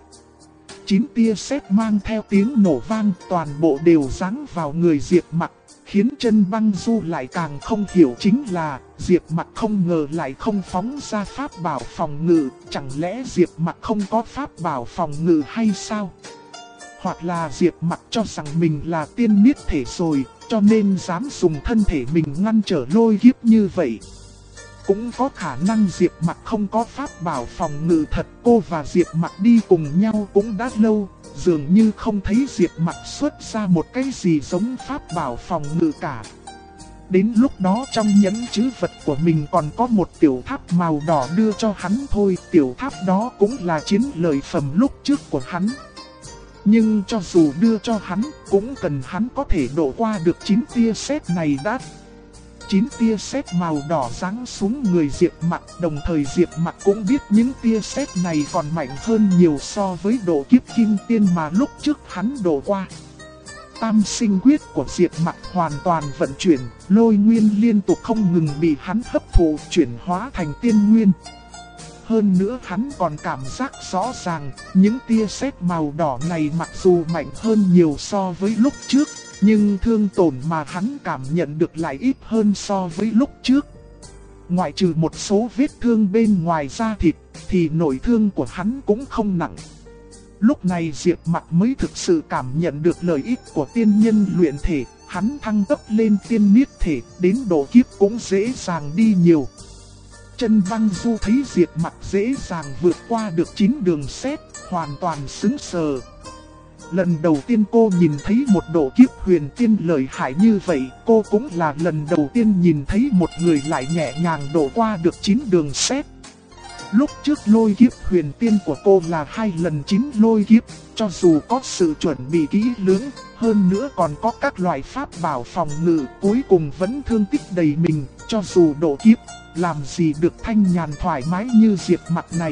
9 tia sét mang theo tiếng nổ vang, toàn bộ đều giáng vào người Diệp Mặc, khiến Chân Băng Du lại càng không hiểu chính là Diệp Mặc không ngờ lại không phóng ra pháp bảo phòng ngự, chẳng lẽ Diệp Mặc không có pháp bảo phòng ngự hay sao? Hoặc là Diệp Mặc cho rằng mình là tiên niết thể rồi, cho nên dám dùng thân thể mình ngăn trở lôi kiếp như vậy. Cũng có khả năng Diệp Mặc không có pháp bảo phòng ngự thật. Cô và Diệp Mặc đi cùng nhau cũng đã lâu, dường như không thấy Diệp Mặc xuất ra một cái gì giống pháp bảo phòng ngự cả. Đến lúc đó trong nhẫn trữ vật của mình còn có một tiểu tháp màu đỏ đưa cho hắn thôi. Tiểu tháp đó cũng là chiến lợi phẩm lúc trước của hắn. Nhưng cho dù đưa cho hắn, cũng cần hắn có thể độ qua được 9 tia sét này đã. 9 tia sét màu đỏ giáng xuống người Diệp Mặc, đồng thời Diệp Mặc cũng biết những tia sét này còn mạnh hơn nhiều so với độ kiếp kim tiên mà lúc trước hắn độ qua. Tam sinh quyết của Diệp Mặc hoàn toàn vận chuyển, lôi nguyên liên tục không ngừng bị hắn hấp thụ chuyển hóa thành tiên nguyên. Hơn nữa hắn còn cảm giác rõ ràng, những tia sét màu đỏ này mặc dù mạnh hơn nhiều so với lúc trước, nhưng thương tổn mà hắn cảm nhận được lại ít hơn so với lúc trước. Ngoại trừ một số vết thương bên ngoài da thịt, thì nội thương của hắn cũng không nặng. Lúc này Diệp Mặc mới thực sự cảm nhận được lợi ích của tiên nhân luyện thể, hắn thăng cấp lên tiên niết thể, đến độ kiếp cũng dễ dàng đi nhiều. Chân Băng Du thấy Diệp Mặc dễ dàng vượt qua được 9 đường sét, hoàn toàn sững sờ. Lần đầu tiên cô nhìn thấy một độ kiếp huyền tiên lợi hại như vậy, cô cũng là lần đầu tiên nhìn thấy một người lại nhẹ nhàng độ qua được 9 đường sét. Lúc trước lôi kiếp huyền tiên của cô là 2 lần 9 lôi kiếp, cho dù có sự chuẩn bị kỹ lưỡng, hơn nữa còn có các loại pháp bảo phòng ngự, cuối cùng vẫn thương tích đầy mình, cho dù độ kiếp, làm gì được thanh nhàn thoải mái như Diệp Mặc này.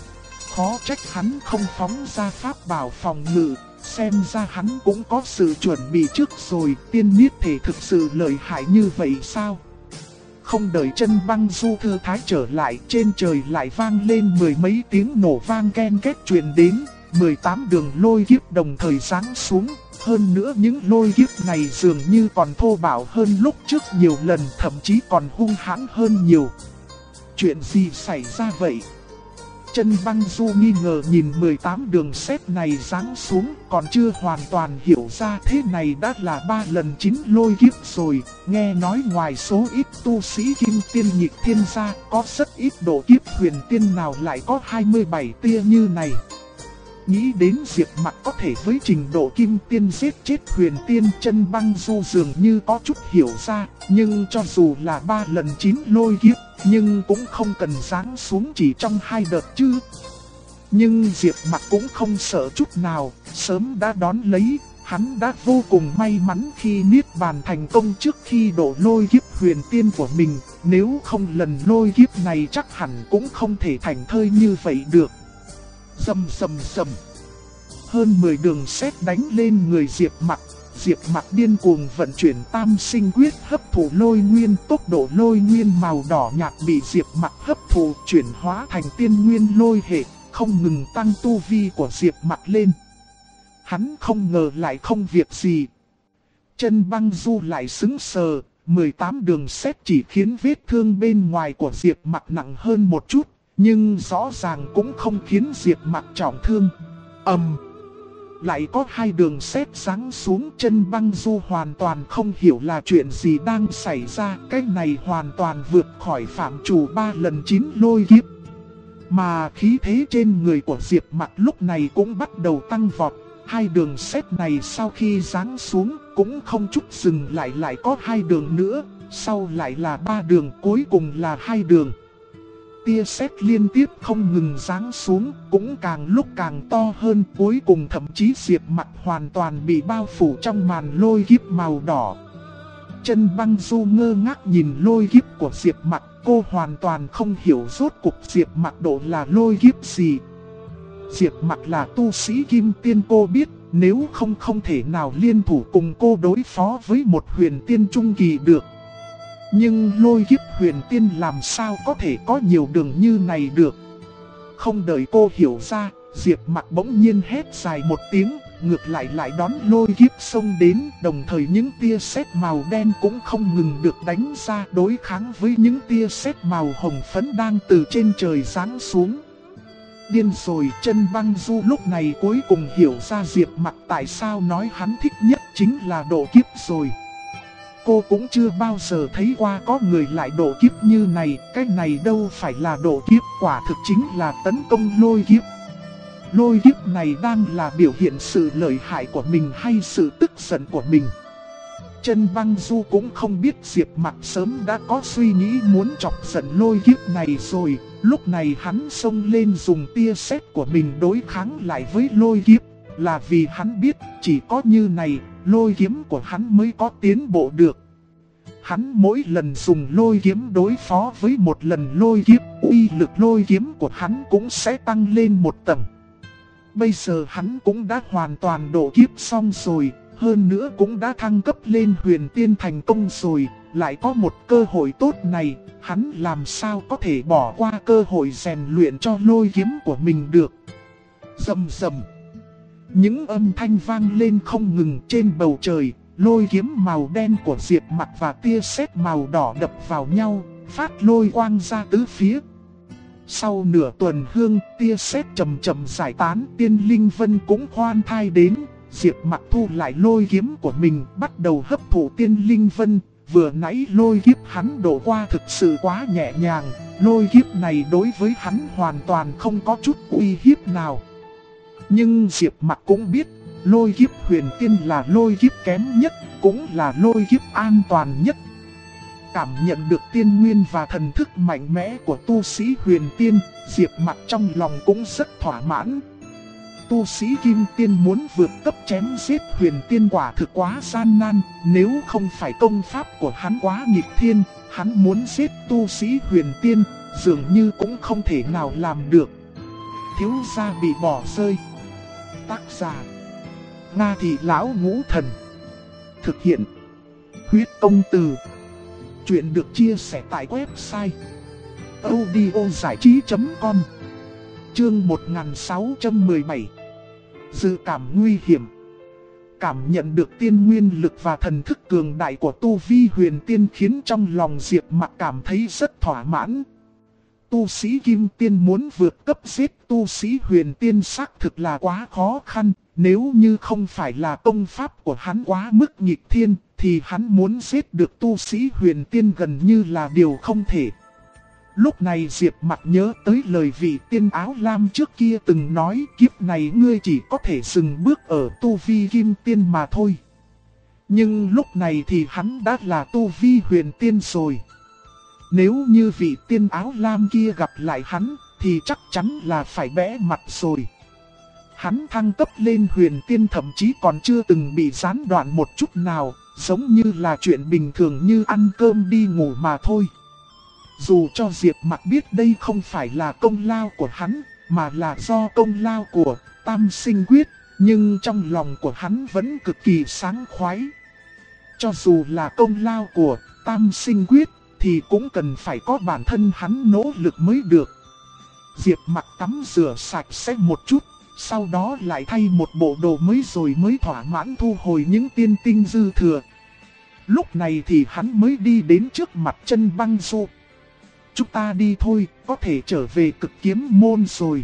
Khó trách hắn không phóng ra pháp bảo phòng ngự, xem ra hắn cũng có sự chuẩn bị trước rồi, tiên niết thể thực sự lợi hại như vậy sao? Không đợi chân băng du thư thái trở lại, trên trời lại vang lên mười mấy tiếng nổ vang ken két truyền đến, 18 đường lôi kiếp đồng thời giáng xuống. Hơn nữa những lôi kiếp này dường như còn thô bạo hơn lúc trước nhiều lần, thậm chí còn hung hãn hơn nhiều. Chuyện gì xảy ra vậy? Chân băng du nghi ngờ nhìn 18 đường sét này giáng xuống, còn chưa hoàn toàn hiểu ra thế này đã là 3 lần 9 lôi kiếp rồi. Nghe nói ngoài số ít tu sĩ kim tiên nhịp thiên gia, có rất ít độ kiếp huyền tiên nào lại có 27 tia như này. Nghĩ đến Diệp Mặc có thể với trình độ kim tiên giết chết huyền tiên, chân băng du dường như có chút hiểu ra. Nhưng cho dù là 3 lần 9 lôi kiếp, nhưng cũng không cần giáng xuống chỉ trong 2 đợt chứ. Nhưng Diệp Mặc cũng không sợ chút nào, sớm đã đón lấy. Hắn đã vô cùng may mắn khi niết bàn thành công trước khi độ lôi kiếp huyền tiên của mình. Nếu không lần lôi kiếp này chắc hẳn cũng không thể thành thơi như vậy được. Rầm rầm rầm. Hơn 10 đường sét đánh lên người Diệp Mặc. Diệp Mặc điên cuồng vận chuyển tam sinh quyết hấp thụ lôi nguyên, tốc độ lôi nguyên màu đỏ nhạt bị Diệp Mặc hấp thụ chuyển hóa thành tiên nguyên lôi hệ, không ngừng tăng tu vi của Diệp Mặc lên. Hắn không ngờ lại không việc gì. Chân băng du lại sững sờ, 18 đường sét chỉ khiến vết thương bên ngoài của Diệp Mặc nặng hơn một chút, nhưng rõ ràng cũng không khiến Diệp Mặc trọng thương. Lại có 2 đường sét giáng xuống, chân băng du hoàn toàn không hiểu là chuyện gì đang xảy ra. Cái này hoàn toàn vượt khỏi phạm trù 3 lần 9 lôi kiếp. Mà khí thế trên người của Diệp Mặc lúc này cũng bắt đầu tăng vọt. 2 đường sét này sau khi giáng xuống cũng không chút dừng lại, lại có 2 đường nữa. Sau lại là 3 đường, cuối cùng là 2 đường. Tia sét liên tiếp không ngừng giáng xuống, cũng càng lúc càng to hơn, cuối cùng thậm chí Diệp Mặc hoàn toàn bị bao phủ trong màn lôi kiếp màu đỏ. Chân băng du ngơ ngác nhìn lôi kiếp của Diệp Mặc, cô hoàn toàn không hiểu rốt cuộc Diệp Mặc độ là lôi kiếp gì. Diệp Mặc là tu sĩ kim tiên, cô biết, nếu không thể nào liên thủ cùng cô đối phó với một huyền tiên trung kỳ được. Nhưng lôi kiếp huyền tiên làm sao có thể có nhiều đường như này được. Không đợi cô hiểu ra, Diệp Mặc bỗng nhiên hét dài một tiếng, ngược lại đón lôi kiếp xông đến. Đồng thời những tia sét màu đen cũng không ngừng được đánh ra, đối kháng với những tia sét màu hồng phấn đang từ trên trời giáng xuống. Điên rồi, chân băng du lúc này cuối cùng hiểu ra Diệp Mặc tại sao nói hắn thích nhất chính là độ kiếp rồi. Cô cũng chưa bao giờ thấy qua có người lại độ kiếp như này, cái này đâu phải là độ kiếp, quả thực chính là tấn công lôi kiếp. Lôi kiếp này đang là biểu hiện sự lợi hại của mình hay sự tức giận của mình. Chân băng du cũng không biết Diệp Mặc sớm đã có suy nghĩ muốn chọc giận lôi kiếp này rồi. Lúc này hắn xông lên dùng tia sét của mình đối kháng lại với lôi kiếp, là vì hắn biết chỉ có như này lôi kiếm của hắn mới có tiến bộ được. Hắn mỗi lần dùng lôi kiếm đối phó với một lần lôi kiếp, uy lực lôi kiếm của hắn cũng sẽ tăng lên một tầng. Bây giờ hắn cũng đã hoàn toàn độ kiếp xong rồi, hơn nữa cũng đã thăng cấp lên huyền tiên thành công rồi. Lại có một cơ hội tốt này, hắn làm sao có thể bỏ qua cơ hội rèn luyện cho lôi kiếm của mình được. Rầm rầm. Những âm thanh vang lên không ngừng trên bầu trời, lôi kiếm màu đen của Diệp Mặc và tia sét màu đỏ đập vào nhau, phát lôi quang ra tứ phía. Sau nửa tuần hương, tia sét chậm chậm giải tán, tiên linh vân cũng khoan thai đến. Diệp Mặc thu lại lôi kiếm của mình, bắt đầu hấp thụ tiên linh vân. Vừa nãy lôi kiếp hắn đổ qua thực sự quá nhẹ nhàng, lôi kiếp này đối với hắn hoàn toàn không có chút uy hiếp nào. Nhưng Diệp Mặc cũng biết, lôi kiếp huyền tiên là lôi kiếp kém nhất, cũng là lôi kiếp an toàn nhất. Cảm nhận được tiên nguyên và thần thức mạnh mẽ của tu sĩ huyền tiên, Diệp Mặc trong lòng cũng rất thỏa mãn. Tu sĩ kim tiên muốn vượt cấp chém giết huyền tiên quả thực quá gian nan, nếu không phải công pháp của hắn quá nghịch thiên, hắn muốn giết tu sĩ huyền tiên, dường như cũng không thể nào làm được. Thiếu gia bị bỏ rơi. Tác giả: Nga Thị Lão Ngũ Thần. Thực hiện: Huyết Công Từ. Chuyện được chia sẻ tại website audiozảichí.com. Chương 1617. Dự cảm nguy hiểm. Cảm nhận được tiên nguyên lực và thần thức cường đại của tu vi huyền tiên khiến trong lòng Diệp Mặc cảm thấy rất thỏa mãn. Tu sĩ kim tiên muốn vượt cấp giết tu sĩ huyền tiên xác thực là quá khó khăn. Nếu như không phải là công pháp của hắn quá mức nghịch thiên, thì hắn muốn giết được tu sĩ huyền tiên gần như là điều không thể. Lúc này Diệp Mặc nhớ tới lời vị tiên áo lam trước kia từng nói, kiếp này ngươi chỉ có thể dừng bước ở tu vi kim tiên mà thôi. Nhưng lúc này thì hắn đã là tu vi huyền tiên rồi. Nếu như vị tiên áo lam kia gặp lại hắn, thì chắc chắn là phải bẽ mặt rồi. Hắn thăng cấp lên huyền tiên thậm chí còn chưa từng bị gián đoạn một chút nào, giống như là chuyện bình thường như ăn cơm đi ngủ mà thôi. Dù cho Diệp Mặc biết đây không phải là công lao của hắn, mà là do công lao của Tam Sinh Quyết, nhưng trong lòng của hắn vẫn cực kỳ sáng khoái. Cho dù là công lao của Tam Sinh Quyết, thì cũng cần phải có bản thân hắn nỗ lực mới được. Diệp Mặc tắm rửa sạch sẽ một chút, sau đó lại thay một bộ đồ mới rồi mới thỏa mãn thu hồi những tiên tinh dư thừa. Lúc này thì hắn mới đi đến trước mặt Chân Băng Du. Chúng ta đi thôi, có thể trở về Cực Kiếm Môn rồi.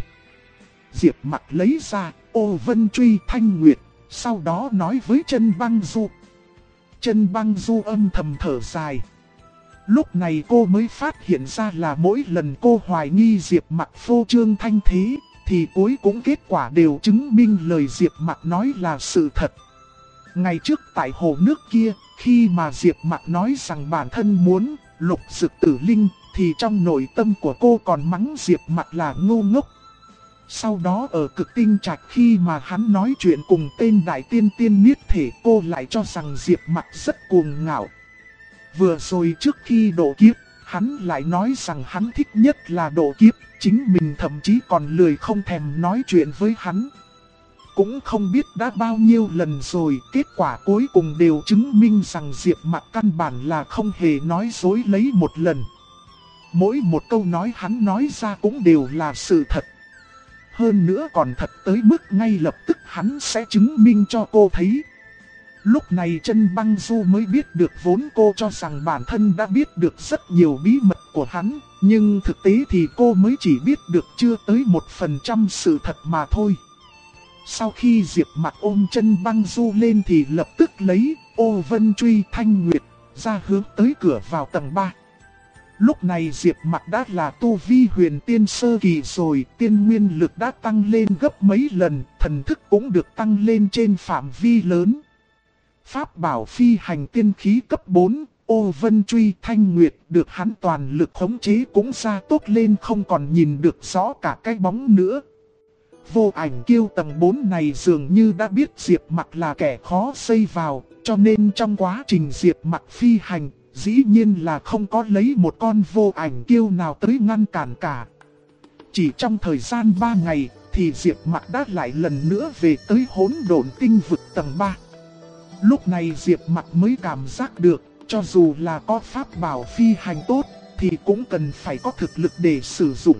Diệp Mặc lấy ra Ô Vân Truy Thanh Nguyệt, sau đó nói với Chân Băng Du. Chân Băng Du âm thầm thở dài. Lúc này cô mới phát hiện ra là mỗi lần cô hoài nghi Diệp Mặc phô trương thanh thế, thì cuối cùng kết quả đều chứng minh lời Diệp Mặc nói là sự thật. Ngày trước tại hồ nước kia, khi mà Diệp Mặc nói rằng bản thân muốn lục dực tử linh, thì trong nội tâm của cô còn mắng Diệp Mặc là ngu ngốc. Sau đó ở Cực Tinh Trạch khi mà hắn nói chuyện cùng tên đại tiên tiên niết thể, cô lại cho rằng Diệp Mặc rất cuồng ngạo. Vừa rồi trước khi độ kiếp, hắn lại nói rằng hắn thích nhất là độ kiếp, chính mình thậm chí còn lười không thèm nói chuyện với hắn. Cũng không biết đã bao nhiêu lần rồi, kết quả cuối cùng đều chứng minh rằng Diệp Mặc căn bản là không hề nói dối lấy một lần. Mỗi một câu nói hắn nói ra cũng đều là sự thật. Hơn nữa còn thật tới mức ngay lập tức hắn sẽ chứng minh cho cô thấy. Lúc này Chân Băng Du mới biết được vốn cô cho rằng bản thân đã biết được rất nhiều bí mật của hắn, nhưng thực tế thì cô mới chỉ biết được chưa tới 1% sự thật mà thôi. Sau khi Diệp Mặc ôm Chân Băng Du lên thì lập tức lấy Ô Vân Truy Thanh Nguyệt ra hướng tới cửa vào tầng 3. Lúc này Diệp Mặc đã là tu vi huyền tiên sơ kỳ rồi, tiên nguyên lực đã tăng lên gấp mấy lần, thần thức cũng được tăng lên trên phạm vi lớn. Pháp bảo phi hành tiên khí cấp 4, Ô Vân Truy Thanh Nguyệt được hắn toàn lực khống chế cũng ra tốt lên không còn nhìn được rõ cả cái bóng nữa. Vô Ảnh Kiêu tầng 4 này dường như đã biết Diệp Mặc là kẻ khó xây vào, cho nên trong quá trình Diệp Mặc phi hành, dĩ nhiên là không có lấy một con Vô Ảnh Kiêu nào tới ngăn cản cả. Chỉ trong thời gian 3 ngày thì Diệp Mặc đã lại lần nữa về tới Hỗn Độn Tinh Vực tầng 3. Lúc này Diệp Mặc mới cảm giác được, cho dù là có pháp bảo phi hành tốt, thì cũng cần phải có thực lực để sử dụng.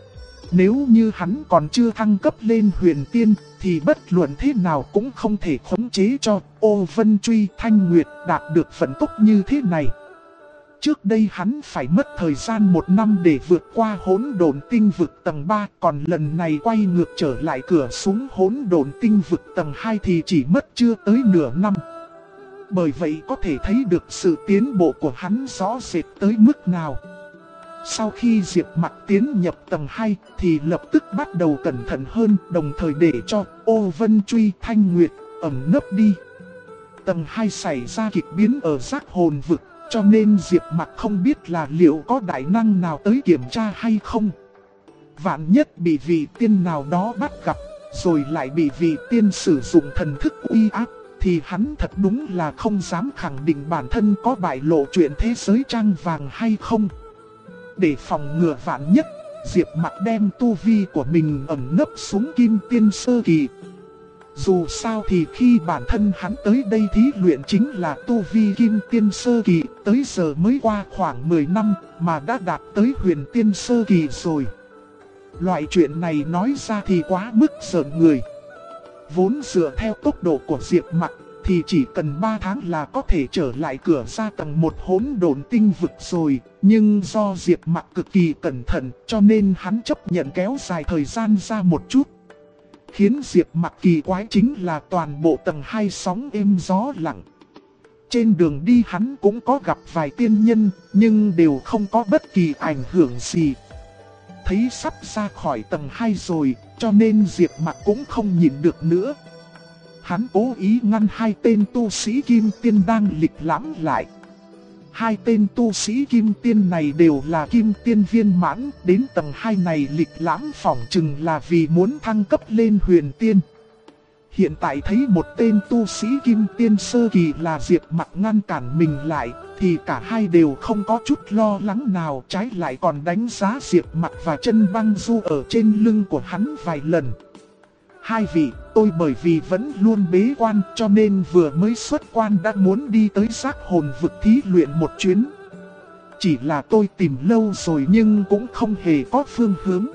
Nếu như hắn còn chưa thăng cấp lên huyền tiên, thì bất luận thế nào cũng không thể khống chế cho Ô Vân Truy Thanh Nguyệt đạt được vận tốc như thế này. Trước đây hắn phải mất thời gian 1 năm để vượt qua Hỗn Độn Tinh Vực tầng 3, còn lần này quay ngược trở lại cửa xuống Hỗn Độn Tinh Vực tầng 2 thì chỉ mất chưa tới nửa năm. Bởi vậy có thể thấy được sự tiến bộ của hắn rõ rệt tới mức nào. Sau khi Diệp Mặc tiến nhập tầng 2 thì lập tức bắt đầu cẩn thận hơn, đồng thời để cho Ô Vân Truy Thanh Nguyệt ẩn nấp đi. Tầng 2 xảy ra kịch biến ở Giác Hồn Vực, cho nên Diệp Mặc không biết là liệu có đại năng nào tới kiểm tra hay không. Vạn nhất bị vị tiên nào đó bắt gặp, rồi lại bị vị tiên sử dụng thần thức uy áp, thì hắn thật đúng là không dám khẳng định bản thân có bại lộ chuyện thế giới trang vàng hay không. Để phòng ngừa vạn nhất, Diệp Mặc đem tu vi của mình ẩn nấp xuống Kim Tiên Sơ Kỳ. Dù sao thì khi bản thân hắn tới đây thí luyện chính là tu vi kim tiên sơ kỳ, tới giờ mới qua khoảng 10 năm mà đã đạt tới huyền tiên sơ kỳ rồi. Loại chuyện này nói ra thì quá mức giỡn người. Vốn dựa theo tốc độ của Diệp Mặc thì chỉ cần 3 tháng là có thể trở lại cửa ra tầng 1 hỗn độn tinh vực rồi. Nhưng do Diệp Mặc cực kỳ cẩn thận cho nên hắn chấp nhận kéo dài thời gian ra một chút. Khiến Diệp Mặc kỳ quái chính là toàn bộ tầng 2 sóng êm gió lặng. Trên đường đi hắn cũng có gặp vài tiên nhân nhưng đều không có bất kỳ ảnh hưởng gì. Thấy sắp ra khỏi tầng 2 rồi cho nên Diệp Mặc cũng không nhìn được nữa. Hắn cố ý ngăn hai tên tu sĩ kim tiên đang lịch lãm lại. Hai tên tu sĩ kim tiên này đều là kim tiên viên mãn, đến tầng 2 này lịch lãm phỏng chừng là vì muốn thăng cấp lên huyền tiên. Hiện tại thấy một tên tu sĩ kim tiên sơ kỳ là Diệp Mặc ngăn cản mình lại, thì cả hai đều không có chút lo lắng nào, trái lại còn đánh giá Diệp Mặc và chân băng du ở trên lưng của hắn vài lần. Hai vị, tôi bởi vì vẫn luôn bế quan cho nên vừa mới xuất quan đã muốn đi tới giác hồn vực thí luyện một chuyến. Chỉ là tôi tìm lâu rồi nhưng cũng không hề có phương hướng.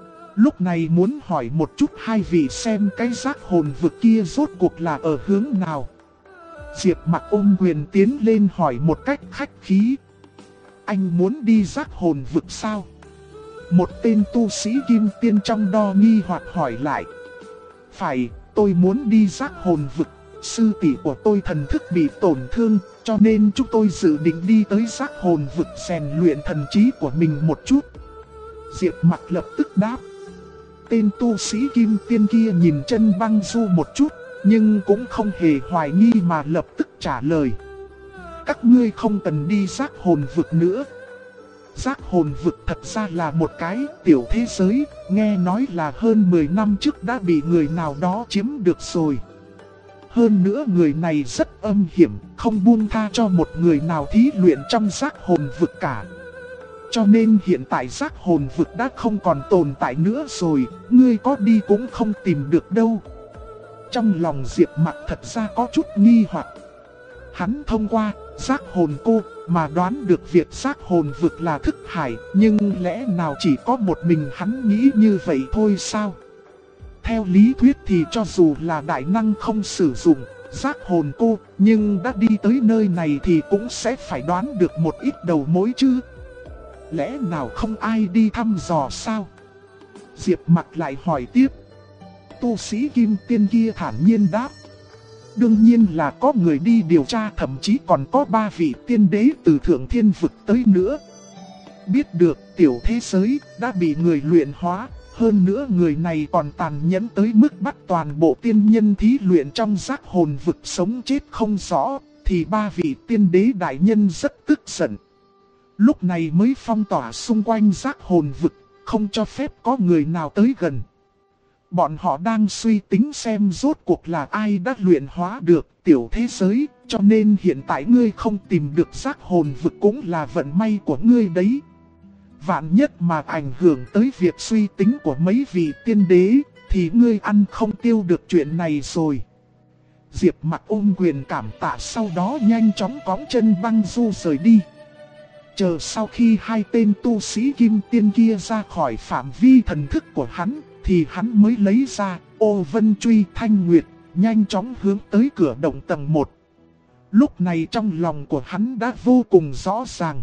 Lúc này muốn hỏi một chút hai vị xem cái giác hồn vực kia rốt cuộc là ở hướng nào. Diệp Mặc ôm quyền tiến lên hỏi một cách khách khí. Anh muốn đi giác hồn vực sao? Một tên tu sĩ kim tiên trong đo nghi hoặc hỏi lại. Phải, tôi muốn đi giác hồn vực. Sư tỷ của tôi thần thức bị tổn thương, cho nên chúng tôi dự định đi tới giác hồn vực rèn luyện thần trí của mình một chút. Diệp Mặc lập tức đáp. Tên tu sĩ kim tiên kia nhìn chân băng du một chút, nhưng cũng không hề hoài nghi mà lập tức trả lời. Các ngươi không cần đi giác hồn vực nữa. Giác hồn vực thật ra là một cái tiểu thế giới, nghe nói là hơn 10 năm trước đã bị người nào đó chiếm được rồi. Hơn nữa người này rất âm hiểm, không buông tha cho một người nào thí luyện trong giác hồn vực cả. Cho nên hiện tại giác hồn vực đã không còn tồn tại nữa rồi, ngươi có đi cũng không tìm được đâu. Trong lòng Diệp Mặc thật ra có chút nghi hoặc. Hắn thông qua giác hồn cô mà đoán được việc giác hồn vực là thức hải, nhưng lẽ nào chỉ có một mình hắn nghĩ như vậy thôi sao? Theo lý thuyết thì cho dù là đại năng không sử dụng giác hồn cô, nhưng đã đi tới nơi này thì cũng sẽ phải đoán được một ít đầu mối chứ. Lẽ nào không ai đi thăm dò sao? Diệp Mặc lại hỏi tiếp. Tu sĩ kim tiên kia thản nhiên đáp. Đương nhiên là có người đi điều tra, thậm chí còn có 3 vị tiên đế từ thượng thiên vực tới nữa. Biết được tiểu thế giới đã bị người luyện hóa, hơn nữa người này còn tàn nhẫn tới mức bắt toàn bộ tiên nhân thí luyện trong giác hồn vực sống chết không rõ, thì 3 vị tiên đế đại nhân rất tức giận. Lúc này mới phong tỏa xung quanh giác hồn vực, không cho phép có người nào tới gần. Bọn họ đang suy tính xem rốt cuộc là ai đã luyện hóa được tiểu thế giới, cho nên hiện tại ngươi không tìm được giác hồn vực cũng là vận may của ngươi đấy. Vạn nhất mà ảnh hưởng tới việc suy tính của mấy vị tiên đế, thì ngươi ăn không tiêu được chuyện này rồi. Diệp Mặc ôm quyền cảm tạ, sau đó nhanh chóng cõng chân băng du rời đi. Chờ sau khi hai tên tu sĩ kim tiên kia ra khỏi phạm vi thần thức của hắn, thì hắn mới lấy ra ô vân truy thanh nguyệt, nhanh chóng hướng tới cửa động tầng 1. Lúc này trong lòng của hắn đã vô cùng rõ ràng.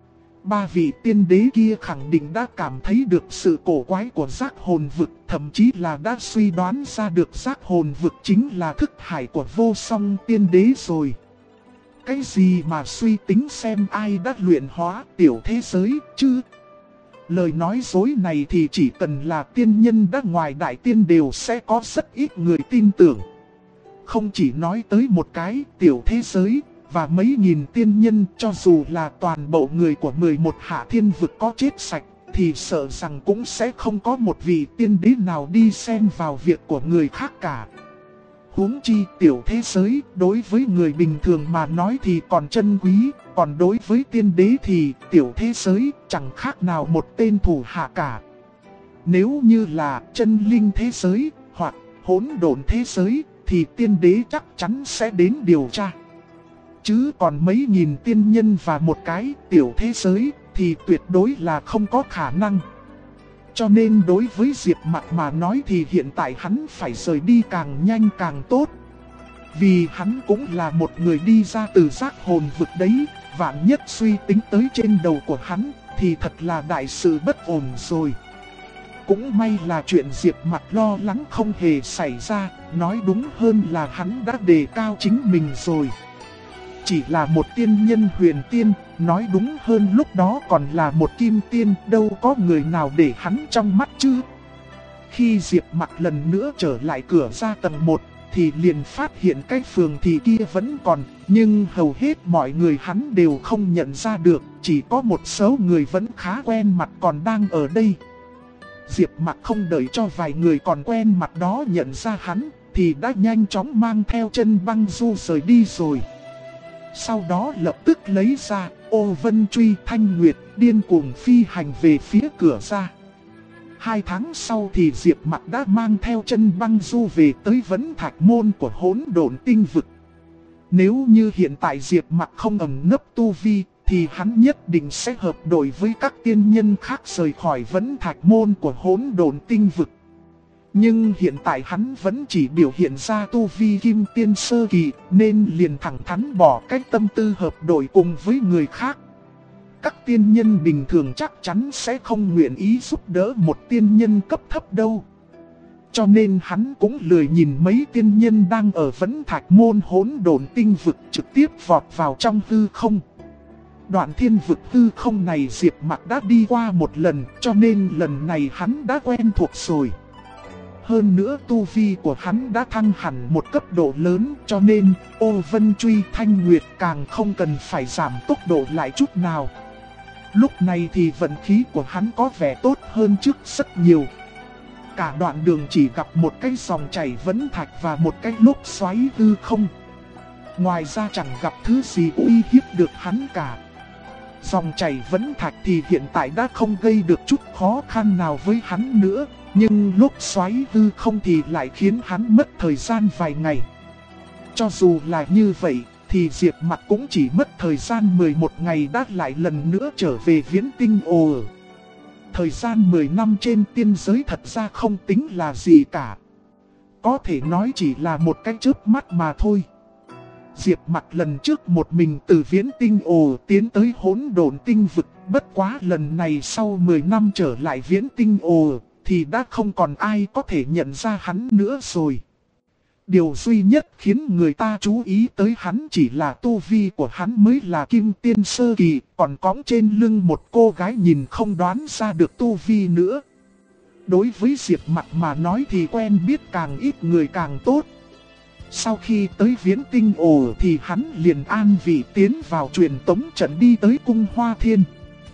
3 vị tiên đế kia khẳng định đã cảm thấy được sự cổ quái của giác hồn vực, thậm chí là đã suy đoán ra được giác hồn vực chính là thức hải của vô song tiên đế rồi. Cái gì mà suy tính xem ai đã luyện hóa tiểu thế giới chứ? Lời nói dối này thì chỉ cần là tiên nhân đã ngoài đại tiên đều sẽ có rất ít người tin tưởng. Không chỉ nói tới một cái tiểu thế giới và mấy nghìn tiên nhân, cho dù là toàn bộ người của 11 hạ thiên vực có chết sạch, thì sợ rằng cũng sẽ không có một vị tiên đế nào đi xen vào việc của người khác cả. Huống chi tiểu thế giới đối với người bình thường mà nói thì còn chân quý, còn đối với tiên đế thì tiểu thế giới chẳng khác nào một tên thủ hạ cả. Nếu như là chân linh thế giới hoặc hỗn độn thế giới, thì tiên đế chắc chắn sẽ đến điều tra. Chứ còn mấy nghìn tiên nhân và một cái tiểu thế giới thì tuyệt đối là không có khả năng. Cho nên đối với Diệp Mặc mà nói thì hiện tại hắn phải rời đi càng nhanh càng tốt. Vì hắn cũng là một người đi ra từ giác hồn vực đấy, vạn nhất suy tính tới trên đầu của hắn thì thật là đại sự bất ổn rồi. Cũng may là chuyện Diệp Mặc lo lắng không hề xảy ra, nói đúng hơn là hắn đã đề cao chính mình rồi. Chỉ là một tiên nhân huyền tiên, nói đúng hơn lúc đó còn là một kim tiên, đâu có người nào để hắn trong mắt chứ. Khi Diệp Mặc lần nữa trở lại cửa ra tầng 1, thì liền phát hiện cái phường thì kia vẫn còn, nhưng hầu hết mọi người hắn đều không nhận ra được, chỉ có một số người vẫn khá quen mặt còn đang ở đây. Diệp Mặc không đợi cho vài người còn quen mặt đó nhận ra hắn, thì đã nhanh chóng mang theo chân băng du rời đi rồi. Sau đó lập tức lấy ra Ô Vân Truy Thanh Nguyệt điên cuồng phi hành về phía cửa ra. 2 tháng sau thì Diệp Mặc đã mang theo chân băng du về tới Vấn Thạch Môn của hỗn độn tinh vực. Nếu như hiện tại Diệp Mặc không ẩn nấp tu vi, thì hắn nhất định sẽ hợp đội với các tiên nhân khác rời khỏi Vấn Thạch Môn của hỗn độn tinh vực. Nhưng hiện tại hắn vẫn chỉ biểu hiện ra tu vi kim tiên sơ kỳ, nên liền thẳng thắn bỏ cái tâm tư hợp đội cùng với người khác. Các tiên nhân bình thường chắc chắn sẽ không nguyện ý giúp đỡ một tiên nhân cấp thấp đâu. Cho nên hắn cũng lười nhìn mấy tiên nhân đang ở Vấn Thạch Môn hỗn độn tinh vực trực tiếp vọt vào trong hư không. Đoạn thiên vực hư không này Diệp Mặc đã đi qua một lần, cho nên lần này hắn đã quen thuộc rồi. Hơn nữa tu vi của hắn đã thăng hẳn một cấp độ lớn, cho nên Ô Vân Truy Thanh Nguyệt càng không cần phải giảm tốc độ lại chút nào. Lúc này thì vận khí của hắn có vẻ tốt hơn trước rất nhiều. Cả đoạn đường chỉ gặp một cái dòng chảy vấn thạch và một cái lốc xoáy hư không. Ngoài ra chẳng gặp thứ gì uy hiếp được hắn cả. Dòng chảy vấn thạch thì hiện tại đã không gây được chút khó khăn nào với hắn nữa. Nhưng lúc xoáy hư không thì lại khiến hắn mất thời gian vài ngày. Cho dù là như vậy, thì Diệp Mặc cũng chỉ mất thời gian 11 ngày đã lại lần nữa trở về Viễn Tinh Ồ. Thời gian 10 năm trên tiên giới thật ra không tính là gì cả. Có thể nói chỉ là một cái chớp mắt mà thôi. Diệp Mặc lần trước một mình từ Viễn Tinh Ồ tiến tới hỗn độn tinh vực, bất quá lần này sau 10 năm trở lại Viễn Tinh Ồ thì đã không còn ai có thể nhận ra hắn nữa rồi. Điều duy nhất khiến người ta chú ý tới hắn chỉ là tu vi của hắn mới là kim tiên sơ kỳ, còn cõng trên lưng một cô gái nhìn không đoán ra được tu vi nữa. Đối với Diệp Mặc mà nói thì quen biết càng ít người càng tốt. Sau khi tới Viễn Tinh Ồ thì hắn liền an vị tiến vào truyền tống trận đi tới cung Hoa Thiên.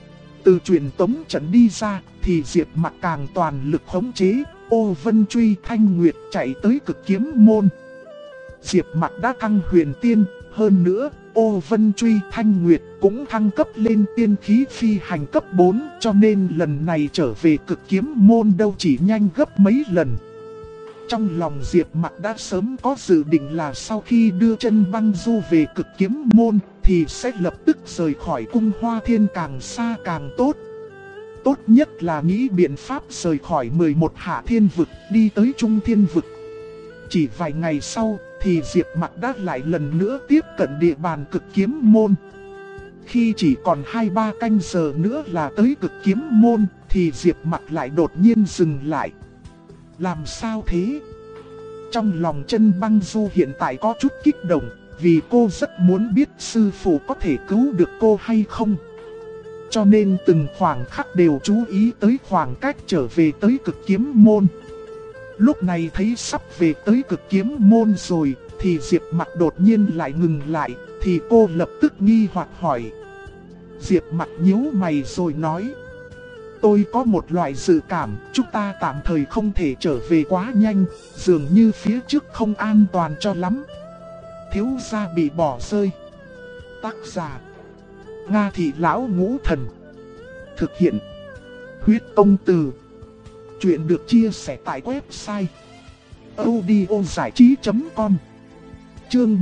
Từ truyền tống trận đi ra thì Diệp Mặc càng toàn lực khống chế Ô Vân Truy Thanh Nguyệt chạy tới Cực Kiếm Môn. Diệp Mặc đã thăng huyền tiên, hơn nữa Ô Vân Truy Thanh Nguyệt cũng thăng cấp lên tiên khí phi hành cấp 4, cho nên lần này trở về Cực Kiếm Môn đâu chỉ nhanh gấp mấy lần. Trong lòng Diệp Mặc đã sớm có dự định là sau khi đưa chân băng du về Cực Kiếm Môn thì sẽ lập tức rời khỏi cung Hoa Thiên càng xa càng tốt. Tốt nhất là nghĩ biện pháp rời khỏi 11 hạ thiên vực đi tới trung thiên vực. Chỉ vài ngày sau thì Diệp Mặc đã lại lần nữa tiếp cận địa bàn Cực Kiếm Môn. Khi chỉ còn 2-3 canh giờ nữa là tới Cực Kiếm Môn thì Diệp Mặc lại đột nhiên dừng lại. Làm sao thế? Trong lòng chân băng du hiện tại có chút kích động, vì cô rất muốn biết sư phụ có thể cứu được cô hay không. Cho nên từng khoảng khắc đều chú ý tới khoảng cách trở về tới Cực Kiếm Môn. Lúc này thấy sắp về tới Cực Kiếm Môn rồi thì Diệp Mặc đột nhiên lại ngừng lại, thì cô lập tức nghi hoặc hỏi. Diệp Mặc nhíu mày rồi nói. Tôi có một loại dự cảm, chúng ta tạm thời không thể trở về quá nhanh, dường như phía trước không an toàn cho lắm. Thiếu gia bị bỏ rơi. Tác giả Nga Thị Lão Ngũ Thần. Thực hiện Huyết Công Từ. Chuyện được chia sẻ tại website audiozảichí.com. Chương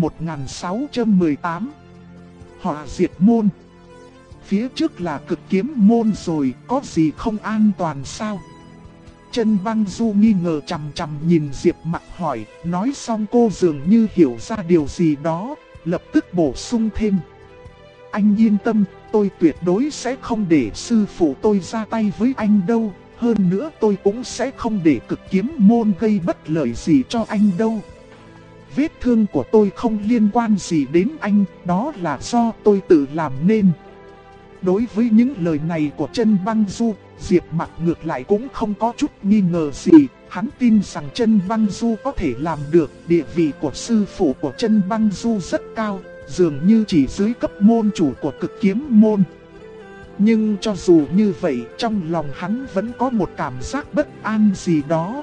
1618. Họa diệt môn. Phía trước là Cực Kiếm môn rồi, có gì không an toàn sao? Chân Băng Du nghi ngờ chằm chằm nhìn Diệp Mặc hỏi, nói xong cô dường như hiểu ra điều gì đó, lập tức bổ sung thêm. Anh yên tâm, tôi tuyệt đối sẽ không để sư phụ tôi ra tay với anh đâu, hơn nữa tôi cũng sẽ không để Cực Kiếm môn gây bất lợi gì cho anh đâu. Vết thương của tôi không liên quan gì đến anh, đó là do tôi tự làm nên. Đối với những lời này của Chân Băng Du, Diệp Mặc ngược lại cũng không có chút nghi ngờ gì. Hắn tin rằng Chân Băng Du có thể làm được. Địa vị của sư phụ của Chân Băng Du rất cao, dường như chỉ dưới cấp môn chủ của Cực Kiếm môn. Nhưng cho dù như vậy, trong lòng hắn vẫn có một cảm giác bất an gì đó.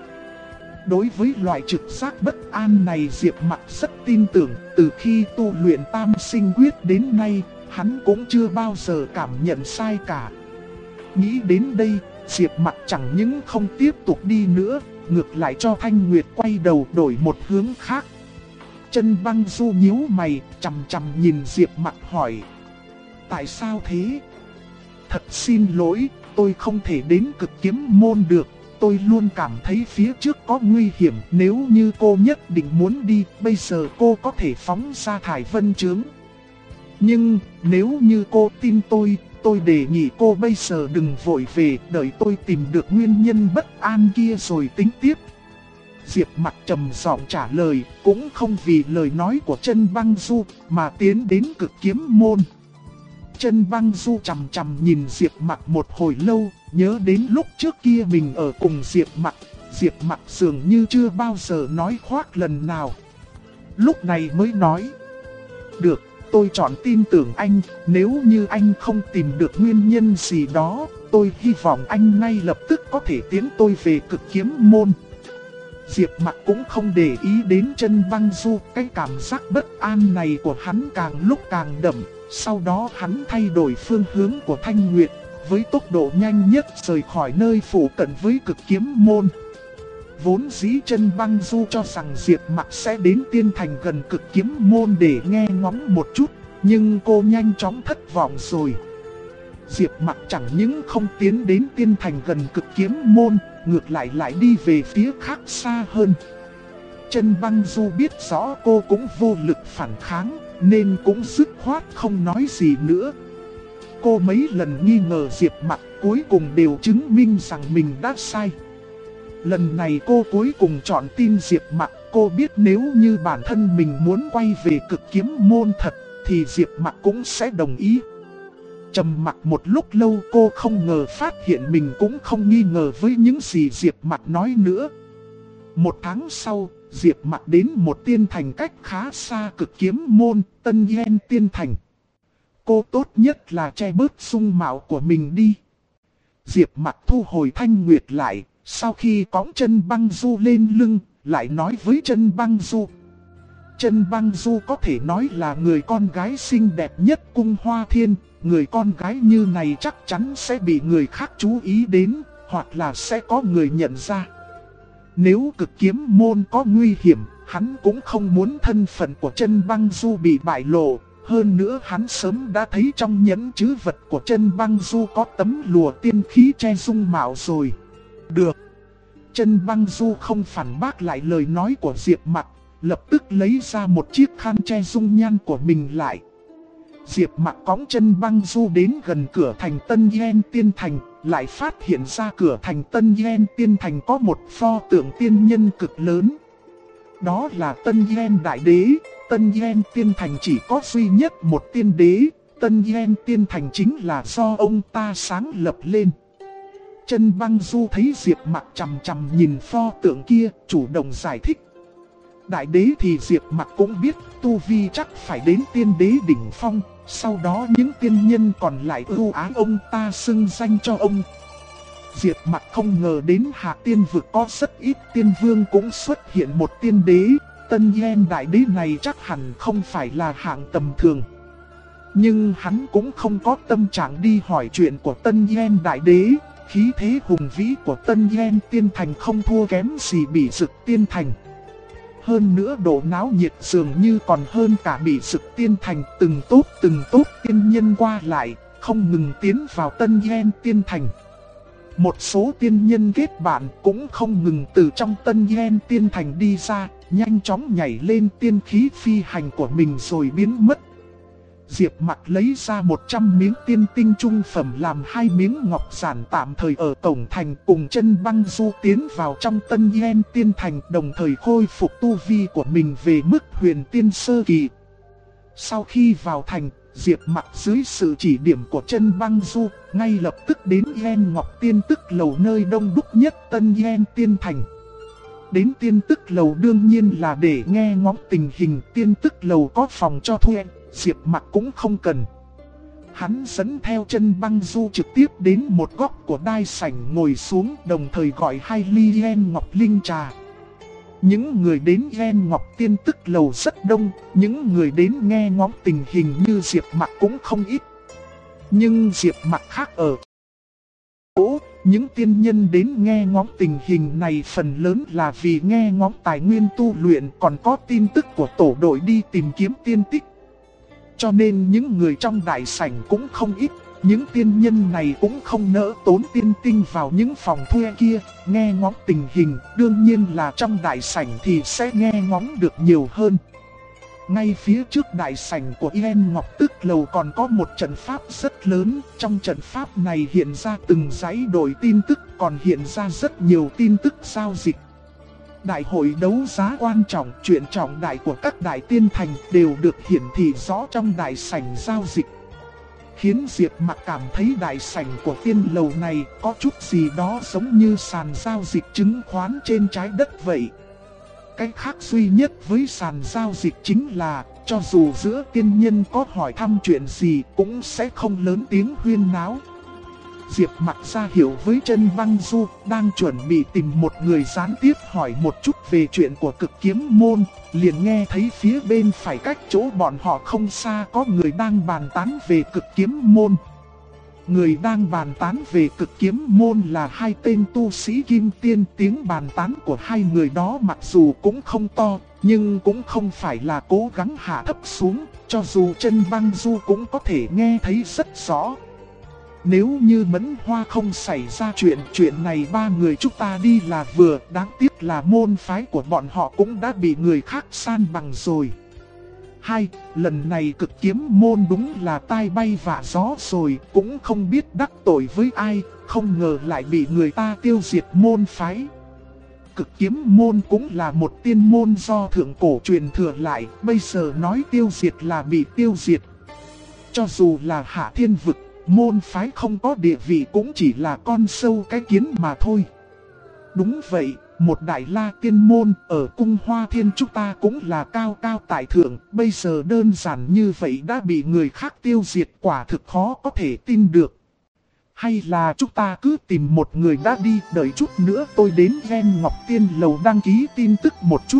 Đối với loại trực giác bất an này, Diệp Mặc rất tin tưởng. Từ khi tu luyện Tam Sinh Quyết đến nay, hắn cũng chưa bao giờ cảm nhận sai cả. Nghĩ đến đây, Diệp Mặc chẳng những không tiếp tục đi nữa, ngược lại cho Thanh Nguyệt quay đầu đổi một hướng khác. Chân Băng Du nhíu mày, chằm chằm nhìn Diệp Mặc hỏi. Tại sao thế? Thật xin lỗi, tôi không thể đến Cực Kiếm môn được. Tôi luôn cảm thấy phía trước có nguy hiểm. Nếu như cô nhất định muốn đi, bây giờ cô có thể phóng ra Thải Vân Chướng. Nhưng nếu như cô tin tôi đề nghị cô bây giờ đừng vội về, đợi tôi tìm được nguyên nhân bất an kia rồi tính tiếp. Diệp Mặc trầm giọng trả lời, cũng không vì lời nói của Chân Băng Du mà tiến đến Cực Kiếm môn. Chân Băng Du chằm chằm nhìn Diệp Mặc một hồi lâu, nhớ đến lúc trước kia mình ở cùng Diệp Mặc dường như chưa bao giờ nói khoác lần nào. Lúc này mới nói, được, tôi chọn tin tưởng anh, nếu như anh không tìm được nguyên nhân gì đó, tôi hy vọng anh ngay lập tức có thể tiến tôi về Cực Kiếm môn. Diệp Mặc cũng không để ý đến Chân Băng Du, cái cảm giác bất an này của hắn càng lúc càng đậm. Sau đó hắn thay đổi phương hướng của Thanh Nguyệt, với tốc độ nhanh nhất rời khỏi nơi phụ cận với Cực Kiếm môn. Vốn dĩ Chân Băng Du cho rằng Diệp Mặc sẽ đến Tiên Thành gần Cực Kiếm môn để nghe ngóng một chút, nhưng cô nhanh chóng thất vọng rồi. Diệp Mặc chẳng những không tiến đến Tiên Thành gần Cực Kiếm môn, ngược lại đi về phía khác xa hơn. Chân Băng Du biết rõ cô cũng vô lực phản kháng, nên cũng dứt khoát không nói gì nữa. Cô mấy lần nghi ngờ Diệp Mặc, cuối cùng đều chứng minh rằng mình đã sai. Lần này cô cuối cùng chọn tin Diệp Mặc. Cô biết nếu như bản thân mình muốn quay về Cực Kiếm môn thật, thì Diệp Mặc cũng sẽ đồng ý. Trầm mặc một lúc lâu, cô không ngờ phát hiện mình cũng không nghi ngờ với những gì Diệp Mặc nói nữa. Một tháng sau, Diệp Mặc đến một tiên thành cách khá xa Cực Kiếm môn, Tân Yen Tiên Thành. Cô tốt nhất là che bớt dung mạo của mình đi. Diệp Mặc thu hồi Thanh Nguyệt lại, sau khi cõng Chân Băng Du lên lưng, lại nói với Chân Băng Du. Chân Băng Du có thể nói là người con gái xinh đẹp nhất cung Hoa Thiên. Người con gái như này chắc chắn sẽ bị người khác chú ý đến, hoặc là sẽ có người nhận ra. Nếu Cực Kiếm môn có nguy hiểm, hắn cũng không muốn thân phận của Chân Băng Du bị bại lộ. Hơn nữa hắn sớm đã thấy trong nhẫn trữ vật của Chân Băng Du có tấm lụa tiên khí che dung mạo rồi. Được. Chân Băng Du không phản bác lại lời nói của Diệp Mặc, lập tức lấy ra một chiếc khăn che dung nhan của mình lại. Diệp Mặc cõng Chân Băng Du đến gần cửa thành Tân Yen Tiên Thành, lại phát hiện ra cửa thành Tân Yen Tiên Thành có một pho tượng tiên nhân cực lớn. Đó là Tân Yen Đại Đế. Tân Yen Tiên Thành chỉ có duy nhất một tiên đế. Tân Yen Tiên Thành chính là do ông ta sáng lập lên. Chân Băng Du thấy Diệp Mặc chằm chằm nhìn pho tượng kia, chủ động giải thích. Đại đế thì Diệp Mặc cũng biết, tu vi chắc phải đến tiên đế đỉnh phong. Sau đó những tiên nhân còn lại ưu ái ông ta xưng danh cho ông. Diệp Mặc không ngờ đến Hạ Tiên vực có rất ít tiên vương cũng xuất hiện một tiên đế. Tân Yen Đại Đế này chắc hẳn không phải là hạng tầm thường. Nhưng hắn cũng không có tâm trạng đi hỏi chuyện của Tân Yen Đại Đế. Khí thế hùng vĩ của Tân Yen Tiên Thành không thua kém gì Bỉ Dực Tiên Thành. Hơn nữa độ náo nhiệt dường như còn hơn cả Bị Sực Tiên Thành, từng tốp tiên nhân qua lại, không ngừng tiến vào Tân Yen Tiên Thành. Một số tiên nhân kết bạn cũng không ngừng từ trong Tân Yen Tiên Thành đi ra, nhanh chóng nhảy lên tiên khí phi hành của mình rồi biến mất. Diệp Mặc lấy ra 100 miếng tiên tinh trung phẩm làm 2 miếng ngọc giản tạm thời ở cổng thành, cùng Chân Băng Du tiến vào trong Tân Yen Tiên Thành, đồng thời khôi phục tu vi của mình về mức huyền tiên sơ kỳ. Sau khi vào thành, Diệp Mặc dưới sự chỉ điểm của Chân Băng Du, ngay lập tức đến Yen Ngọc Tiên Tức Lầu, nơi đông đúc nhất Tân Yen Tiên Thành. Đến Tiên Tức Lầu đương nhiên là để nghe ngóng tình hình. Tiên Tức Lầu có phòng cho thuê, Diệp Mặc cũng không cần. Hắn dẫn theo Chân Băng Du trực tiếp đến một góc của đai sảnh ngồi xuống, đồng thời gọi 2 ly Yen Ngọc Linh trà. Những người đến Yen Ngọc Tiên Tức Lầu rất đông, những người đến nghe ngóng tình hình như Diệp Mặc cũng không ít. Nhưng Diệp Mặc khác ở chỗ, những tiên nhân đến nghe ngóng tình hình này phần lớn là vì nghe ngóng tài nguyên tu luyện, còn có tin tức của tổ đội đi tìm kiếm tiên tích. Cho nên những người trong đại sảnh cũng không ít, những tiên nhân này cũng không nỡ tốn tiên tinh vào những phòng thuê kia, nghe ngóng tình hình, đương nhiên là trong đại sảnh thì sẽ nghe ngóng được nhiều hơn. Ngay phía trước đại sảnh của Yen Ngọc Tức Lầu còn có một trận pháp rất lớn, trong trận pháp này hiện ra từng dãy đổi tin tức, còn hiện ra rất nhiều tin tức giao dịch. Đại hội đấu giá quan trọng, chuyện trọng đại của các đại tiên thành đều được hiển thị rõ trong đại sảnh giao dịch. Khiến Diệp Mặc cảm thấy đại sảnh của tiên lầu này có chút gì đó giống như sàn giao dịch chứng khoán trên trái đất vậy. Cái khác duy nhất với sàn giao dịch chính là, cho dù giữa tiên nhân có hỏi thăm chuyện gì cũng sẽ không lớn tiếng huyên náo. Diệp Mặc ra hiệu với Chân Băng Du, đang chuẩn bị tìm một người gián tiếp hỏi một chút về chuyện của Cực Kiếm Môn, liền nghe thấy phía bên phải cách chỗ bọn họ không xa có người đang bàn tán về Cực Kiếm Môn. Người đang bàn tán về Cực Kiếm Môn là 2 tên tu sĩ kim tiên, tiếng bàn tán của 2 người đó mặc dù cũng không to, nhưng cũng không phải là cố gắng hạ thấp xuống, cho dù Chân Băng Du cũng có thể nghe thấy rất rõ. Nếu như Mẫn Hoa không xảy ra chuyện này 3 người chúng ta đi là vừa, đáng tiếc là môn phái của bọn họ cũng đã bị người khác san bằng rồi. 2. Lần này Cực Kiếm Môn đúng là tai bay vạ gió rồi, cũng không biết đắc tội với ai, không ngờ lại bị người ta tiêu diệt môn phái. Cực Kiếm Môn cũng là một tiên môn do thượng cổ truyền thừa lại, bây giờ nói tiêu diệt là bị tiêu diệt. Cho dù là Hạ Thiên Vực, môn phái không có địa vị cũng chỉ là con sâu cái kiến mà thôi. Đúng vậy, một đại la tiên môn ở cung Hoa Thiên chúng ta cũng là cao cao tại thượng, bây giờ đơn giản như vậy đã bị người khác tiêu diệt, quả thực khó có thể tin được. Hay là chúng ta cứ tìm một người đã đi, đợi chút nữa tôi đến Yen Ngọc Tiên Lầu đăng ký tin tức một chút.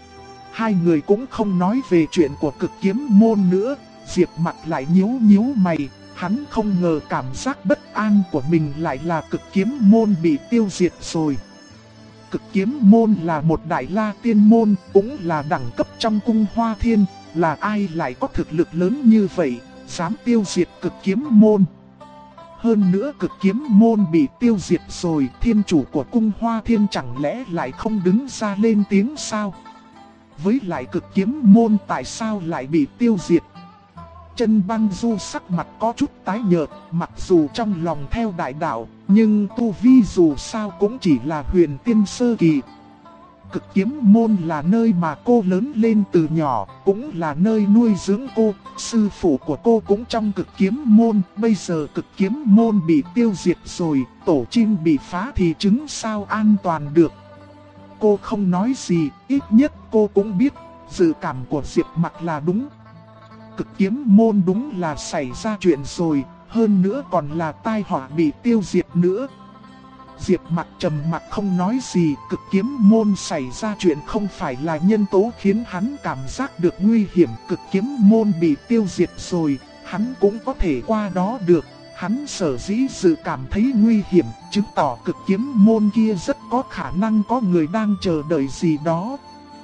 2 người cũng không nói về chuyện của Cực Kiếm Môn nữa, Diệp Mặc lại nhíu mày. Hắn không ngờ cảm giác bất an của mình lại là Cực Kiếm Môn bị tiêu diệt rồi. Cực Kiếm Môn là một đại la tiên môn, cũng là đẳng cấp trong cung Hoa Thiên, là ai lại có thực lực lớn như vậy, dám tiêu diệt Cực Kiếm Môn. Hơn nữa Cực Kiếm Môn bị tiêu diệt rồi, thiên chủ của cung Hoa Thiên chẳng lẽ lại không đứng ra lên tiếng sao? Với lại Cực Kiếm Môn tại sao lại bị tiêu diệt? Chân Băng Du sắc mặt có chút tái nhợt, mặc dù trong lòng theo đại đạo, nhưng tu vi dù sao cũng chỉ là huyền tiên sơ kỳ. Cực Kiếm Môn là nơi mà cô lớn lên từ nhỏ, cũng là nơi nuôi dưỡng cô, sư phụ của cô cũng trong Cực Kiếm Môn, bây giờ Cực Kiếm Môn bị tiêu diệt rồi, tổ chim bị phá thì trứng sao an toàn được. Cô không nói gì, ít nhất cô cũng biết, dự cảm của Diệp Mặc là đúng. Cực Kiếm Môn đúng là xảy ra chuyện rồi, hơn nữa còn là tai họa bị tiêu diệt nữa. Diệp Mặc trầm mặc không nói gì, Cực Kiếm Môn xảy ra chuyện không phải là nhân tố khiến hắn cảm giác được nguy hiểm. Cực Kiếm Môn bị tiêu diệt rồi, hắn cũng có thể qua đó được. Hắn sở dĩ dự cảm thấy nguy hiểm, chứng tỏ Cực Kiếm Môn kia rất có khả năng có người đang chờ đợi gì đó.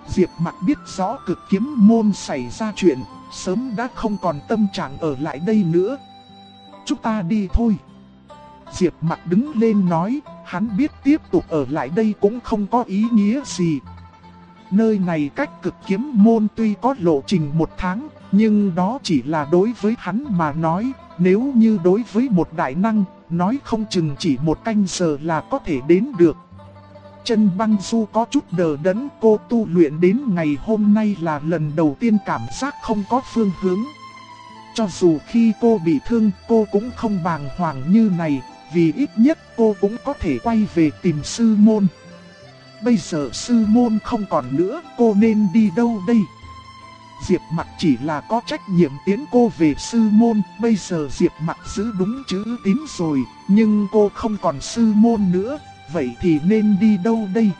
Diệp Mặc biết rõ Cực Kiếm Môn xảy ra chuyện, sớm đã không còn tâm trạng ở lại đây nữa. Chúng ta đi thôi. Diệp Mặc đứng lên nói, hắn biết tiếp tục ở lại đây cũng không có ý nghĩa gì. Nơi này cách Cực Kiếm Môn tuy có lộ trình 1 tháng, nhưng đó chỉ là đối với hắn mà nói. Nếu như đối với một đại năng, nói không chừng chỉ 1 canh giờ là có thể đến được. Chân Băng Du có chút đờ đẫn, cô tu luyện đến ngày hôm nay là lần đầu tiên cảm giác không có phương hướng. Cho dù khi cô bị thương, cô cũng không bàng hoàng như này, vì ít nhất cô cũng có thể quay về tìm sư môn. Bây giờ sư môn không còn nữa, cô nên đi đâu đây? Diệp Mặc chỉ là có trách nhiệm tiến cô về sư môn, bây giờ Diệp Mặc giữ đúng chữ tín rồi, nhưng cô không còn sư môn nữa, vậy thì nên đi đâu đây?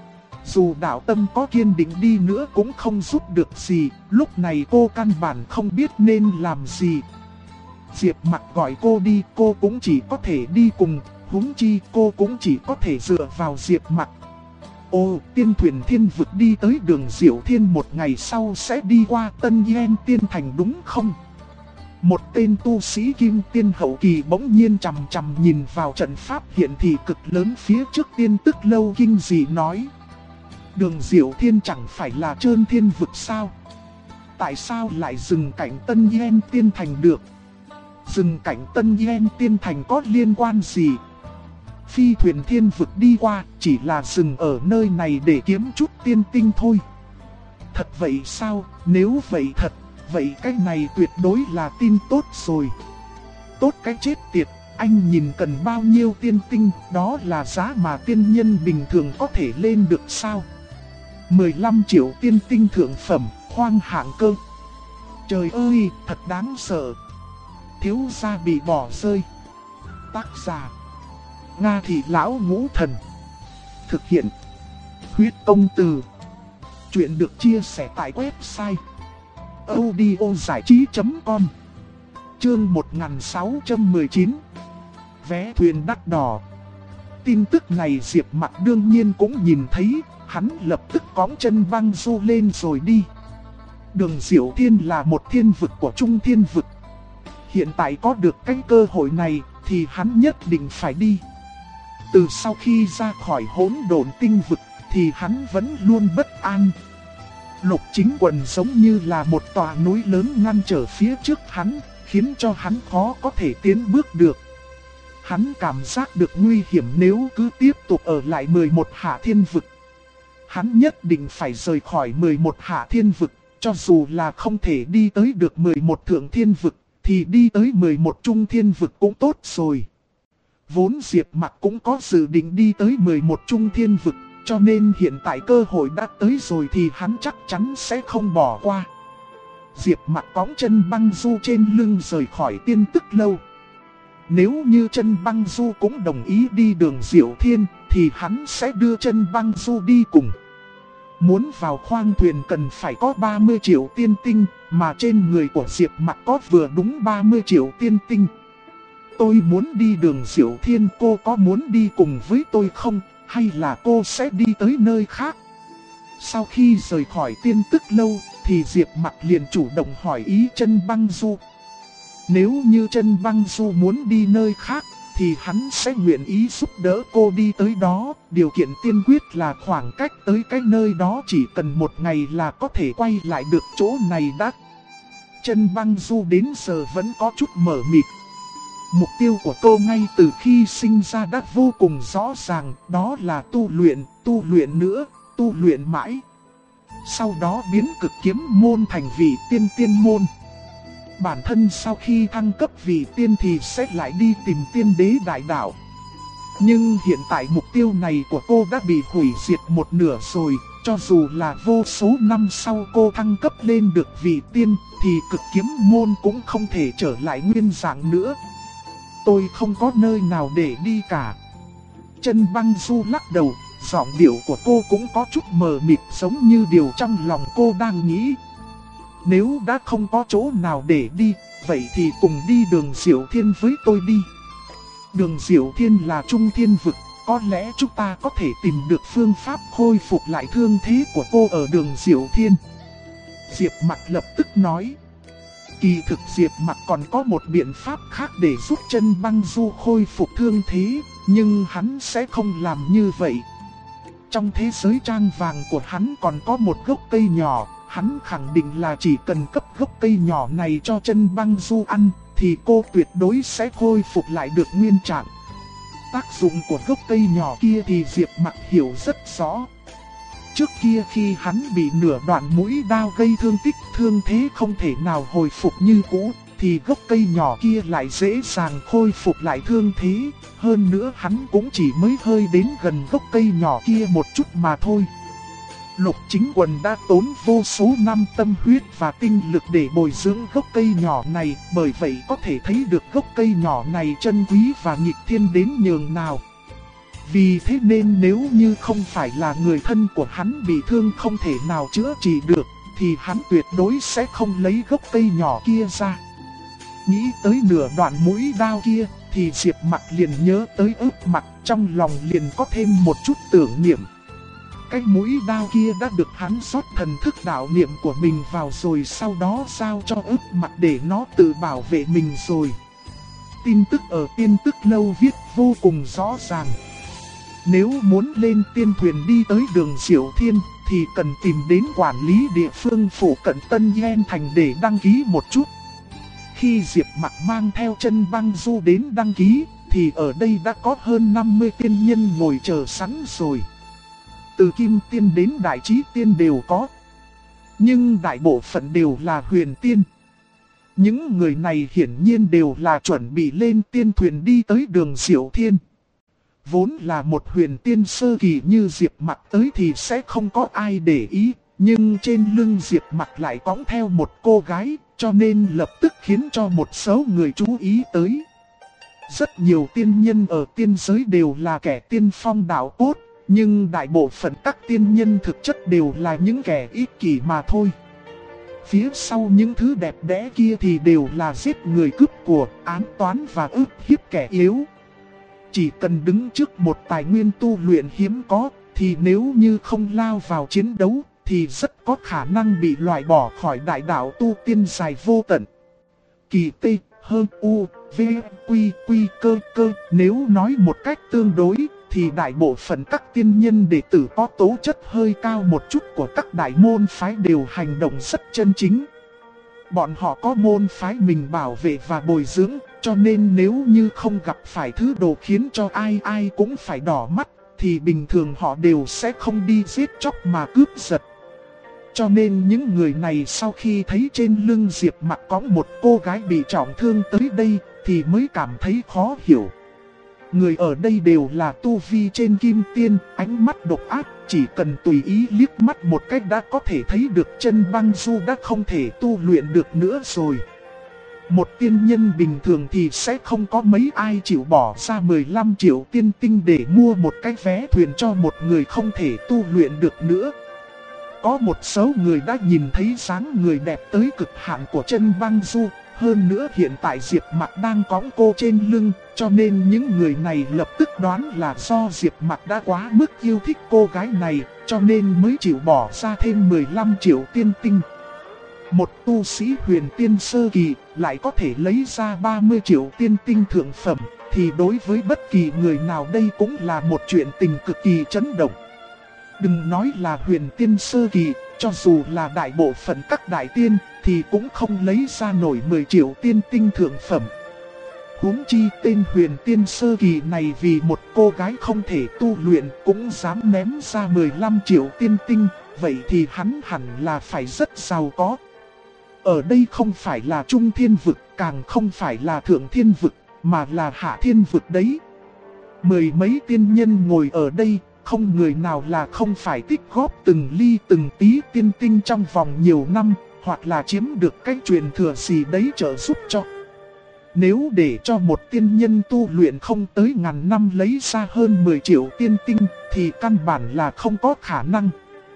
Dù đạo tâm có kiên định đi nữa cũng không giúp được gì, lúc này cô căn bản không biết nên làm gì. Diệp Mặc gọi cô đi, cô cũng chỉ có thể đi cùng, huống chi cô cũng chỉ có thể dựa vào Diệp Mặc. Ồ, tiên thuyền thiên vực đi tới đường Diệu Thiên 1 ngày sau sẽ đi qua Tân Yen Tiên Thành đúng không? Một tên tu sĩ kim tiên hậu kỳ bỗng nhiên chằm chằm nhìn vào trận pháp hiện thị cực lớn phía trước Tiên Tức Lâu kinh dị nói. Đường Diệu Thiên chẳng phải là Trơn Thiên vực sao? Tại sao lại dừng cảnh Tân Yen Tiên Thành được? Dừng cảnh Tân Yen Tiên Thành có liên quan gì? Phi thuyền thiên vực đi qua chỉ là dừng ở nơi này để kiếm chút tiên tinh thôi. Thật vậy sao? Nếu vậy thật, vậy cái này tuyệt đối là tin tốt rồi. Tốt cái chết tiệt, anh nhìn cần bao nhiêu tiên tinh, đó là giá mà tiên nhân bình thường có thể lên được sao? 15 triệu tiên tinh thượng phẩm, hoang hạng cơ. Trời ơi, thật đáng sợ. Thiếu gia bị bỏ rơi. Tác giả Nga Thị Lão Ngũ Thần. Thực hiện Huyết Công Từ. Chuyện được chia sẻ tại website audiozảichí.com. Chương 1619. Vé thuyền đắt đỏ. Tin tức này Diệp Mặc đương nhiên cũng nhìn thấy, hắn lập tức cõng Chân Băng Du lên rồi đi. Đường Diệu Thiên là một thiên vực của Trung Thiên vực. Hiện tại có được cái cơ hội này thì hắn nhất định phải đi. Từ sau khi ra khỏi Hỗn Độn Tinh vực thì hắn vẫn luôn bất an. Lục Chính Quần giống như là một tòa núi lớn ngăn trở phía trước hắn, khiến cho hắn khó có thể tiến bước được. Hắn cảm giác được nguy hiểm nếu cứ tiếp tục ở lại 11 hạ thiên vực. Hắn nhất định phải rời khỏi 11 hạ thiên vực, cho dù là không thể đi tới được 11 thượng thiên vực, thì đi tới 11 trung thiên vực cũng tốt rồi. Vốn Diệp Mặc cũng có dự định đi tới 11 trung thiên vực, cho nên hiện tại cơ hội đã tới rồi thì hắn chắc chắn sẽ không bỏ qua. Diệp Mặc cõng Chân Băng Du trên lưng rời khỏi Tiên Tức Lâu. Nếu như Chân Băng Du cũng đồng ý đi đường Diệu Thiên, thì hắn sẽ đưa Chân Băng Du đi cùng. Muốn vào khoang thuyền cần phải có 30 triệu tiên tinh, mà trên người của Diệp Mặc có vừa đúng 30 triệu tiên tinh. Tôi muốn đi đường Diệu Thiên, cô có muốn đi cùng với tôi không? Hay là cô sẽ đi tới nơi khác? Sau khi rời khỏi Tiên Tức Lâu, thì Diệp Mặc liền chủ động hỏi ý Chân Băng Du. Nếu như Chân Băng Du muốn đi nơi khác, thì hắn sẽ nguyện ý giúp đỡ cô đi tới đó. Điều kiện tiên quyết là khoảng cách tới cái nơi đó chỉ cần 1 ngày là có thể quay lại được chỗ này đã. Chân Băng Du đến giờ vẫn có chút mờ mịt. Mục tiêu của cô ngay từ khi sinh ra đã vô cùng rõ ràng, đó là tu luyện nữa, tu luyện mãi. Sau đó biến Cực Kiếm Môn thành vị tiên môn. Bản thân sau khi thăng cấp vị tiên thì sẽ lại đi tìm Tiên Đế Đại Đạo. Nhưng hiện tại mục tiêu này của cô đã bị hủy diệt 1/2 rồi. Cho dù là vô số năm sau cô thăng cấp lên được vị tiên, thì Cực Kiếm Môn cũng không thể trở lại nguyên dạng nữa. Tôi không có nơi nào để đi cả. Chân Băng Du lắc đầu, giọng điệu của cô cũng có chút mờ mịt, giống như điều trong lòng cô đang nghĩ. Nếu đã không có chỗ nào để đi, vậy thì cùng đi đường Diệu Thiên với tôi đi. Đường Diệu Thiên là Trung Thiên vực, có lẽ chúng ta có thể tìm được phương pháp khôi phục lại thương thế của cô ở Đường Diệu Thiên. Diệp Mặc lập tức nói. Kỳ thực Diệp Mặc còn có một biện pháp khác để giúp Chân Băng Du khôi phục thương thế, nhưng hắn sẽ không làm như vậy. Trong thế giới trang vàng của hắn còn có một gốc cây nhỏ, hắn khẳng định là chỉ cần cấp gốc cây nhỏ này cho Chân Băng Du ăn, thì cô tuyệt đối sẽ khôi phục lại được nguyên trạng. Tác dụng của gốc cây nhỏ kia thì Diệp Mặc hiểu rất rõ. Trước kia khi hắn bị nửa đoạn mũi đao gây thương tích, thương thế không thể nào hồi phục như cũ, thì gốc cây nhỏ kia lại dễ dàng khôi phục lại thương thế. Hơn nữa hắn cũng chỉ mới hơi đến gần gốc cây nhỏ kia một chút mà thôi. Lục Chính Quần đã tốn vô số năm tâm huyết và tinh lực để bồi dưỡng gốc cây nhỏ này, bởi vậy có thể thấy được gốc cây nhỏ này chân quý và nghịch thiên đến nhường nào. Vì thế nên nếu như không phải là người thân của hắn bị thương không thể nào chữa trị được, thì hắn tuyệt đối sẽ không lấy gốc cây nhỏ kia ra. Nghĩ tới nửa đoạn mũi đao kia, thì Diệp Mặc liền nhớ tới Ước Mặc, trong lòng liền có thêm một chút tưởng niệm. Cái mũi đao kia đã được hắn rót thần thức đạo niệm của mình vào rồi sau đó giao cho Ước Mặc để nó tự bảo vệ mình rồi. Tin tức ở Tiên Tức Lâu viết vô cùng rõ ràng. Nếu muốn lên tiên thuyền đi tới Đường Diệu Thiên thì cần tìm đến quản lý địa phương phụ cận Tân Yen Thành để đăng ký một chút. Khi Diệp Mặc mang theo Chân Băng Du đến đăng ký thì ở đây đã có hơn 50 tiên nhân ngồi chờ sẵn rồi. Từ Kim Tiên đến Đại Chí Tiên đều có. Nhưng đại bộ phận đều là huyền tiên. Những người này hiển nhiên đều là chuẩn bị lên tiên thuyền đi tới Đường Diệu Thiên. Vốn là một huyền tiên sơ kỳ như Diệp Mặc tới thì sẽ không có ai để ý. Nhưng trên lưng Diệp Mặc lại cõng theo một cô gái, cho nên lập tức khiến cho một số người chú ý tới. Rất nhiều tiên nhân ở tiên giới đều là kẻ tiên phong đạo cốt, nhưng đại bộ phận các tiên nhân thực chất đều là những kẻ ích kỷ mà thôi. Phía sau những thứ đẹp đẽ kia thì đều là giết người cướp của, ám toán và ức hiếp kẻ yếu. Chỉ cần đứng trước một tài nguyên tu luyện hiếm có, thì nếu như không lao vào chiến đấu, thì rất có khả năng bị loại bỏ khỏi đại đạo tu tiên dài vô tận. Kỳ T, Hơn U, V, Quy, Quy, Cơ, nếu nói một cách tương đối, thì đại bộ phận các tiên nhân đệ tử có tố chất hơi cao một chút của các đại môn phái đều hành động rất chân chính. Bọn họ có môn phái mình bảo vệ và bồi dưỡng, cho nên nếu như không gặp phải thứ đồ khiến cho ai ai cũng phải đỏ mắt, thì bình thường họ đều sẽ không đi giết chóc mà cướp giật. Cho nên những người này sau khi thấy trên lưng Diệp Mặc có một cô gái bị trọng thương tới đây, thì mới cảm thấy khó hiểu. Người ở đây đều là tu vi trên kim tiên, ánh mắt độc ác, chỉ cần tùy ý liếc mắt một cách đã có thể thấy được Chân Băng Du đã không thể tu luyện được nữa rồi. Một tiên nhân bình thường thì sẽ không có mấy ai chịu bỏ ra 15 triệu tiên tinh để mua một cái vé thuyền cho một người không thể tu luyện được nữa. Có một số người đã nhìn thấy dáng người đẹp tới cực hạn của Chân Băng Du. Hơn nữa hiện tại Diệp Mặc đang cõng cô trên lưng, cho nên những người này lập tức đoán là do Diệp Mặc đã quá mức yêu thích cô gái này, cho nên mới chịu bỏ ra thêm 15 triệu tiên tinh. Một tu sĩ huyền tiên sơ kỳ lại có thể lấy ra 30 triệu tiên tinh thượng phẩm, thì đối với bất kỳ người nào đây cũng là một chuyện tình cực kỳ chấn động. Đừng nói là huyền tiên sơ kỳ, cho dù là đại bộ phận các đại tiên thì cũng không lấy ra nổi 10 triệu tiên tinh thượng phẩm. Huống chi tên huyền tiên sơ kỳ này vì một cô gái không thể tu luyện cũng dám ném ra 15 triệu tiên tinh, vậy thì hắn hẳn là phải rất giàu có. Ở đây không phải là trung thiên vực, càng không phải là thượng thiên vực, mà là hạ thiên vực đấy. Mười mấy tiên nhân ngồi ở đây, không người nào là không phải tích góp từng ly từng tí tiên tinh trong vòng nhiều năm, hoặc là chiếm được cái truyền thừa gì đấy trợ giúp cho. Nếu để cho một tiên nhân tu luyện không tới ngàn năm lấy ra hơn 10 triệu tiên tinh, thì căn bản là không có khả năng.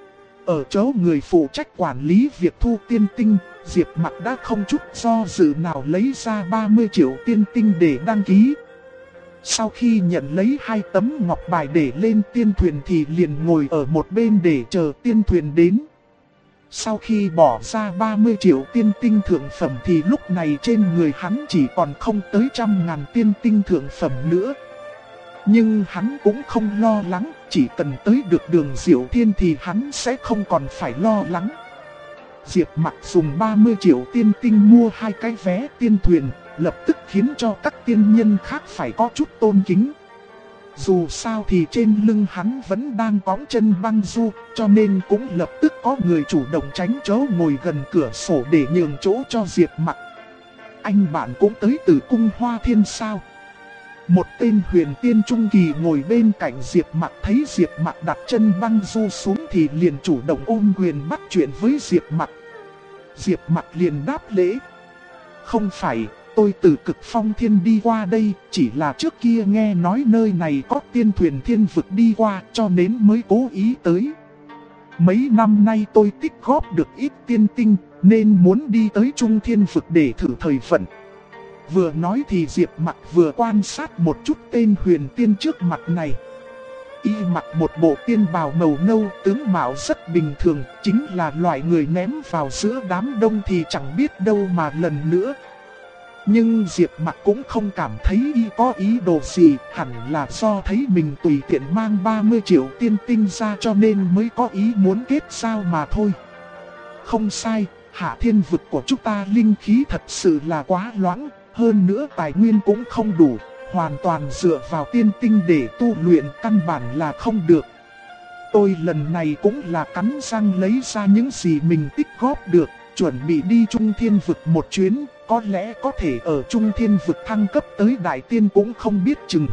Ở chỗ người phụ trách quản lý việc thu tiên tinh, Diệp Mặc đã không chút do dự nào lấy ra 30 triệu tiên tinh để đăng ký. Sau khi nhận lấy 2 tấm ngọc bài để lên tiên thuyền thì liền ngồi ở một bên để chờ tiên thuyền đến. Sau khi bỏ ra 30 triệu tiên tinh thượng phẩm thì lúc này trên người hắn chỉ còn không tới 100.000 tiên tinh thượng phẩm nữa. Nhưng hắn cũng không lo lắng, chỉ cần tới được đường Diệu Thiên thì hắn sẽ không còn phải lo lắng. Diệp Mặc dùng 30 triệu tiên tinh mua 2 cái vé tiên thuyền, lập tức khiến cho các tiên nhân khác phải có chút tôn kính. Dù sao thì trên lưng hắn vẫn đang cõng chân băng du, cho nên cũng lập tức có người chủ động tránh chỗ ngồi gần cửa sổ để nhường chỗ cho Diệp Mặc. Anh bạn cũng tới từ cung Hoa Thiên sao? Một tên huyền tiên trung kỳ ngồi bên cạnh Diệp Mặc thấy Diệp Mặc đặt chân băng du xuống thì liền chủ động ôm quyền bắt chuyện với Diệp Mặc. Diệp Mặc liền đáp lễ. Không phải, tôi từ Cực Phong Thiên đi qua đây, chỉ là trước kia nghe nói nơi này có tiên thuyền thiên vực đi qua cho nên mới cố ý tới. Mấy năm nay tôi tích góp được ít tiên tinh nên muốn đi tới Trung Thiên vực để thử thời vận. Vừa nói thì Diệp Mặc vừa quan sát một chút tên huyền tiên trước mặt này. Y mặc một bộ tiên bào màu nâu, tướng mạo rất bình thường, chính là loại người ném vào giữa đám đông thì chẳng biết đâu mà lần nữa. Nhưng Diệp Mặc cũng không cảm thấy y có ý đồ gì, hẳn là do thấy mình tùy tiện mang 30 triệu tiên tinh ra cho nên mới có ý muốn kết giao mà thôi. Không sai, Hạ Thiên vực của chúng ta linh khí thật sự là quá loãng, hơn nữa tài nguyên cũng không đủ, hoàn toàn dựa vào tiên tinh để tu luyện căn bản là không được. Tôi lần này cũng là cắn răng lấy ra những gì mình tích góp được, chuẩn bị đi Trung Thiên vực một chuyến, có lẽ có thể ở Trung Thiên vực thăng cấp tới đại tiên cũng không biết chừng.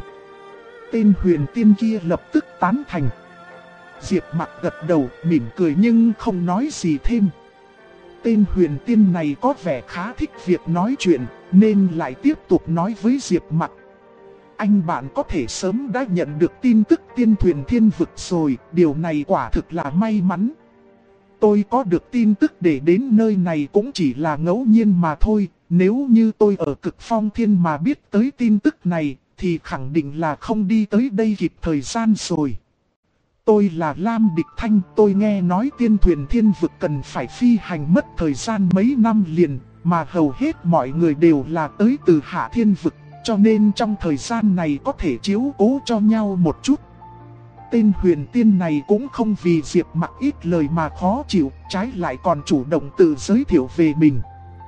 Tên huyền tiên kia lập tức tán thành. Diệp Mặc gật đầu mỉm cười nhưng không nói gì thêm. Tên huyền tiên này có vẻ khá thích việc nói chuyện nên lại tiếp tục nói với Diệp Mặc. Anh bạn có thể sớm đã nhận được tin tức tiên thuyền thiên vực rồi, điều này quả thực là may mắn. Tôi có được tin tức để đến nơi này cũng chỉ là ngẫu nhiên mà thôi, nếu như tôi ở Cực Phong Thiên mà biết tới tin tức này thì khẳng định là không đi tới đây kịp thời gian rồi. Tôi là Lam Địch Thanh, tôi nghe nói tiên thuyền thiên vực cần phải phi hành mất thời gian mấy năm liền, mà hầu hết mọi người đều là tới từ Hạ Thiên vực, cho nên trong thời gian này có thể chiếu cố cho nhau một chút. Tên huyền tiên này cũng không vì Diệp Mặc ít lời mà khó chịu, trái lại còn chủ động tự giới thiệu về mình.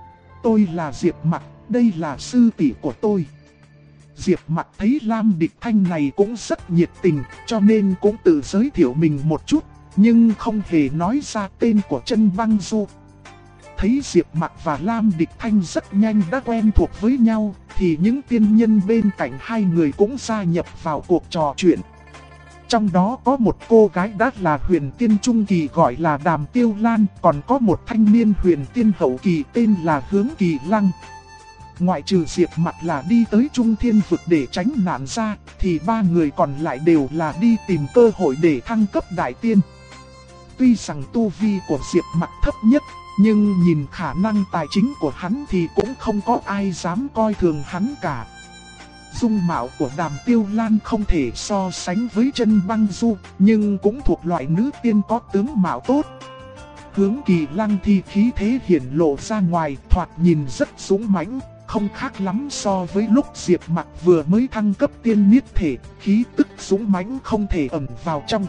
Tôi là Diệp Mặc, đây là sư tỷ của tôi. Diệp Mặc thấy Lam Địch Thanh này cũng rất nhiệt tình, cho nên cũng tự giới thiệu mình một chút, nhưng không hề nói ra tên của chân băng du. Thấy Diệp Mặc và Lam Địch Thanh rất nhanh đã quen thuộc với nhau, thì những tiên nhân bên cạnh hai người cũng gia nhập vào cuộc trò chuyện. Trong đó có một cô gái đã là huyền tiên trung kỳ gọi là Đàm Tiêu Lan, còn có một thanh niên huyền tiên hậu kỳ tên là Hướng Kỳ Lăng. Ngoại trừ Diệp Mặc là đi tới Trung Thiên vực để tránh nạn ra, thì ba người còn lại đều là đi tìm cơ hội để thăng cấp đại tiên. Tuy rằng tu vi của Diệp Mặc thấp nhất, nhưng nhìn khả năng tài chính của hắn thì cũng không có ai dám coi thường hắn cả. Dung mạo của Đàm Tiêu Lan không thể so sánh với chân băng du, nhưng cũng thuộc loại nữ tiên có tướng mạo tốt. Hướng Kỳ Lăng thì khí thế hiển lộ ra ngoài, thoạt nhìn rất dũng mãnh, không khác lắm so với lúc Diệp Mặc vừa mới thăng cấp tiên niết thể, khí tức dũng mãnh không thể ẩn vào trong.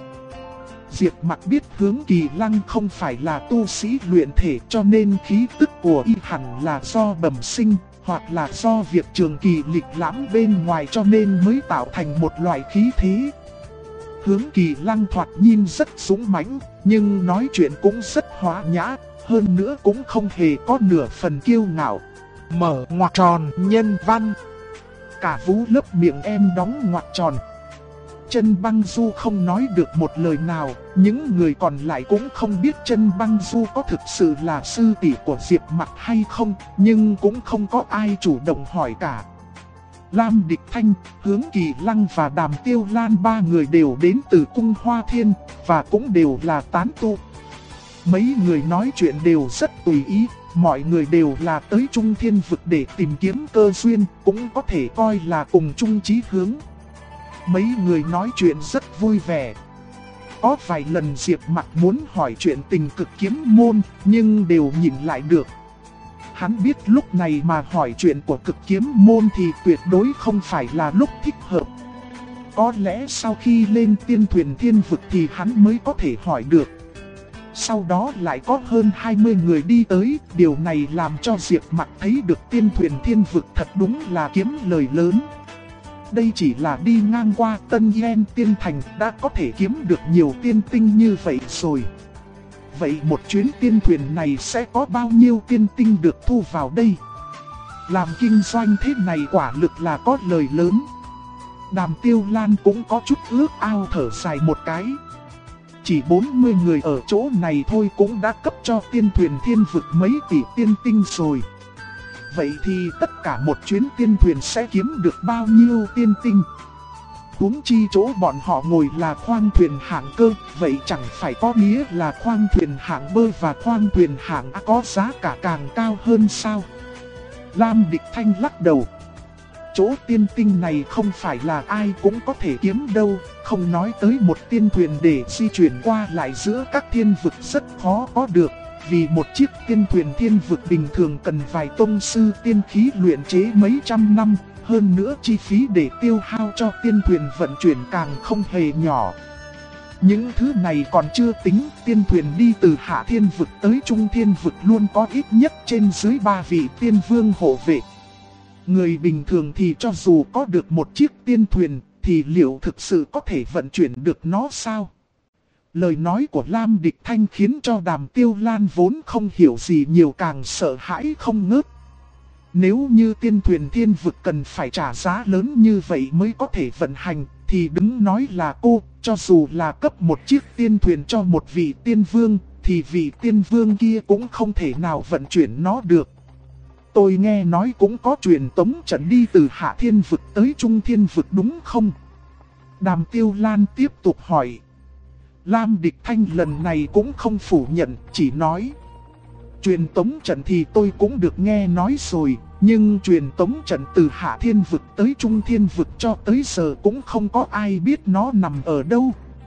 Diệp Mặc biết Hướng Kỳ Lăng không phải là tu sĩ luyện thể, cho nên khí tức của y hẳn là do bẩm sinh, hoặc là do việc trường kỳ lịch lãm bên ngoài cho nên mới tạo thành một loại khí thế. Hướng Kỳ Lăng thoạt nhìn rất dũng mãnh, nhưng nói chuyện cũng rất hòa nhã, hơn nữa cũng không hề có nửa phần kiêu ngạo.
Mở ngoặc tròn nhân văn.
Cả vú lớp miệng em đóng ngoặc tròn. Chân băng du không nói được một lời nào, những người còn lại cũng không biết chân băng du có thực sự là sư tỷ của Diệp Mặc hay không, nhưng cũng không có ai chủ động hỏi cả. Lam Địch Thanh, Hướng Kỳ Lăng và Đàm Tiêu Lan ba người đều đến từ cung Hoa Thiên, và cũng đều là tán tu. Mấy người nói chuyện đều rất tùy ý, mọi người đều là tới Trung Thiên Vực để tìm kiếm cơ duyên, cũng có thể coi là cùng chung chí hướng. Mấy người nói chuyện rất vui vẻ. Có vài lần Diệp Mặc muốn hỏi chuyện tình Cực Kiếm Môn, nhưng đều nhìn lại được. Hắn biết lúc này mà hỏi chuyện của Cực Kiếm Môn thì tuyệt đối không phải là lúc thích hợp. Có lẽ sau khi lên tiên thuyền thiên vực thì hắn mới có thể hỏi được. Sau đó lại có hơn 20 người đi tới, điều này làm cho Diệp Mặc thấy được tiên thuyền thiên vực thật đúng là kiếm lời lớn. Đây chỉ là đi ngang qua Tân Yen Tiên Thành đã có thể kiếm được nhiều tiên tinh như vậy rồi. Vậy một chuyến tiên thuyền này sẽ có bao nhiêu tiên tinh được thu vào đây? Làm kinh doanh thế này quả lực là có lời lớn. Đàm Tiêu Lan cũng có chút ước ao thở dài một cái. Chỉ 40 người ở chỗ này thôi cũng đã cấp cho tiên thuyền thiên vực mấy tỷ tiên tinh rồi. Vậy thì tất cả một chuyến tiên thuyền sẽ kiếm được bao nhiêu tiên tinh? Huống chi chỗ bọn họ ngồi là khoang thuyền hạng cơ, vậy chẳng phải có nghĩa là khoang thuyền hạng bơ và khoang thuyền hạng A có giá cả càng cao hơn sao? Lam Địch Thanh lắc đầu. Chỗ tiên tinh này không phải là ai cũng có thể kiếm đâu, không nói tới một tiên thuyền để di chuyển qua lại giữa các thiên vực rất khó có được. Vì một chiếc tiên thuyền thiên vực bình thường cần vài tông sư tiên khí luyện chế mấy trăm năm, hơn nữa chi phí để tiêu hao cho tiên thuyền vận chuyển càng không hề nhỏ. Những thứ này còn chưa tính, tiên thuyền đi từ hạ thiên vực tới trung thiên vực luôn có ít nhất trên dưới 3 vị tiên vương hộ vệ. Người bình thường thì cho dù có được một chiếc tiên thuyền, thì liệu thực sự có thể vận chuyển được nó sao? Lời nói của Lam Địch Thanh khiến cho Đàm Tiêu Lan vốn không hiểu gì nhiều càng sợ hãi không ngớt. Nếu như tiên thuyền thiên vực cần phải trả giá lớn như vậy mới có thể vận hành, thì đừng nói là cô, cho dù là cấp một chiếc tiên thuyền cho một vị tiên vương, thì vị tiên vương kia cũng không thể nào vận chuyển nó được. Tôi nghe nói cũng có truyền tống trận đi từ hạ thiên vực tới trung thiên vực đúng không? Đàm Tiêu Lan tiếp tục hỏi. Lam Địch Thanh lần này cũng không phủ nhận, chỉ nói. Truyền tống trận thì tôi cũng được nghe nói rồi, nhưng truyền tống trận từ hạ thiên vực tới trung thiên vực cho tới giờ cũng không có ai biết nó nằm ở đâu.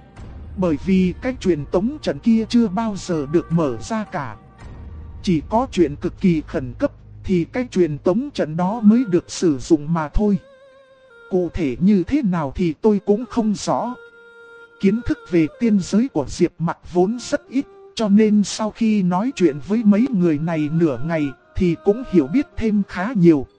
Bởi vì cái truyền tống trận kia chưa bao giờ được mở ra cả. Chỉ có chuyện cực kỳ khẩn cấp thì cái truyền tống trận đó mới được sử dụng mà thôi. Cụ thể như thế nào thì tôi cũng không rõ. Kiến thức về tiên giới của Diệp Mặc vốn rất ít, cho nên sau khi nói chuyện với mấy người này nửa ngày thì cũng hiểu biết thêm khá nhiều.